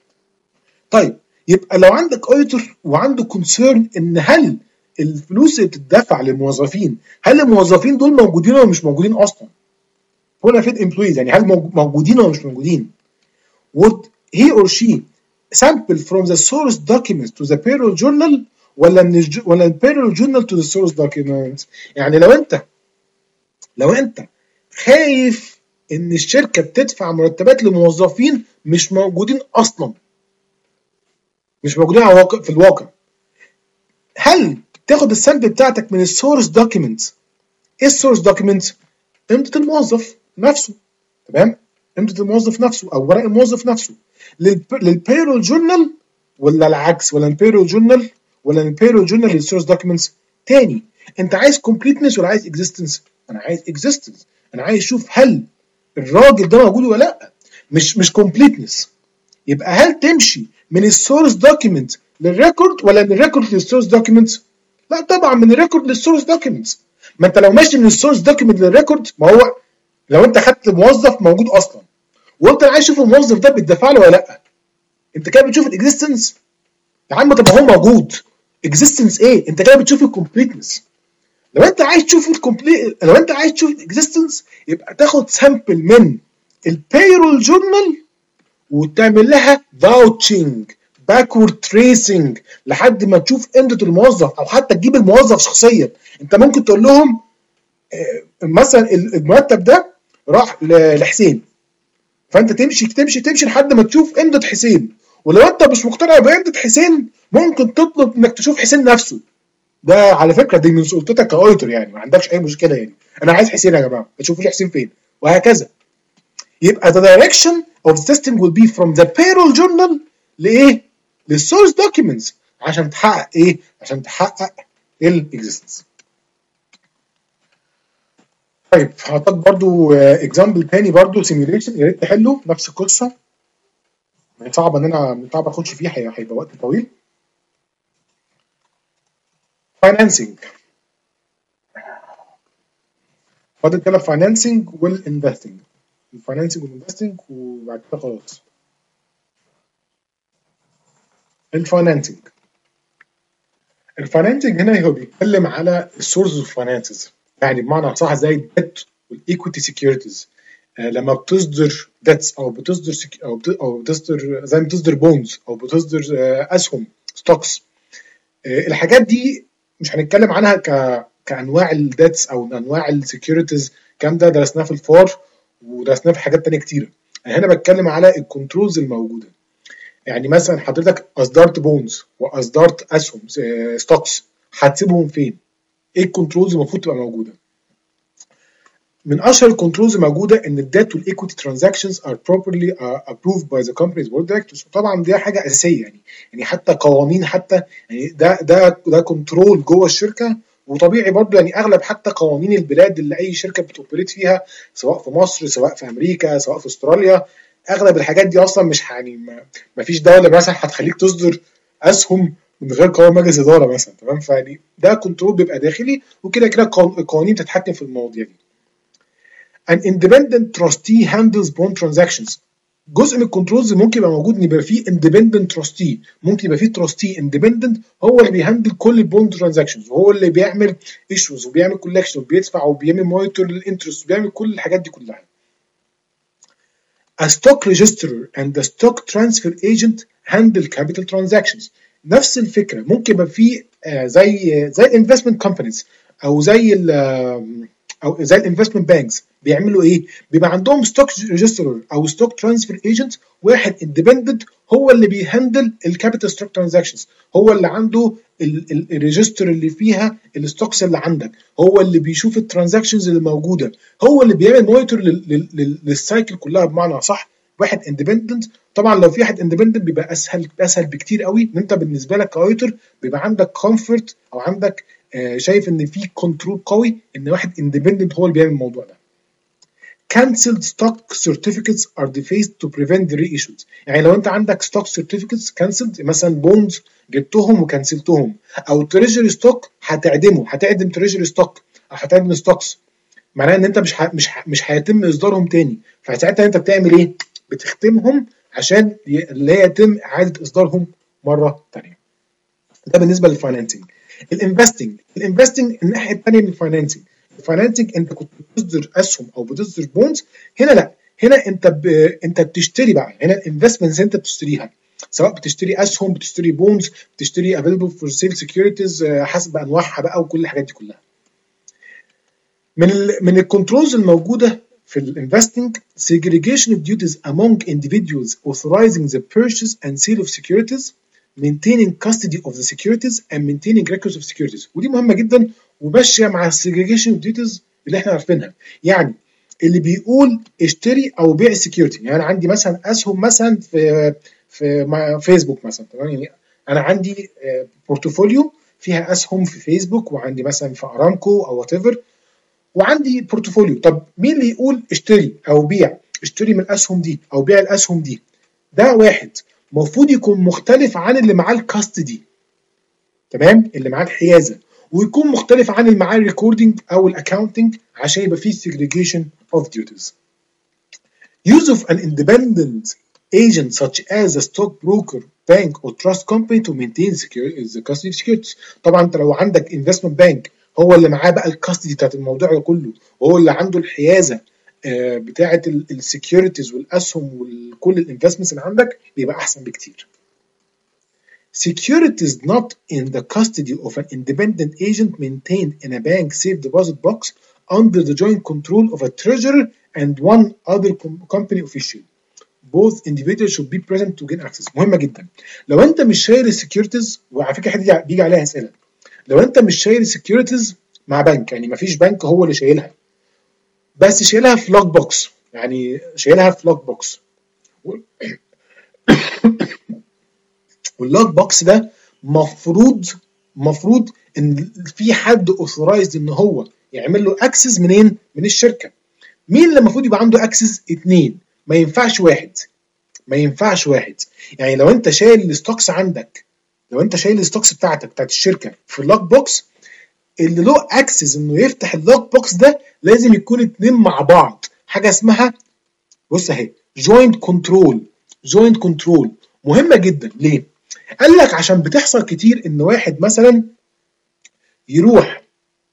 طيب يبقى لو عندك اوديتور وعنده كونسيرن ان هل الفلوس اللي بتدفع للموظفين، هل الموظفين دول موجودين ولا مش موجودين اصلا؟ هنا فيد امبلويز، يعني هل موجودين ولا مش موجودين؟ would he or she sample from the source documents to the payroll journal ولا من الج... ولا البيرول journal to the source documents؟ يعني لو انت لو انت خايف ان الشركه بتدفع مرتبات لموظفين مش موجودين اصلا، مش موجودين على الواقع في الواقع، هل تاخد السامبل بتاعتك من السورس دوكيمنت؟ ايه السورس دوكيمنت؟ قيمه الموظف نفسه، تمام؟ قيمه الموظف نفسه او ورق الموظف نفسه. للبيرول جورنال ولا العكس؟ ولا البيرول جورنال ولا البيرول جورنال للسورس دوكيمنتس؟ تاني، انت عايز كومبليتنس ولا عايز اكزيستنس؟ انا عايز اكزيستنس، انا عايز اشوف هل الراجل ده موجود ولا لا، مش مش كومبليتنس. يبقى هل تمشي من السورس دوكيمنت للريكورد ولا من الريكورد للسورس دوكيمنت؟ لا طبعا من الريكورد للسورس دوكيمنت. ما انت لو ماشي من السورس دوكيمنت للريكورد، ما هو لو انت خدت موظف موجود اصلا وانت عايز تشوف الموظف ده بيدفع له ولا لا، انت كده بتشوف الاكزيستنس يا عم. طب هو موجود، اكزيستنس ايه؟ انت كده بتشوف الكومبليتنس. لو انت عايز تشوف الكومبليت، لو انت عايز تشوف الاكزيستنس يبقى تاخد سامبل من البيرول جورنال وتعمل لها فاوتشنج، باكورد تريسنج، لحد ما تشوف قيمه الموظف، او حتى تجيب الموظف شخصيا. انت ممكن تقول لهم مثلا المرتب ده راح لحسين، فانت تمشي تمشي تمشي لحد ما تشوف قيمه حسين، ولو انت مش مقتنع بقيمه حسين ممكن تطلب انك تشوف حسين نفسه. ده على فكره دي من سلطتك كاوديتور، يعني ما عندكش اي مشكله، يعني انا عايز حسين يا جماعه، اشوفوا لي حسين فين، وهكذا. يبقى the direction of the testing will be from the payroll journal لايه؟ للسورس documents، عشان تحقق ايه؟ عشان تحقق الاكزيستنس. طيب هعطيك برضو اكزامبل تاني برضو سيميوليشن، يا ريت تحله نفس القصه، صعب ان انا صعب اخش فيه، هيبقى وقت طويل. فاينانسنج، فاضل كده فاينانسنج والانفستنج، الفاينانسنج والانفستنج وبعد كده خلاص. الفاينانسنج الفاينانسنج هنا هو بيتكلم على السورس اوف فاينانسز، يعني بمعنى صح زي الديت والايكويتي سيكيورتيز. آه لما بتصدر ديتس او بتصدر سك... او بت... او بتصدر زي ما بتصدر بونز او بتصدر آه اسهم ستوكس، آه الحاجات دي مش هنتكلم عنها ك كانواع الديتس او انواع السكيورتيز، الكلام ده درسناه في الفار ودرسناه في حاجات تانية كتيره. انا هنا بتكلم على الكنترولز الموجوده. يعني مثلا حضرتك اصدرت بونز واصدرت اسهم ستوكس، هتسيبهم فين؟ ايه الكنترولز المفروض تبقى موجوده؟ من اشهر الكنترولز الموجوده ان الديت والايكويتي ترانزاكشنز ار بروبرلي ابروفد باي ذا كومبانيز بورد دايركتورز. طبعا دي حاجه اساسيه، يعني يعني حتى قوانين، حتى يعني ده ده ده كنترول جوه الشركه، وطبيعي برضه يعني اغلب حتى قوانين البلاد اللي اي شركه بتوبريت فيها، سواء في مصر سواء في امريكا سواء في استراليا، اغلب الحاجات دي اصلا مش يعني ما فيش دوله مثلا هتخليك تصدر اسهم من غير قوانين مجلس اداره مثلا، تمام؟ فيعني ده كنترول بيبقى داخلي، وكده كده القوانين بتتحكم في المواضيع دي. An independent trustee handles bond transactions. جزء من الكنترولز ممكن يبقى موجود ان يبقى فيه independent trustee، ممكن يبقى فيه trustee independent هو اللي بيهندل كل البوند ترانزاكشنز، وهو اللي بيعمل ايشوز وبيعمل كولكشن وبيدفع وبيعمل مونيتور للانترست وبيعمل كل الحاجات دي كلها. A stock registrar and the stock transfer agent handle capital transactions. نفس الفكره، ممكن يبقى فيه زي زي investment companies او زي او زي الانفستمنت بانكس بيعملوا ايه؟ بيبقى عندهم ستوك ريجسترر او ستوك ترانسفير ايجنت، واحد اندبندنت هو اللي بيهندل الكابيتال ستوك ترانزاكشنز، هو اللي عنده الريجستر اللي فيها الستوكس اللي عندك، هو اللي بيشوف الترانزاكشنز اللي موجوده، هو اللي بيعمل مونيتور للسايكل كلها بمعنى صح. واحد اندبندنت. طبعا لو في واحد اندبندنت بيبقى اسهل اسهل بكتير قوي ان انت بالنسبه لك كاوديتور بيبقى عندك كومفورت او عندك آه شايف ان في كنترول قوي ان واحد اندبندنت هو اللي بيعمل الموضوع ده. Cancelled stock certificates are defaced to prevent the reissues. يعني لو انت عندك stock certificates cancelled مثلا بونز جبتهم وكنسلتهم، او تريجري ستوك هتعدمه، هتعدم تريجري ستوك او هتعدم ستوكس، معناه ان انت مش ح... مش ح... مش هيتم اصدارهم تاني، فساعتها انت بتعمل ايه؟ بتختمهم عشان لا يتم اعاده اصدارهم مره ثانيه. ده بالنسبه للفاينانسنج. الانفستنج، الانفستنج الناحيه الثانيه من الفاينانسنج. الفاينانسنج انت كنت بتصدر اسهم او بتصدر بونز، هنا لا، هنا انت ب... انت بتشتري بقى، هنا الانفستمنتس انت بتشتريها، سواء بتشتري اسهم، بتشتري بونز، بتشتري افيلبل فور سيل سكيورتيز حسب انواعها بقى وكل الحاجات دي كلها. من ال من الكنترولز الموجوده في الانفستنج segregation of duties among individuals authorizing the purchase and sale of securities, maintaining custody of the securities and maintaining records of securities. ودي مهمه جدا وماشيه مع segregation of duties اللي احنا عارفينها. يعني اللي بيقول اشتري او بيع السكيورتي، يعني انا عندي مثلا اسهم مثلا في في فيسبوك مثلا، تمام؟ يعني انا عندي بورتفوليو فيها اسهم في فيسبوك، وعندي مثلا في ارامكو او وات ايفر، وعندي بورتفوليو. طب مين اللي يقول اشتري او بيع؟ اشتري من الاسهم دي او بيع الاسهم دي. ده واحد المفروض يكون مختلف عن اللي معاه الكاستدي، تمام؟ اللي معاه الحيازه، ويكون مختلف عن اللي معاه الريكوردنج او الاكاونتنج عشان يبقى فيه segregation of duties. Use of an independent agent such as a stockbroker, bank or trust company to maintain the custody of securities. طبعا انت لو عندك investment bank هو اللي معاه بقى الكاستدي بتاعت الموضوع ده كله، وهو اللي عنده الحيازه بتاعت السكيورتيز والاسهم وكل الانفستمنتس اللي عندك، بيبقى احسن بكتير. Securities not in the custody of an independent agent maintained in a bank safe deposit box under the joint control of a treasurer and one other company official. Both individuals should be present to gain access. مهمة جدا. لو انت مش شايل السكيورتيز، وعلى فكرة حد بيجي عليها اسئلة، لو انت مش شايل السكيورتيز مع بنك، يعني مفيش بنك هو اللي شايلها، بس شايلها في لوك بوكس، يعني شايلها في لوك بوكس، واللوك بوكس ده مفروض مفروض ان في حد اوثرايزد ان هو يعمل له اكسس منين؟ من الشركه. مين اللي المفروض يبقى عنده اكسس؟ اتنين، ما ينفعش واحد، ما ينفعش واحد. يعني لو انت شايل الستوكس عندك، لو انت شايل الستوكس بتاعتك بتاعت الشركه في اللوك بوكس، اللي له اكسس انه يفتح اللوك بوكس ده لازم يكون اتنين مع بعض، حاجه اسمها، بص اهي، جوينت كنترول. جوينت كنترول مهمه جدا. ليه؟ قال لك عشان بتحصل كتير ان واحد مثلا يروح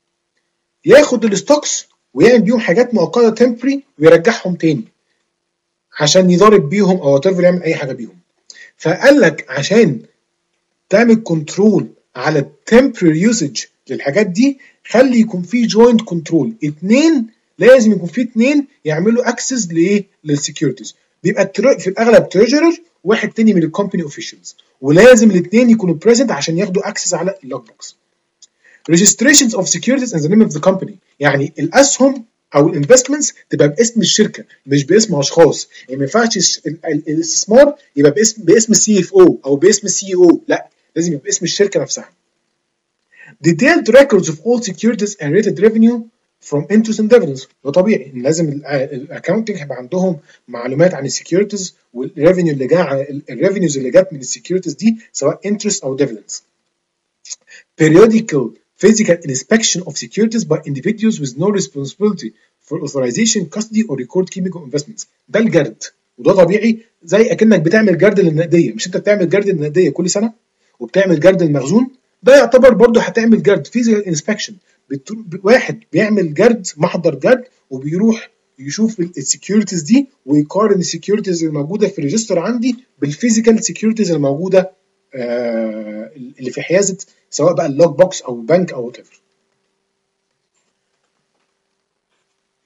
ياخد الستوكس ويعمل بيهم حاجات مؤقته تمبري ويرجعهم تاني عشان يضارب بيهم او تفر يعمل اي حاجه بيهم. فقال لك عشان تعمل كنترول على التمبري يوزج للحاجات دي، خلي يكون في جوينت كنترول، اتنين، لازم يكون في اتنين يعملوا اكسس لايه؟ للسكيورتيز. بيبقى في الاغلب تريجرر، واحد تاني من الكومباني اوفيشالز، ولازم الاثنين يكونوا بريزنت عشان ياخدوا اكسس على اللوك بوكس. registrations of securities in the name of the company، يعني الاسهم او الانفستمنتس تبقى باسم الشركه مش باسم اشخاص. يعني ما ينفعش الاستثمار يبقى باسم باسم السي اف او او باسم السي او، لا، لازم يبقى باسم الشركه نفسها. detailed records of all securities and rated revenue from interest and dividends. ده طبيعي ان لازم الاكونتنج هيبقى عندهم معلومات عن السكيورتيز والريفينيو اللي جاء، الريفينيوز اللي جت من السكيورتيز دي سواء انترست او ديفيدنز. periodical physical inspection of securities by individuals with no responsibility for authorization, custody or record keeping of investments. ده الجرد، وده طبيعي، زي اكنك بتعمل جرد للنقديه. مش انت بتعمل جرد للنقديه كل سنه وبتعمل جرد المخزون؟ ده يعتبر برضه هتعمل جرد فيزيكال انسبكشن. واحد بيعمل جرد، محضر جرد، وبيروح يشوف السكيورتيز دي ويقارن السكيورتيز الموجوده في الريجستر عندي بالفيزيكال سكيورتيز الموجوده آه اللي في حيازه، سواء بقى اللوك بوكس او بنك او وات ايفر.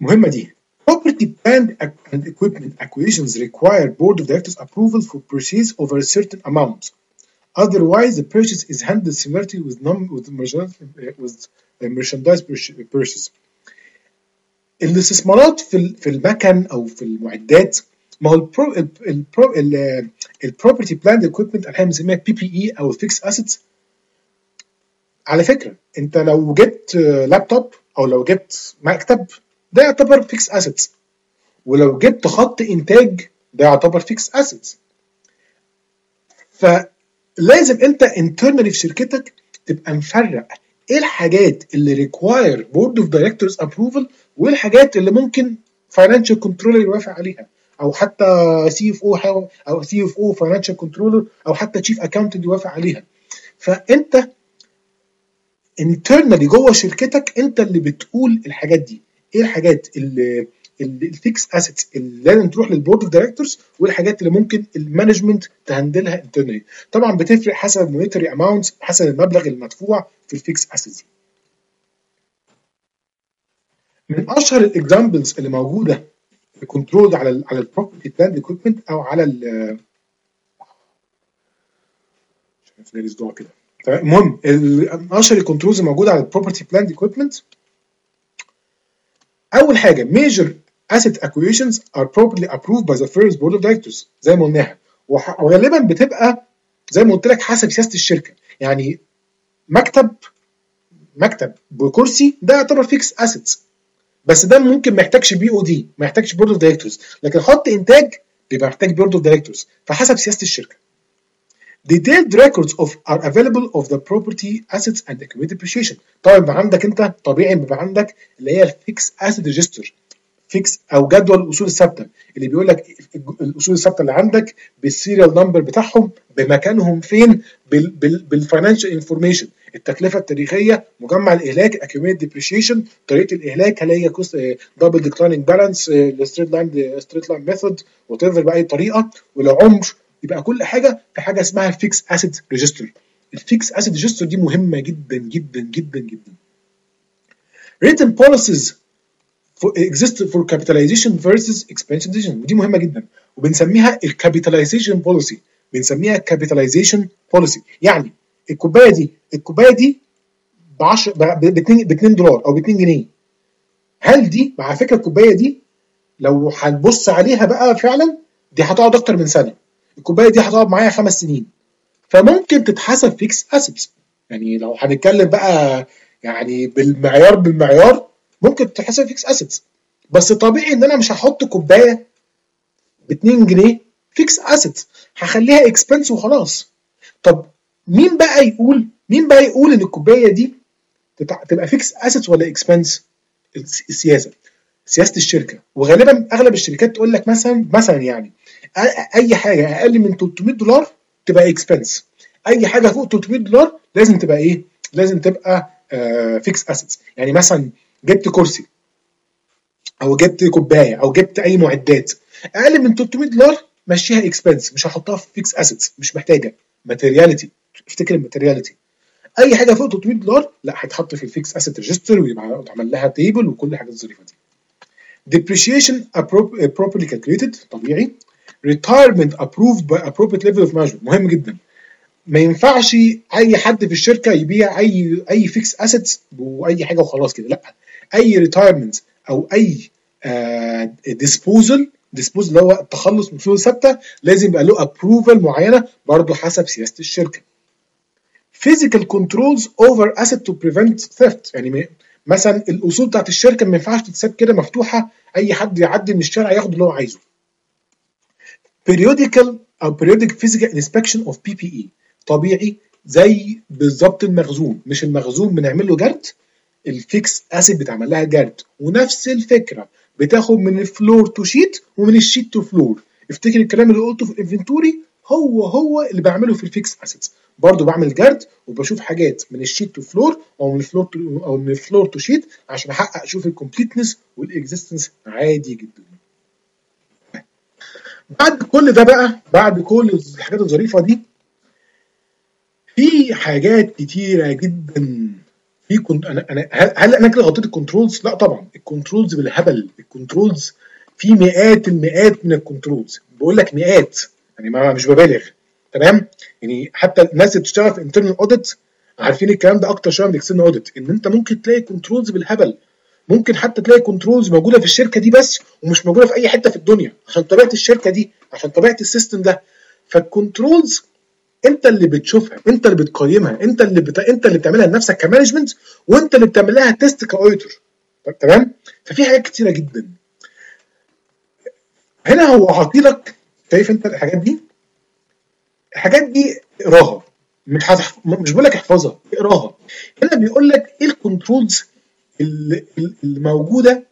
مهمه دي. Property plant and equipment acquisitions require board of directors approval for purchase over a certain amount. Otherwise, the purchase is handled similarly with non with with merchandise purchase. الاستثمارات في في المكن او في المعدات، ما هو البرو البرو البروبرتي بلاند اكويبمنت احنا بنسميها بي بي اي او فيكس اسيتس. على فكره انت لو جبت لابتوب او لو جبت مكتب ده يعتبر فيكس اسيتس، ولو جبت خط انتاج ده يعتبر فيكس اسيتس. فلازم انت انترنالي في شركتك تبقى مفرق ايه الحاجات اللي ريكواير بورد اوف دايركتورز ابروفل وايه الحاجات اللي ممكن فاينانشال كنترولر يوافق عليها، او حتى سي اف او او سي اف او فاينانشال كنترولر او حتى تشيف اكاونتنت يوافق عليها. فانت انترنالي جوه شركتك انت اللي بتقول الحاجات دي، ايه الحاجات اللي الفيكس اسيتس اللي لازم تروح للبورد اوف دايركتورز والحاجات اللي ممكن المانجمنت تهندلها انترنالي. طبعا بتفرق حسب المونيتري اماونت، حسب المبلغ المدفوع في الفيكس اسيتس دي. من اشهر الاكزامبلز اللي موجوده في كنترول على ال على البروبرتي بلاند اكويبمنت او على ال مش عارف ليه كده. المهم اشهر الكنترولز الموجوده على البروبرتي بلاند اكويبمنت، اول حاجه major asset acquisitions are properly approved by the firm's board of directors زي ما قلناها، وغالبا بتبقى زي ما قلت لك حسب سياسه الشركه. يعني مكتب مكتب بكرسي ده يعتبر فيكس اسيتس، بس ده ممكن ما يحتاجش بي او دي، ما يحتاجش بورد اوف دايركتورز، لكن خط انتاج بيبقى محتاج بورد اوف دايركتورز فحسب سياسه الشركه. Detailed records of are available of the property assets and equipment depreciation. طبعا يبقى عندك انت طبيعي بيبقى عندك اللي هي الفيكس اسيت ريجستر، فيكس او جدول الاصول الثابته اللي بيقول لك الاصول الثابته اللي عندك بالسيريال نمبر بتاعهم بمكانهم فين بالفاينانشال انفورميشن، التكلفه التاريخيه، مجمع الاهلاك، الاكيوميت ديبريشيشن، طريقه الاهلاك هل هي دبل ديكلايننج بالانس، الستريت لاين ستريت لاين ميثود وات ايفر باي طريقه، والعمر. يبقى كل حاجه في حاجه اسمها الفيكس اسيت ريجستر. الفيكس اسيت ريجستر دي مهمه جدا جدا جدا جدا. written policies for exist for capitalization versus expansion decision، ودي مهمه جدا وبنسميها الكابيتاليزيشن بوليسي، بنسميها كابيتاليزيشن بوليسي. يعني الكوبايه دي الكوبايه دي ب عشرة ب اتنين دولار او ب اتنين جنيه، هل دي مع فكره الكوبايه دي لو هنبص عليها بقى فعلا دي هتقعد اكتر من سنه، الكوبايه دي هتقعد معايا خمس سنين، فممكن تتحسب فيكس اسيتس. يعني لو هنتكلم بقى يعني بالمعيار بالمعيار ممكن تتحسب فيكس اسيتس، بس طبيعي ان انا مش هحط كوبايه ب اتنين جنيه فيكس اسيتس، هخليها اكسبنس وخلاص. طب مين بقى يقول مين بقى يقول ان الكوبايه دي تبقى فيكس اسيتس ولا اكسبنس؟ السياسه، سياسه الشركه. وغالبا اغلب الشركات تقول لك مثلا مثلا يعني اي حاجه اقل من تلتمية دولار تبقى اكسبنس، اي حاجه فوق تلتمية دولار لازم تبقى ايه؟ لازم تبقى فيكس اسيتس. يعني مثلا جبت كرسي او جبت كوبايه او جبت اي معدات اقل من تلتمية دولار مشيها اكسبنس، مش هحطها في فيكس اسيتس، مش محتاجه ماتيرياليتي. افتكر الماتيرياليتي، اي حاجه فوق تلتمية دولار لا هتحط في الفيكس اسيت ريجستر ويبقى اتعمل لها تيبل وكل الحاجات الظريفه دي. depreciation properly calculated طبيعي. retirement approved by appropriate level of management مهم جدا. ما ينفعش اي حد في الشركه يبيع اي اي فيكس اسيتس واي حاجه وخلاص كده، لا، اي ريتايرمنت او اي ديسبوزل ديسبوزل اللي هو التخلص من اصول ثابته لازم يبقى له ابروفال معينه برضه حسب سياسه الشركه. physical controls over asset to prevent theft، يعني مثلا الاصول بتاعت الشركه ما ينفعش تتساب كده مفتوحه اي حد يعدي من الشارع ياخد اللي هو عايزه. periodical او periodic physical inspection of بي بي اي طبيعي زي بالظبط المخزون، مش المخزون بنعمل له جرد، الفيكس اسيد بتعمل لها جرد، ونفس الفكره بتاخد من الفلور تو شيت ومن الشيت تو فلور. افتكر الكلام اللي قلته في الانفنتوري هو هو اللي بعمله في الفيكس اسيدز، برضو بعمل جرد وبشوف حاجات من الشيت تو فلور او من الفلور تو او من الفلور تو شيت عشان احقق اشوف الكومبليتنس والاكزيستنس عادي جدا. بعد كل ده بقى بعد كل الحاجات الظريفه دي في حاجات كتيره جدا في كنت انا انا هل, هل انا كده غطيت الكنترولز؟ لا طبعا، الكنترولز بالهبل، الكنترولز في مئات المئات من الكنترولز، بقول لك مئات يعني، ما مش ببالغ. تمام؟ يعني حتى الناس اللي بتشتغل في انترنال اوديت عارفين الكلام ده اكتر شويه من الاكسترنال اوديت، ان انت ممكن تلاقي كنترولز بالهبل، ممكن حتى تلاقي كنترولز موجوده في الشركه دي بس ومش موجوده في اي حته في الدنيا، عشان طبيعه الشركه دي، عشان طبيعه السيستم ده. فالكنترولز انت اللي بتشوفها، انت اللي بتقيمها، انت اللي بت... انت اللي بتعملها لنفسك كمانجمنت، وانت اللي بتعمل لها تيست كاوديتور. تمام؟ ففي حاجات كتيره جدا هنا هو عاطيلك. شايف انت الحاجات دي؟ الحاجات دي اقراها، مش هتحف... مش بقول لك احفظها، اقراها. هنا بيقول لك ايه الكنترولز الموجوده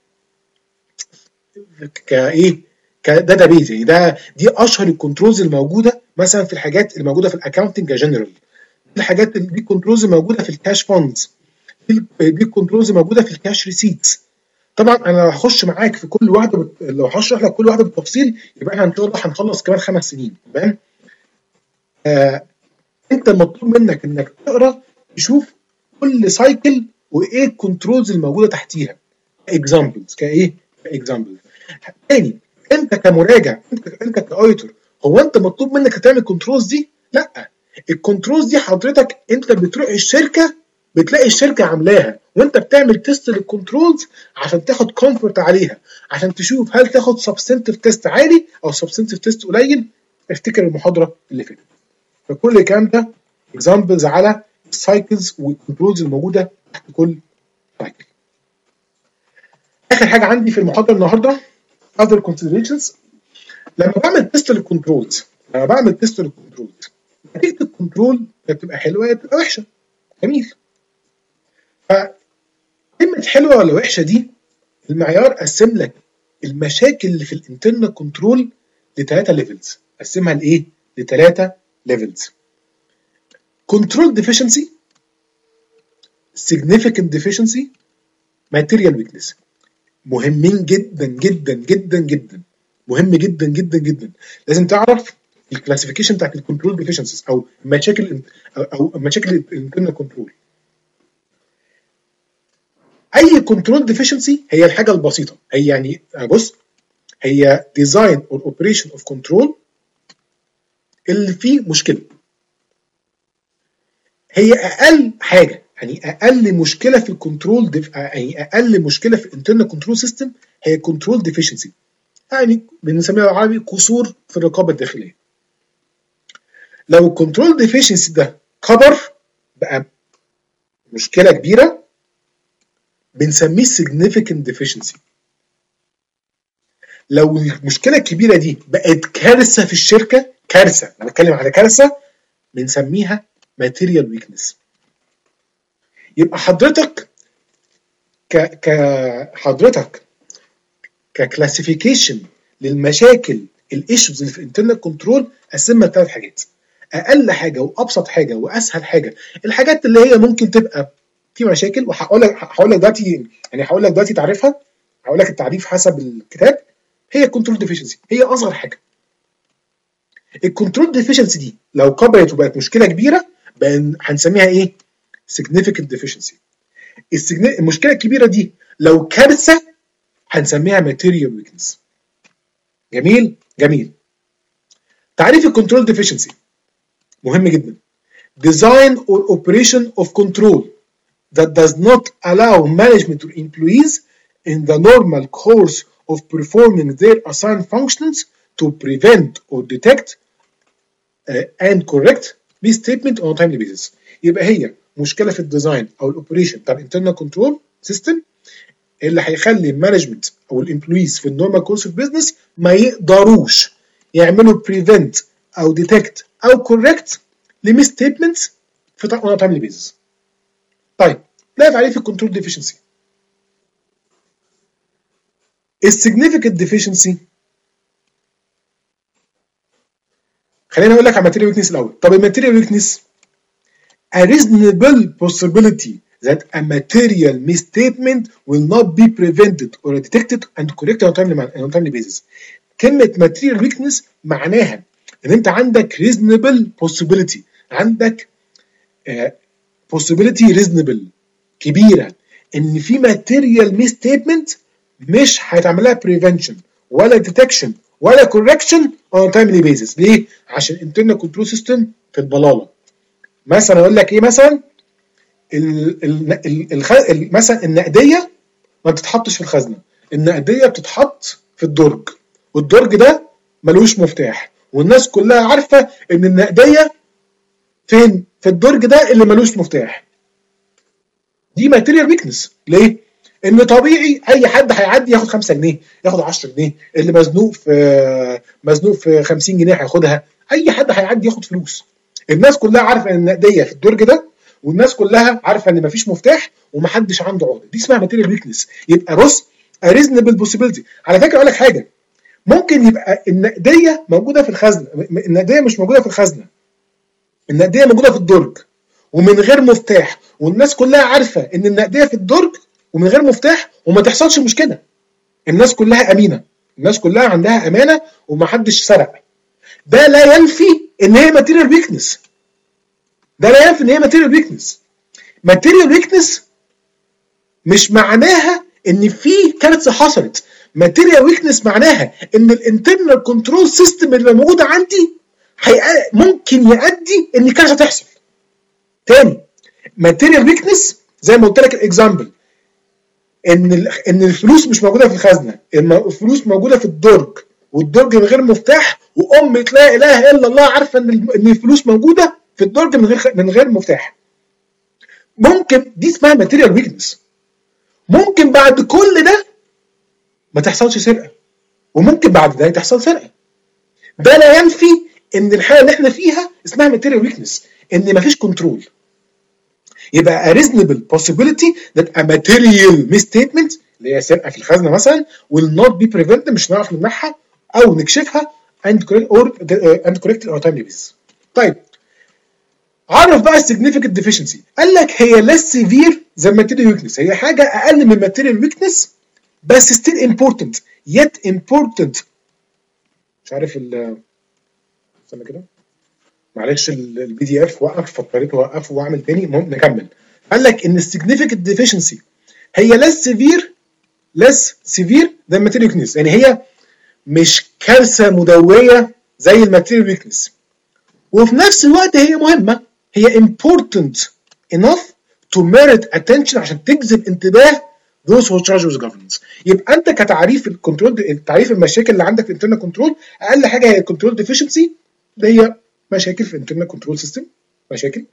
كايه، كداتابيز. يعني ده دي اشهر الكنترولز الموجوده مثلا في الحاجات اللي موجوده في الاكونتنج كجنرال، الحاجات دي الكنترولز موجوده في الكاش فاندز، دي الكنترولز موجوده في الكاش ريسيتس. طبعا انا هخش معاك في كل واحده بت... لو هشرح لك كل واحده بالتفصيل يبقى احنا ان شاء الله هنخلص كمان خمس سنين. تمام؟ آه انت المطلوب منك انك تقرا تشوف كل سايكل وايه الكنترولز الموجوده تحتيها، اكزامبلز كايه، كاكزامبلز. تاني، انت كمراجع، انت انت كاوديتور، هو انت مطلوب منك تعمل كنترولز دي؟ لا، الكنترولز دي حضرتك انت بتروح الشركه بتلاقي الشركه عاملاها، وانت بتعمل تيست للكنترولز عشان تاخد كومفورت عليها، عشان تشوف هل تاخد سبستنتيف تيست عالي او سبستنتيف تيست قليل. افتكر المحاضره اللي فاتت. فكل الكلام ده اكزامبلز على السايكلز والكنترولز الموجوده تحت كل سايكل. اخر حاجه عندي في المحاضره النهارده other considerations. لما بعمل تيست للكنترولز، لما بعمل تيست للكنترولز نتيجه الكنترول يا بتبقى حلوه يا بتبقى وحشه. جميل. فكلمه حلوه ولا وحشه دي المعيار قسم لك المشاكل اللي في الانترنال كنترول لثلاثه ليفلز. قسمها لايه؟ لثلاثه ليفلز. كنترول ديفيشنسي، significant deficiency، material weakness. مهمين جدا جدا جدا جدا، مهم جدا جدا جدا. لازم تعرف الكلاسيفيكيشن بتاعت الكنترول ديفيشنسيز او مشاكل او مشاكل الانترنال كنترول. اي كنترول ديفيشنسي هي الحاجه البسيطه، هي يعني بص، هي ديزاين اور اوبريشن اوف كنترول اللي فيه مشكله. هي اقل حاجه، يعني اقل مشكله في الكنترول ديف... يعني اقل مشكله في الانترنال كنترول سيستم هي كنترول ديفيشنسي، يعني بنسميها بالعربي قصور في الرقابه الداخليه. لو الكنترول ديفيشنسي ده كبر بقى مشكله كبيره بنسميه significant deficiency. لو المشكله الكبيره دي بقت كارثه في الشركه، كارثه، انا بتكلم على كارثه، بنسميها material weakness. يبقى حضرتك ك ك حضرتك ككلاسيفيكيشن للمشاكل الايشوز اللي في الانترنال كنترول قسمها لثلاث حاجات. اقل حاجه وابسط حاجه واسهل حاجه. الحاجات اللي هي ممكن تبقى في مشاكل، وهقول لك هقول لك دلوقتي، يعني هقول لك دلوقتي تعريفها، هقول لك التعريف حسب الكتاب. هي كنترول ديفيشنسي، هي اصغر حاجه. الكنترول ديفيشنسي دي لو كبرت وبقت مشكله كبيره هنسميها ايه؟ significant deficiency. المشكله الكبيره دي لو كارثه هنسميها material weakness. جميل جميل. تعريف الكنترول ديفيشنسي مهم جدا. design or operation of control that does not allow management or employees in the normal course of performing their assigned functions to prevent or detect uh, and correct misstatement on a timely basis. يبقى هي مشكله في الديزاين او الاوبريشن بتاع الانترنال كنترول سيستم اللي هيخلي المانجمنت او الامبلويز في النورمال كورس اوف بزنس ما يقدروش يعملوا بريفنت او ديتكت او كوركت لميس ستيتمنتس في اون تايملي بيزس. طيب ده تعريف الكنترول ديفيشنسي. السيجنيفيكانت ديفيشنسي، خليني اقول لك على الماتيريال ويكنس الاول. طب الماتيريال ويكنس a reasonable possibility that a material misstatement will not be prevented or detected and corrected on timely on timely basis. كلمة material weakness معناها ان انت عندك reasonable possibility، عندك uh, possibility reasonable كبيره ان في ماتيريال ميس ستيتمنت مش هيتعمل لها بريفنشن ولا ديتكشن ولا كوركشن اون تايملي بيزس. ليه؟ عشان الانترنال كنترول سيستم في البلاله. مثلا اقول لك ايه، مثلا ال ال ال ال مثلا النقديه ما بتتحطش في الخزنه، النقديه بتتحط في الدرج، والدرج ده ملوش مفتاح، والناس كلها عارفه ان النقديه فين؟ في الدرج ده اللي ملوش مفتاح. دي ماتيريال ويكنس. ليه؟ ان طبيعي اي حد هيعدي ياخد خمسة جنيه، ياخد عشرة جنيه، اللي مزنوق في مزنوق في خمسين جنيه هياخدها، اي حد هيعدي ياخد فلوس. الناس كلها عارفه ان النقديه في الدرج ده، والناس كلها عارفه ان مفيش مفتاح ومحدش عنده عقده. دي اسمها ماتيريال ويكنس. يبقى بص ريزونبل بوسيبيلتي. على فكره اقول لك حاجه، ممكن يبقى النقديه موجوده في الخزنه، النقديه مش موجوده في الخزنه، النقديه موجوده في الدرج ومن غير مفتاح، والناس كلها عارفه ان النقديه في الدرج ومن غير مفتاح وما تحصلش مشكله. الناس كلها امينه، الناس كلها عندها امانه ومحدش سرق. ده لا ينفي ان هي ماتيريال ويكنس. ده لا ينفي ان هي ماتيريال ويكنس. ماتيريال ويكنس مش معناها ان في كارثه حصلت. ماتيريال ويكنس معناها ان الانترنال كنترول سيستم اللي موجود عندي ممكن يؤدي ان كارثه تحصل. تاني، ماتيريال ويكنس زي ما قلت لك الاكزامبل، ان ان الفلوس مش موجوده في الخزنه، الفلوس موجوده في الدرج، والدرج من غير مفتاح، وام لا اله الا الله عارفه ان ان الفلوس موجوده في الدرج من غير من غير مفتاح. ممكن دي اسمها ماتيريال ويكنس. ممكن بعد كل ده ما تحصلش سرقه، وممكن بعد ده تحصل سرقه. ده لا ينفي ان الحاله اللي احنا فيها اسمها ماتيريال ويكنس، ان مفيش كنترول. يبقى a reasonable possibility that a material misstatement اللي هي سرقه في الخزنه مثلا will not be prevented، مش هنعرف نمنعها او نكشفها and correct or and correct or timely basis. طيب عرف بقى significant deficiency. قال لك هي less severe than material weakness، هي حاجه اقل من material weakness بس still important yet important. مش عارف ال استنى كده معلش البي دي اف وقف، فاضطريت اوقفه واعمل تاني. المهم نكمل. قال لك ان السيجنيفيكانت ديفيشنسي هي less severe less severe than material weakness، يعني هي مش كارثه مدويه زي الماتيريال ويكنس، وفي نفس الوقت هي مهمه، هي important enough to merit attention عشان تجذب انتباه those who charge with governance. يبقى انت كتعريف الكنترول، تعريف المشاكل اللي عندك في الانترنال كنترول، اقل حاجه هي الكنترول ديفيشنسي اللي هي مشاكل في الانترنال كنترول سيستم، مشاكل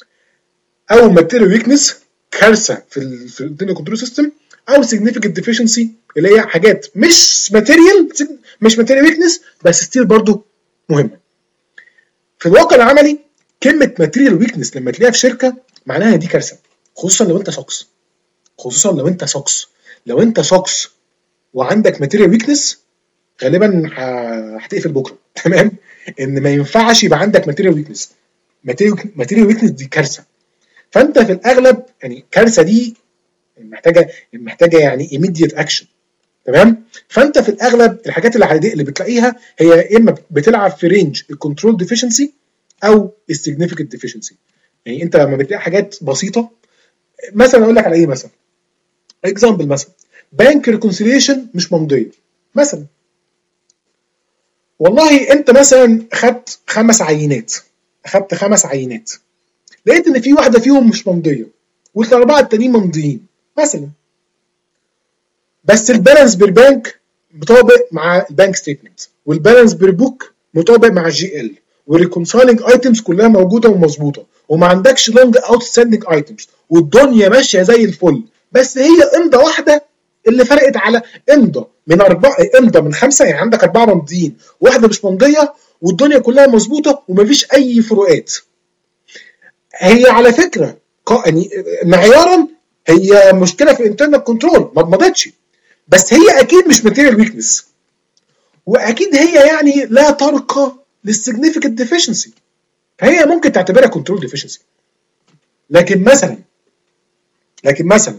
او ماتيريال ويكنس كارثه في ال في الانترنال كنترول سيستم، او significant deficiency اللي هي حاجات مش ماتيريال مش ماتيريال ويكنس بس ستيل برضو مهمه. في الواقع العملي كلمه ماتيريال ويكنس لما تلاقيها في شركه معناها دي كارثه، خصوصا لو انت شخص خصوصا لو انت شخص لو انت شخص وعندك ماتيريال ويكنس غالبا هتقفل بكره. تمام؟ ان ما ينفعش يبقى عندك ماتيريال ويكنس. ماتيريال ويكنس دي كارثه. فانت في الاغلب يعني الكارثه دي محتاجه محتاجه يعني immediate action. تمام؟ فانت في الاغلب الحاجات اللي اللي بتلاقيها هي يا اما بتلعب في رينج الكنترول ديفيشنسي او السيجنيفيكانت ديفيشنسي. يعني انت لما بتلاقي حاجات بسيطه، مثلا اقول لك على ايه، مثلا اكزامبل، مثلا بانك ريكونسيليشن مش ممضيه مثلا. والله انت مثلا اخدت خمس عينات اخدت خمس عينات لقيت ان في واحده فيهم مش ممضيه والاربعه التانيين ممضيين مثلا، بس البالانس بالبنك مطابق مع البنك ستيتمنت، والبالانس بالبوك مطابق مع الجي ال، والريكونسايلنج ايتمز كلها موجوده ومظبوطه، وما عندكش لونج اوتستاندنج ايتمز، والدنيا ماشيه زي الفل. بس هي امضه واحده اللي فرقت على امضه من اربعه، امضه من خمسه، يعني عندك اربعه ممضيين واحده مش ممضيه، والدنيا كلها مظبوطه ومفيش اي فروقات. هي على فكره يعني معيارا هي مشكله في الانترنال كنترول، ما اتمضتش، بس هي اكيد مش ماتيريال ويكنس، واكيد هي يعني لا ترقى للسيجنيفيكانت ديفيشنسي، فهي ممكن تعتبرها كنترول ديفيشنسي. لكن مثلا لكن مثلا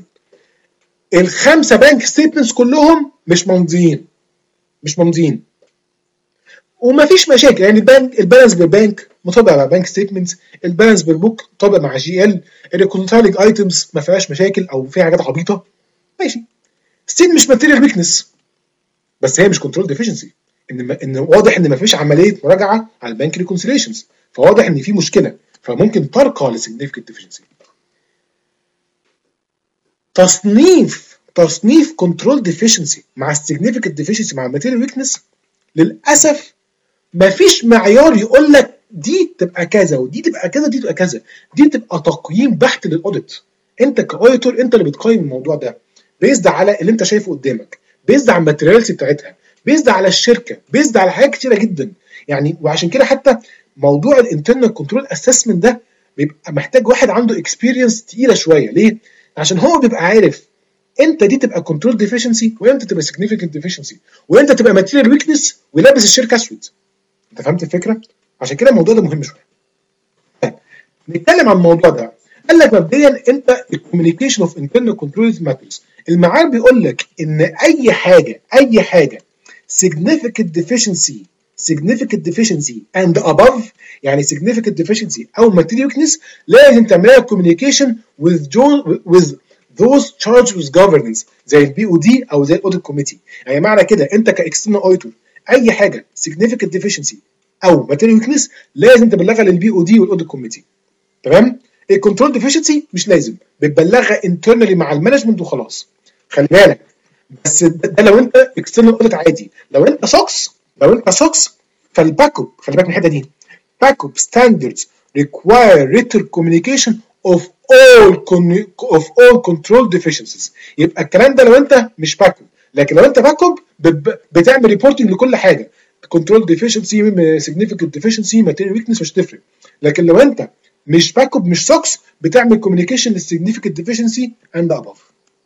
الخمسه بانك ستيتمنتس كلهم مش ممضيين مش ممضيين ومفيش مشاكل، يعني البنك البالانس بالبنك مطابق على بنك ستيتمنت، البالانس بالبوك مطابق مع جي ال، الريكونسايلنج ايتمز ما فيهاش مشاكل او فيها حاجات عبيطه، ماشي. ستيل مش ماتيريال ويكنس، بس هي مش كنترول ديفيشنسي، ان ان واضح ان مفيش عمليه مراجعه على البنك ريكونسيليشنز، فواضح ان في مشكله، فممكن ترقى لسيجنيفيكانت ديفيشنسي. تصنيف تصنيف كنترول ديفيشنسي مع السيجنيفيكانت ديفيشنسي مع الماتيريال ويكنس للاسف مفيش معيار يقول لك دي تبقى كذا ودي تبقى كذا ودي تبقى كذا، دي تبقى تقييم بحت للاوديت. انت كاوديتور انت اللي بتقيم الموضوع ده بيزد على اللي انت شايفه قدامك، بيزد على الماتيريالز بتاعتها، بيزد على الشركه، بيزد على حاجات كتيره جدا يعني. وعشان كده حتى موضوع الانترنال كنترول اسسمنت ده بيبقى محتاج واحد عنده اكسبيرينس تقيله شويه. ليه؟ عشان هو بيبقى عارف امتى دي تبقى كنترول ديفيشنسي وامتى تبقى سيجنيفيكانت ديفيشنسي وامتى تبقى ماتيريال ويكنس ولابس الشركه اسود. انت فهمت الفكره؟ عشان كده الموضوع ده مهم شويه. طيب نتكلم عن الموضوع ده. قال لك مبدئيا انت الكوميونيكيشن اوف انترنال كنترول ماترز، المعاد بيقول لك ان اي حاجه اي حاجه significant deficiency significant deficiency and above، يعني significant deficiency او material weakness لازم تعملها communication with with those charged with governance زي البي او دي او زي الاوديت كوميتي. يعني معنى كده انت كاكسترنال اوديتور اي حاجه significant deficiency او material weakness لازم تبلغها للبي او دي والاوديت كوميتي. تمام؟ الكنترول ديفيشنسي مش لازم، بتبلغها انترنالي مع المانجمنت وخلاص. خلي بالك بس ده لو انت اكسترنال اوديت عادي. لو انت سوكس لو انت سوكس فالباك اب، خلي بالك من الحته دي، باك اب ستاندردز require written communication of all of all control deficiencies. يبقى الكلام ده لو انت مش باك اب، لكن لو انت باك اب بتعمل ريبورتنج لكل حاجه، كنترول ديفيشنسي، سيجنيفيكانت ديفيشنسي، ماتيريال ويكنس، مش تفرق. لكن لو انت مش باك اب مش سوكس بتعمل كوميونيكيشن للسيجنيفيكانت ديفيشنسي اند اباف.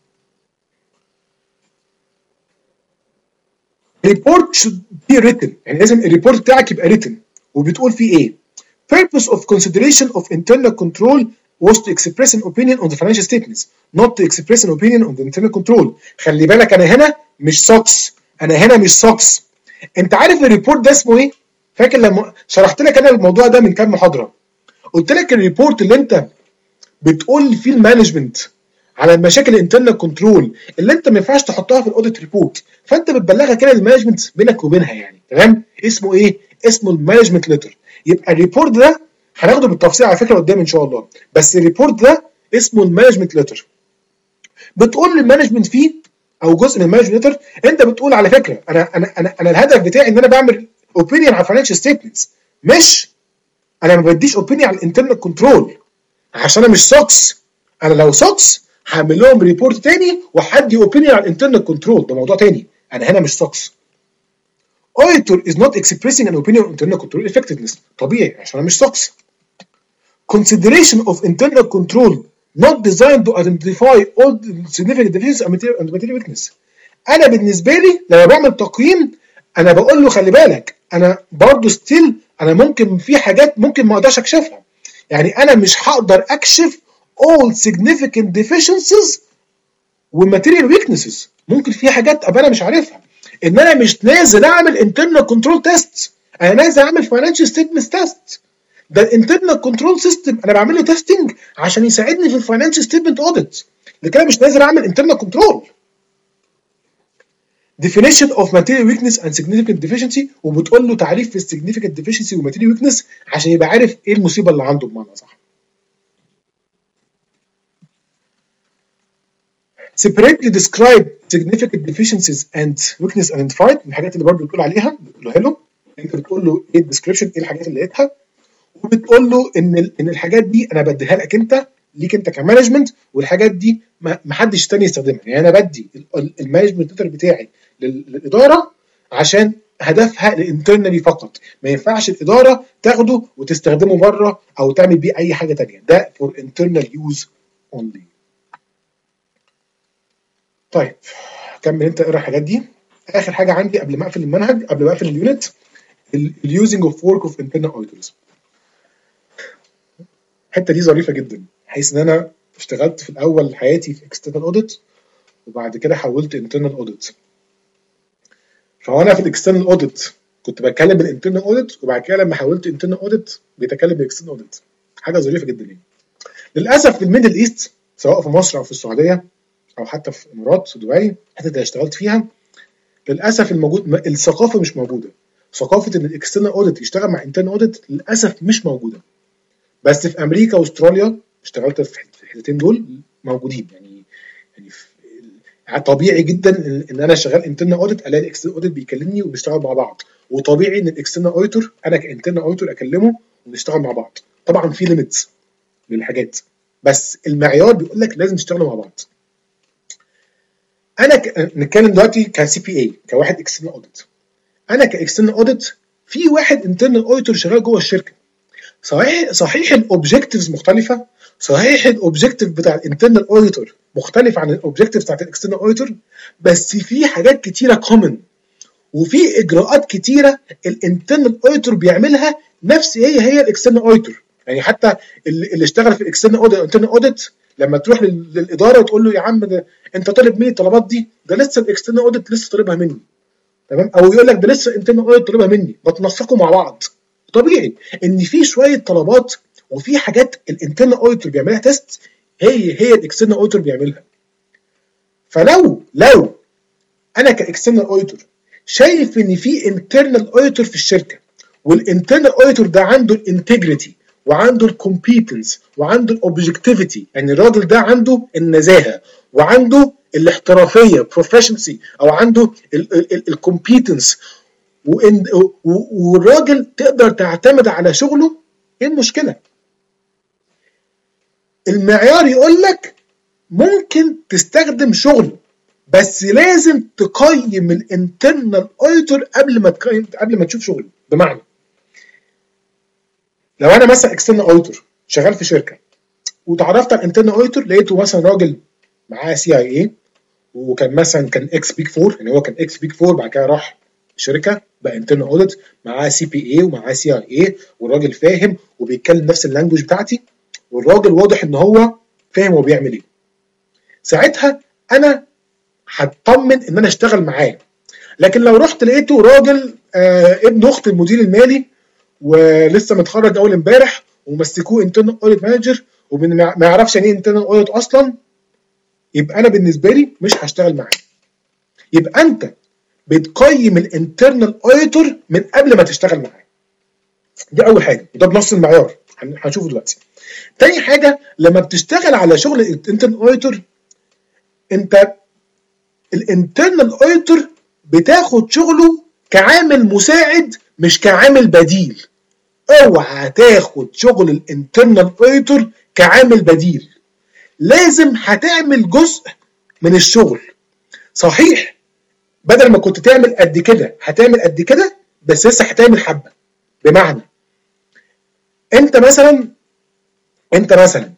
ريبورت should be written، يعني لازم الريبورت بتاعك يبقى written وبتقول فيه ايه؟ Purpose of consideration of internal control was to express an opinion on the financial statements not to express an opinion on the internal control. خلي بالك انا هنا مش سوكس، انا هنا مش سوكس. انت عارف الريبورت ده اسمه ايه؟ فاكر لما شرحت لك انا الموضوع ده من كام محاضره؟ قلت لك الريبورت اللي انت بتقول فيه المانجمنت على المشاكل الانترنال كنترول اللي انت ما ينفعش تحطها في الاوديت ريبورت، فانت بتبلغها كده المانجمنت بينك وبينها يعني. تمام؟ اسمه ايه؟ اسمه المانجمنت ليتر. يبقى الريبورت ده هناخده بالتفصيل على فكره قدام ان شاء الله، بس الريبورت ده اسمه المانجمنت ليتر. بتقول للمانجمنت فيه او جزء من المانجمنت ليتر انت بتقول على فكره انا انا انا, أنا الهدف بتاعي ان انا بعمل اوبينيون على الفاينانشال ستيتمنتس، مش انا ما بديش اوبينيون على الانترنال كنترول عشان انا مش سوكس. انا لو سوكس هعمل لهم ريبورت تاني وهدي اوبينيون على الانترنال كنترول، ده موضوع تاني. انا هنا مش سوكس. auditor is not expressing an opinion on internal control effectiveness، طبيعي عشان انا مش سوكس. consideration of internal control not designed to identify all significant deficiencies and material weakness. انا بالنسبه لي لما بعمل تقييم انا بقول له خلي بالك انا برضه ستيل انا ممكن في حاجات ممكن ما اقدرش اكشفها، يعني انا مش هقدر اكشف all significant deficiencies والmaterial weaknesses، ممكن في حاجات ابقى انا مش عارفها. ان انا مش نازل اعمل internal control tests، انا نازل اعمل financial statements test. ده الانترنال كنترول سيستم انا بعمل له تيستنج عشان يساعدني في الفاينانشال ستيتمنت اوديت، لكن انا مش نازل اعمل انترنال كنترول. definition of material weakness and significant deficiency، وبتقول له تعريف في significant deficiency و material weakness عشان يبقى عارف ايه المصيبه اللي عنده بمعنى صح. separately describe significant deficiencies and weakness identified، من الحاجات اللي برضه بتقول عليها بتقولها له، انت بتقول له ايه الديسكربشن، ايه الحاجات اللي لقيتها، وبتقول له ان ان الحاجات دي انا بديها لك انت ليك انت كمانجمنت، والحاجات دي ما حدش تاني يستخدمها. يعني انا بدي المانجمنت ليتر بتاعي للاداره عشان هدفها الانترنالي فقط، ما ينفعش الاداره تاخده وتستخدمه بره او تعمل بيه اي حاجه ثانيه، ده فور انترنال يوز اونلي. طيب كمل انت اقرا الحاجات دي. اخر حاجه عندي قبل ما اقفل المنهج قبل ما اقفل اليونت، اليوزنج اوف ورك اوف انترنال اوديتورز. الحته دي ظريفه جدا، حيث ان انا اشتغلت في الاول حياتي في اكسترنال اوديت وبعد كده حولت انترنال اوديت. فوانا في الاكسترنال اوديت كنت بتكلم بالانترنال اوديت، وبعد كده لما حولت انترنال اوديت بيتكلم بالاكسترنال اوديت. حاجه ظريفه جدا يعني. للاسف في الميدل ايست سواء في مصر او في السعوديه او حتى في الامارات في دبي الحته اللي اشتغلت فيها، للاسف الموجود الثقافه مش موجوده. ثقافه ان الاكسترنال اوديت يشتغل مع انترنال اوديت للاسف مش موجوده. بس في امريكا واستراليا اشتغلت في الحتتين دول موجودين يعني. يعني طبيعي جدا ان انا شغال انترنال اوديت الاقي الاكسترنال اوديت بيكلمني وبنشتغل مع بعض، وطبيعي ان الاكسترنال اوديتور انا كانترنال اوديتور اكلمه ونشتغل مع بعض. طبعا في ليميتس للحاجات، بس المعيار بيقول لك لازم تشتغلوا مع بعض. انا ك... نتكلم دلوقتي كسي بي اي كواحد اكسترنال اوديت. انا كاكسترنال اوديت في واحد انترنال اوديتور شغال جوه الشركه. صحيح صحيح الاوبجكتيفز مختلفه، صحيح الاوبجكتيف بتاع الانترنال اوديتور مختلف عن الاوبجكتيف بتاعت الاكسترنال اوديتور، بس في حاجات كتيره كومن، وفي اجراءات كتيره الانترنال اوديتور بيعملها نفس هي هي الاكسترنال اوديتور. يعني حتى اللي اشتغل في الاكسترنال اوديت الانترنال اوديت لما تروح للاداره وتقول له يا عم ده انت طالب مني الطلبات دي، ده لسه الاكسترنال اوديت لسه طالبها مني، تمام؟ او يقول لك ده لسه الانترنال اوديت طالبها مني، بتنسقوا مع بعض. طبيعي ان في شويه طلبات وفي حاجات الانترنال اوديتور بيعملها تيست هي هي الاكسترنال اوديتور بيعملها. فلو لو انا كاكسترنال اوديتور شايف ان في انترنال اوديتور في الشركه، والانترنال اوديتور ده عنده الانتجريتي وعنده الكومبيتنس وعنده الاوبجكتيفيتي، يعني الراجل ده عنده النزاهه وعنده الاحترافيه بروفيشنسي، او عنده الكومبيتنس، والراجل تقدر تعتمد على شغله، ايه المشكله؟ المعيار يقول لك ممكن تستخدم شغله، بس لازم تقيم الانترنال اوديتور قبل ما تقيم قبل ما تشوف شغله. بمعنى لو انا مثلا اكسترنال اوديتور شغال في شركه وتعرفت على الانترنال اوديتور، لقيته مثلا راجل معاه سي اي اي، وكان مثلا كان اكس بيك فور، يعني هو كان اكس بيك فور بعد كده راح شركه بقى انترنال اوديت، معاه سي بي اي ومعاه سي اي اي، والراجل فاهم وبيتكلم نفس اللانجوج بتاعتي، والراجل واضح ان هو فاهم هو بيعمل ايه. ساعتها انا هطمن ان انا اشتغل معاه. لكن لو رحت لقيته راجل آه ابن اخت المدير المالي ولسه متخرج اول امبارح ومسكوه انترنال اوديت مانجر وما يعرفش يعني ايه انترنال اوديت اصلا، يبقى انا بالنسبه لي مش هشتغل معاه. يبقى انت بتقيم الانترنال اوديتور من قبل ما تشتغل معاه. دي اول حاجه، وده بنص المعيار هنشوفه دلوقتي. تاني حاجه، لما بتشتغل على شغل الانترنال اوديتور، انت الانترنال اوديتور بتاخد شغله كعامل مساعد مش كعامل بديل. اوعى تاخد شغل الانترنال اوديتور كعامل بديل، لازم هتعمل جزء من الشغل. صحيح بدل ما كنت تعمل قد كده هتعمل قد كده، بس لسه هتعمل حبه. بمعنى انت مثلا انت مثلا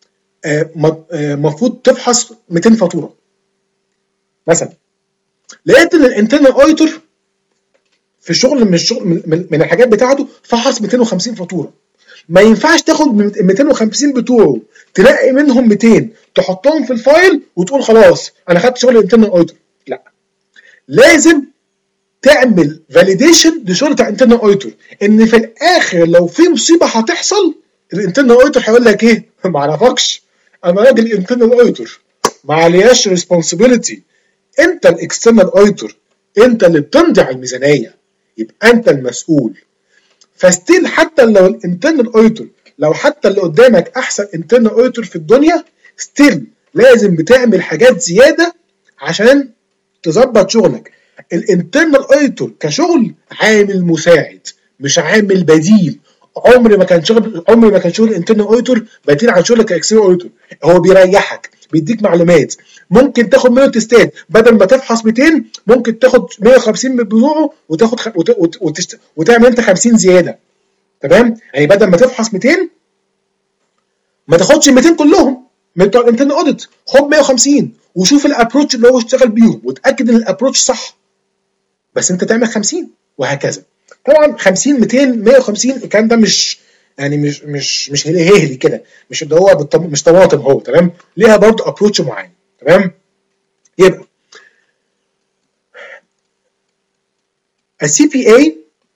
المفروض تفحص مئتين فاتوره مثلا، لقيت ان الانترنال اوديتور في الشغل من الشغل من, من الحاجات بتاعته فحص مئتين وخمسين فاتوره. ما ينفعش تاخد من مئتين وخمسين بتوعه تلاقي منهم مئتين تحطهم في الفايل وتقول خلاص انا خدت شغل الانترنال اوديتور. لا، لازم تعمل فاليديشن لشغل بتاع الانترنال اوديتور، ان في الاخر لو في مصيبه هتحصل الانترنال اوديتور هيقول لك ايه؟ ما اعرفكش، انا راجل انترنال اوديتور ما علياش ريسبونسبيلتي، انت الاكسترنال اوديتور، انت اللي بتمضي على الميزانيه، يبقى انت المسؤول. فستيل حتى لو الانترنال اوديتور، لو حتى اللي قدامك احسن انترنال اوديتور في الدنيا، ستيل لازم بتعمل حاجات زياده عشان تظبط شغلك. الانترنال اوديتور كشغل عامل مساعد مش عامل بديل. عمري ما كان شغل عمري ما كان شغل الانترنال اوديتور بديل عن شغلك كاكسترنال اوديتور. هو بيريحك، بيديك معلومات، ممكن تاخد منه تستات، بدل ما تفحص مئتين ممكن تاخد مئة وخمسين من بتوعه وتاخد خ... وت... وت... وتشت... وتعمل انت خمسين زياده. تمام؟ يعني بدل ما تفحص مئتين ما تاخدش مئتين كلهم من بتوع الانترنال اوديت، خد مئة وخمسين وشوف الابروتش اللي هو اشتغل بيهم وتاكد ان الابروتش صح، بس انت تعمل خمسين وهكذا. طبعا خمسين مئتين مئة وخمسين الكلام ده مش يعني مش مش مش هلي كده، مش اللي هو بالطم... مش طماطم هو، تمام؟ ليها برضه ابروتش معين. تمام؟ يبقى السي بي اي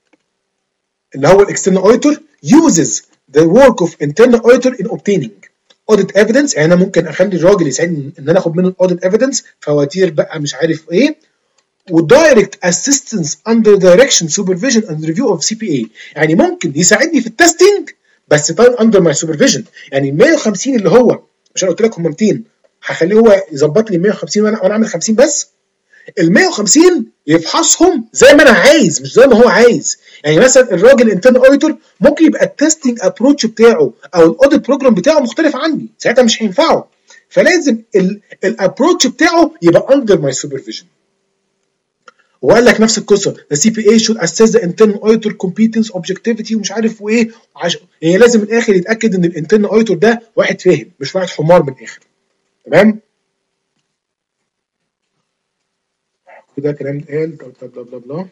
اللي هو الاكسترنال اوديتور uses the work of internal auditor in obtaining audit evidence. يعني انا ممكن اخلي الراجل يساعدني ان انا اخد منه الاوديت ايفيدنس، فواتير بقى مش عارف ايه، ودايركت اسيستنس اندر دايركشن سوبرفيجن اند ريفيو اوف سي بي اي. يعني ممكن يساعدني في التستنج بس طبعا اندر ماي سوبرفيجن. يعني ال مية وخمسين اللي هو مش انا قلت لك هم ميتين، هخليه هو يظبط لي مية وخمسين وانا وانا اعمل خمسين بس. ال مية وخمسين يفحصهم زي ما انا عايز مش زي ما هو عايز. يعني مثلا الراجل انترنال اوديتور ممكن يبقى التستنج ابروتش بتاعه او الاوديت بروجرام بتاعه مختلف عني، ساعتها مش هينفعه. فلازم الابروتش بتاعه يبقى اندر ماي سوبرفيجن. وقال لك نفس القصه the سي بي اي should assess the internal auditor competence objectivity ومش عارف وايه عش... يعني لازم من الاخر يتاكد ان الانترنال اوديتور ده واحد فاهم مش واحد حمار من الاخر. تمام كده كلام اتقال بلا بلا بلا بلا.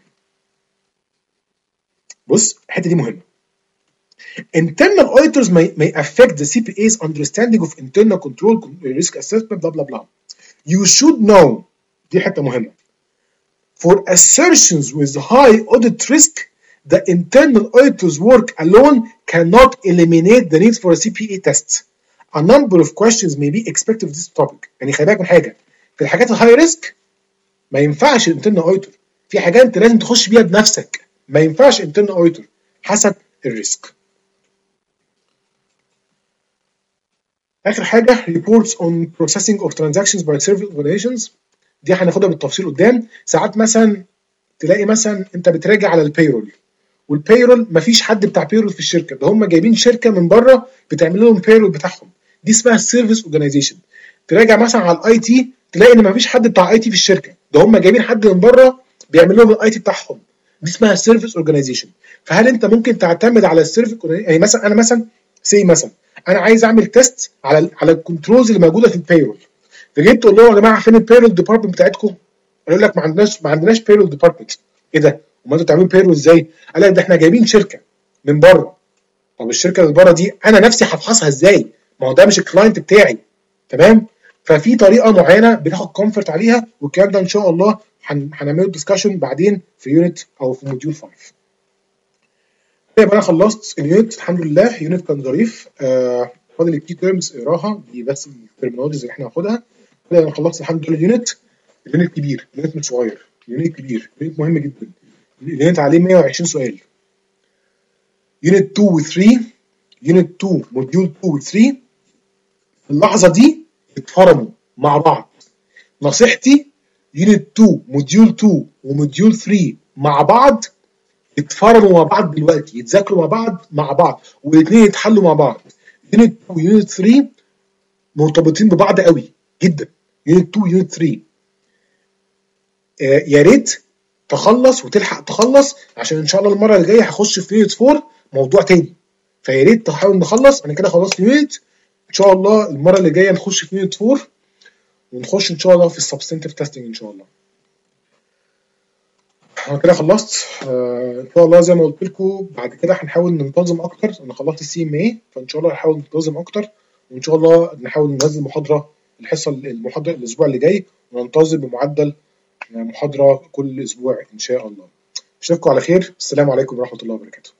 بص الحته دي مهمه. internal auditors may, may affect the سي بي A's understanding of internal control risk assessment blah blah blah. You should know دي حته مهمه. For assertions with high audit risk, the internal auditor's work alone cannot eliminate the need for a سي بي اي test. A number of questions may be expected of this topic. يعني خلي بالك من حاجه، في الحاجات الهاي ريسك ما ينفعش الانترنال اوديتور، في حاجات انت لازم تخش بيها بنفسك، ما ينفعش انترنال اوديتور حسب الريسك. اخر حاجه reports on processing of transactions by service organizations، دي هناخدها بالتفصيل قدام. ساعات مثلا تلاقي مثلا انت بتراجع على البيرول، والبيرول مفيش حد بتاع بيرول في الشركه، ده هم جايبين شركه من بره بتعمل لهم بيرول بتاعهم، دي اسمها السيرفيس اورجانيزيشن. تراجع مثلا على الاي تي تلاقي ان مفيش حد بتاع اي تي في الشركه، ده هم جايبين حد من بره بيعمل لهم الاي تي بتاعهم، دي اسمها سيرفيس اورجانيزيشن. فهل انت ممكن تعتمد على السيرفيس يعني مثلا انا مثلا سي مثلا انا عايز اعمل تيست على على الكنترولز اللي موجوده في البيرول، فجيت تقول لهم يا جماعه فين البيرول ديبارتمنت بتاعتكم؟ قالوا لك ما عندناش ما عندناش بيرول ديبارتمنت. ايه ده؟ امال انتوا بتعملوا بيرول ازاي؟ قال لك ده احنا جايبين شركه من بره. طب الشركه اللي بره دي انا نفسي هفحصها ازاي؟ ما هو ده مش الكلاينت بتاعي. تمام؟ ففي طريقه معينه بناخد كومفورت عليها، والكلام ده ان شاء الله هنعمله ديسكشن بعدين في يونت او في موديول خمسة. يبقى انا خلصت اليونت الحمد لله، يونت كان ظريف. آه فاضل الكي تيرمز اقراها دي بس الترمينولوجيز اللي احنا هناخدها. كده انا خلصت الحمد لله اليونت. اليونت كبير، اليونت مش صغير، اليونت كبير، اليونت مهم جدا. اليونت عليه مية وعشرين سؤال. يونت اتنين و تلاتة، يونت اتنين موديول اتنين و تلاتة في اللحظه دي اتفرموا مع بعض. نصيحتي يونت اتنين موديول اتنين وموديول تلاتة مع بعض يتفرموا مع بعض دلوقتي، يتذاكروا مع بعض مع بعض والاثنين يتحلوا مع بعض. يونت اتنين ويونت تلاتة مرتبطين ببعض قوي جدا. يونت اتنين ويونت تلاتة آه يا ريت تخلص وتلحق تخلص، عشان ان شاء الله المره اللي جايه هخش في يونت اربعة موضوع تاني، فيا ريت تحاول نخلص. انا كده خلصت يونت، ان شاء الله المره اللي جايه نخش في يونت اربعة ونخش ان شاء الله في السبستنتيف تيستنج ان شاء الله. انا كده خلصت. آه ان شاء الله زي ما قلت لكم بعد كده هنحاول ننتظم اكتر. انا خلصت السي ام اي، فان شاء الله هنحاول ننتظم اكتر، وان شاء الله نحاول ننزل محاضره الحصه المحاضره الاسبوع اللي جاي، وننتظم بمعدل محاضره كل اسبوع ان شاء الله. اشوفكم على خير، السلام عليكم ورحمه الله وبركاته.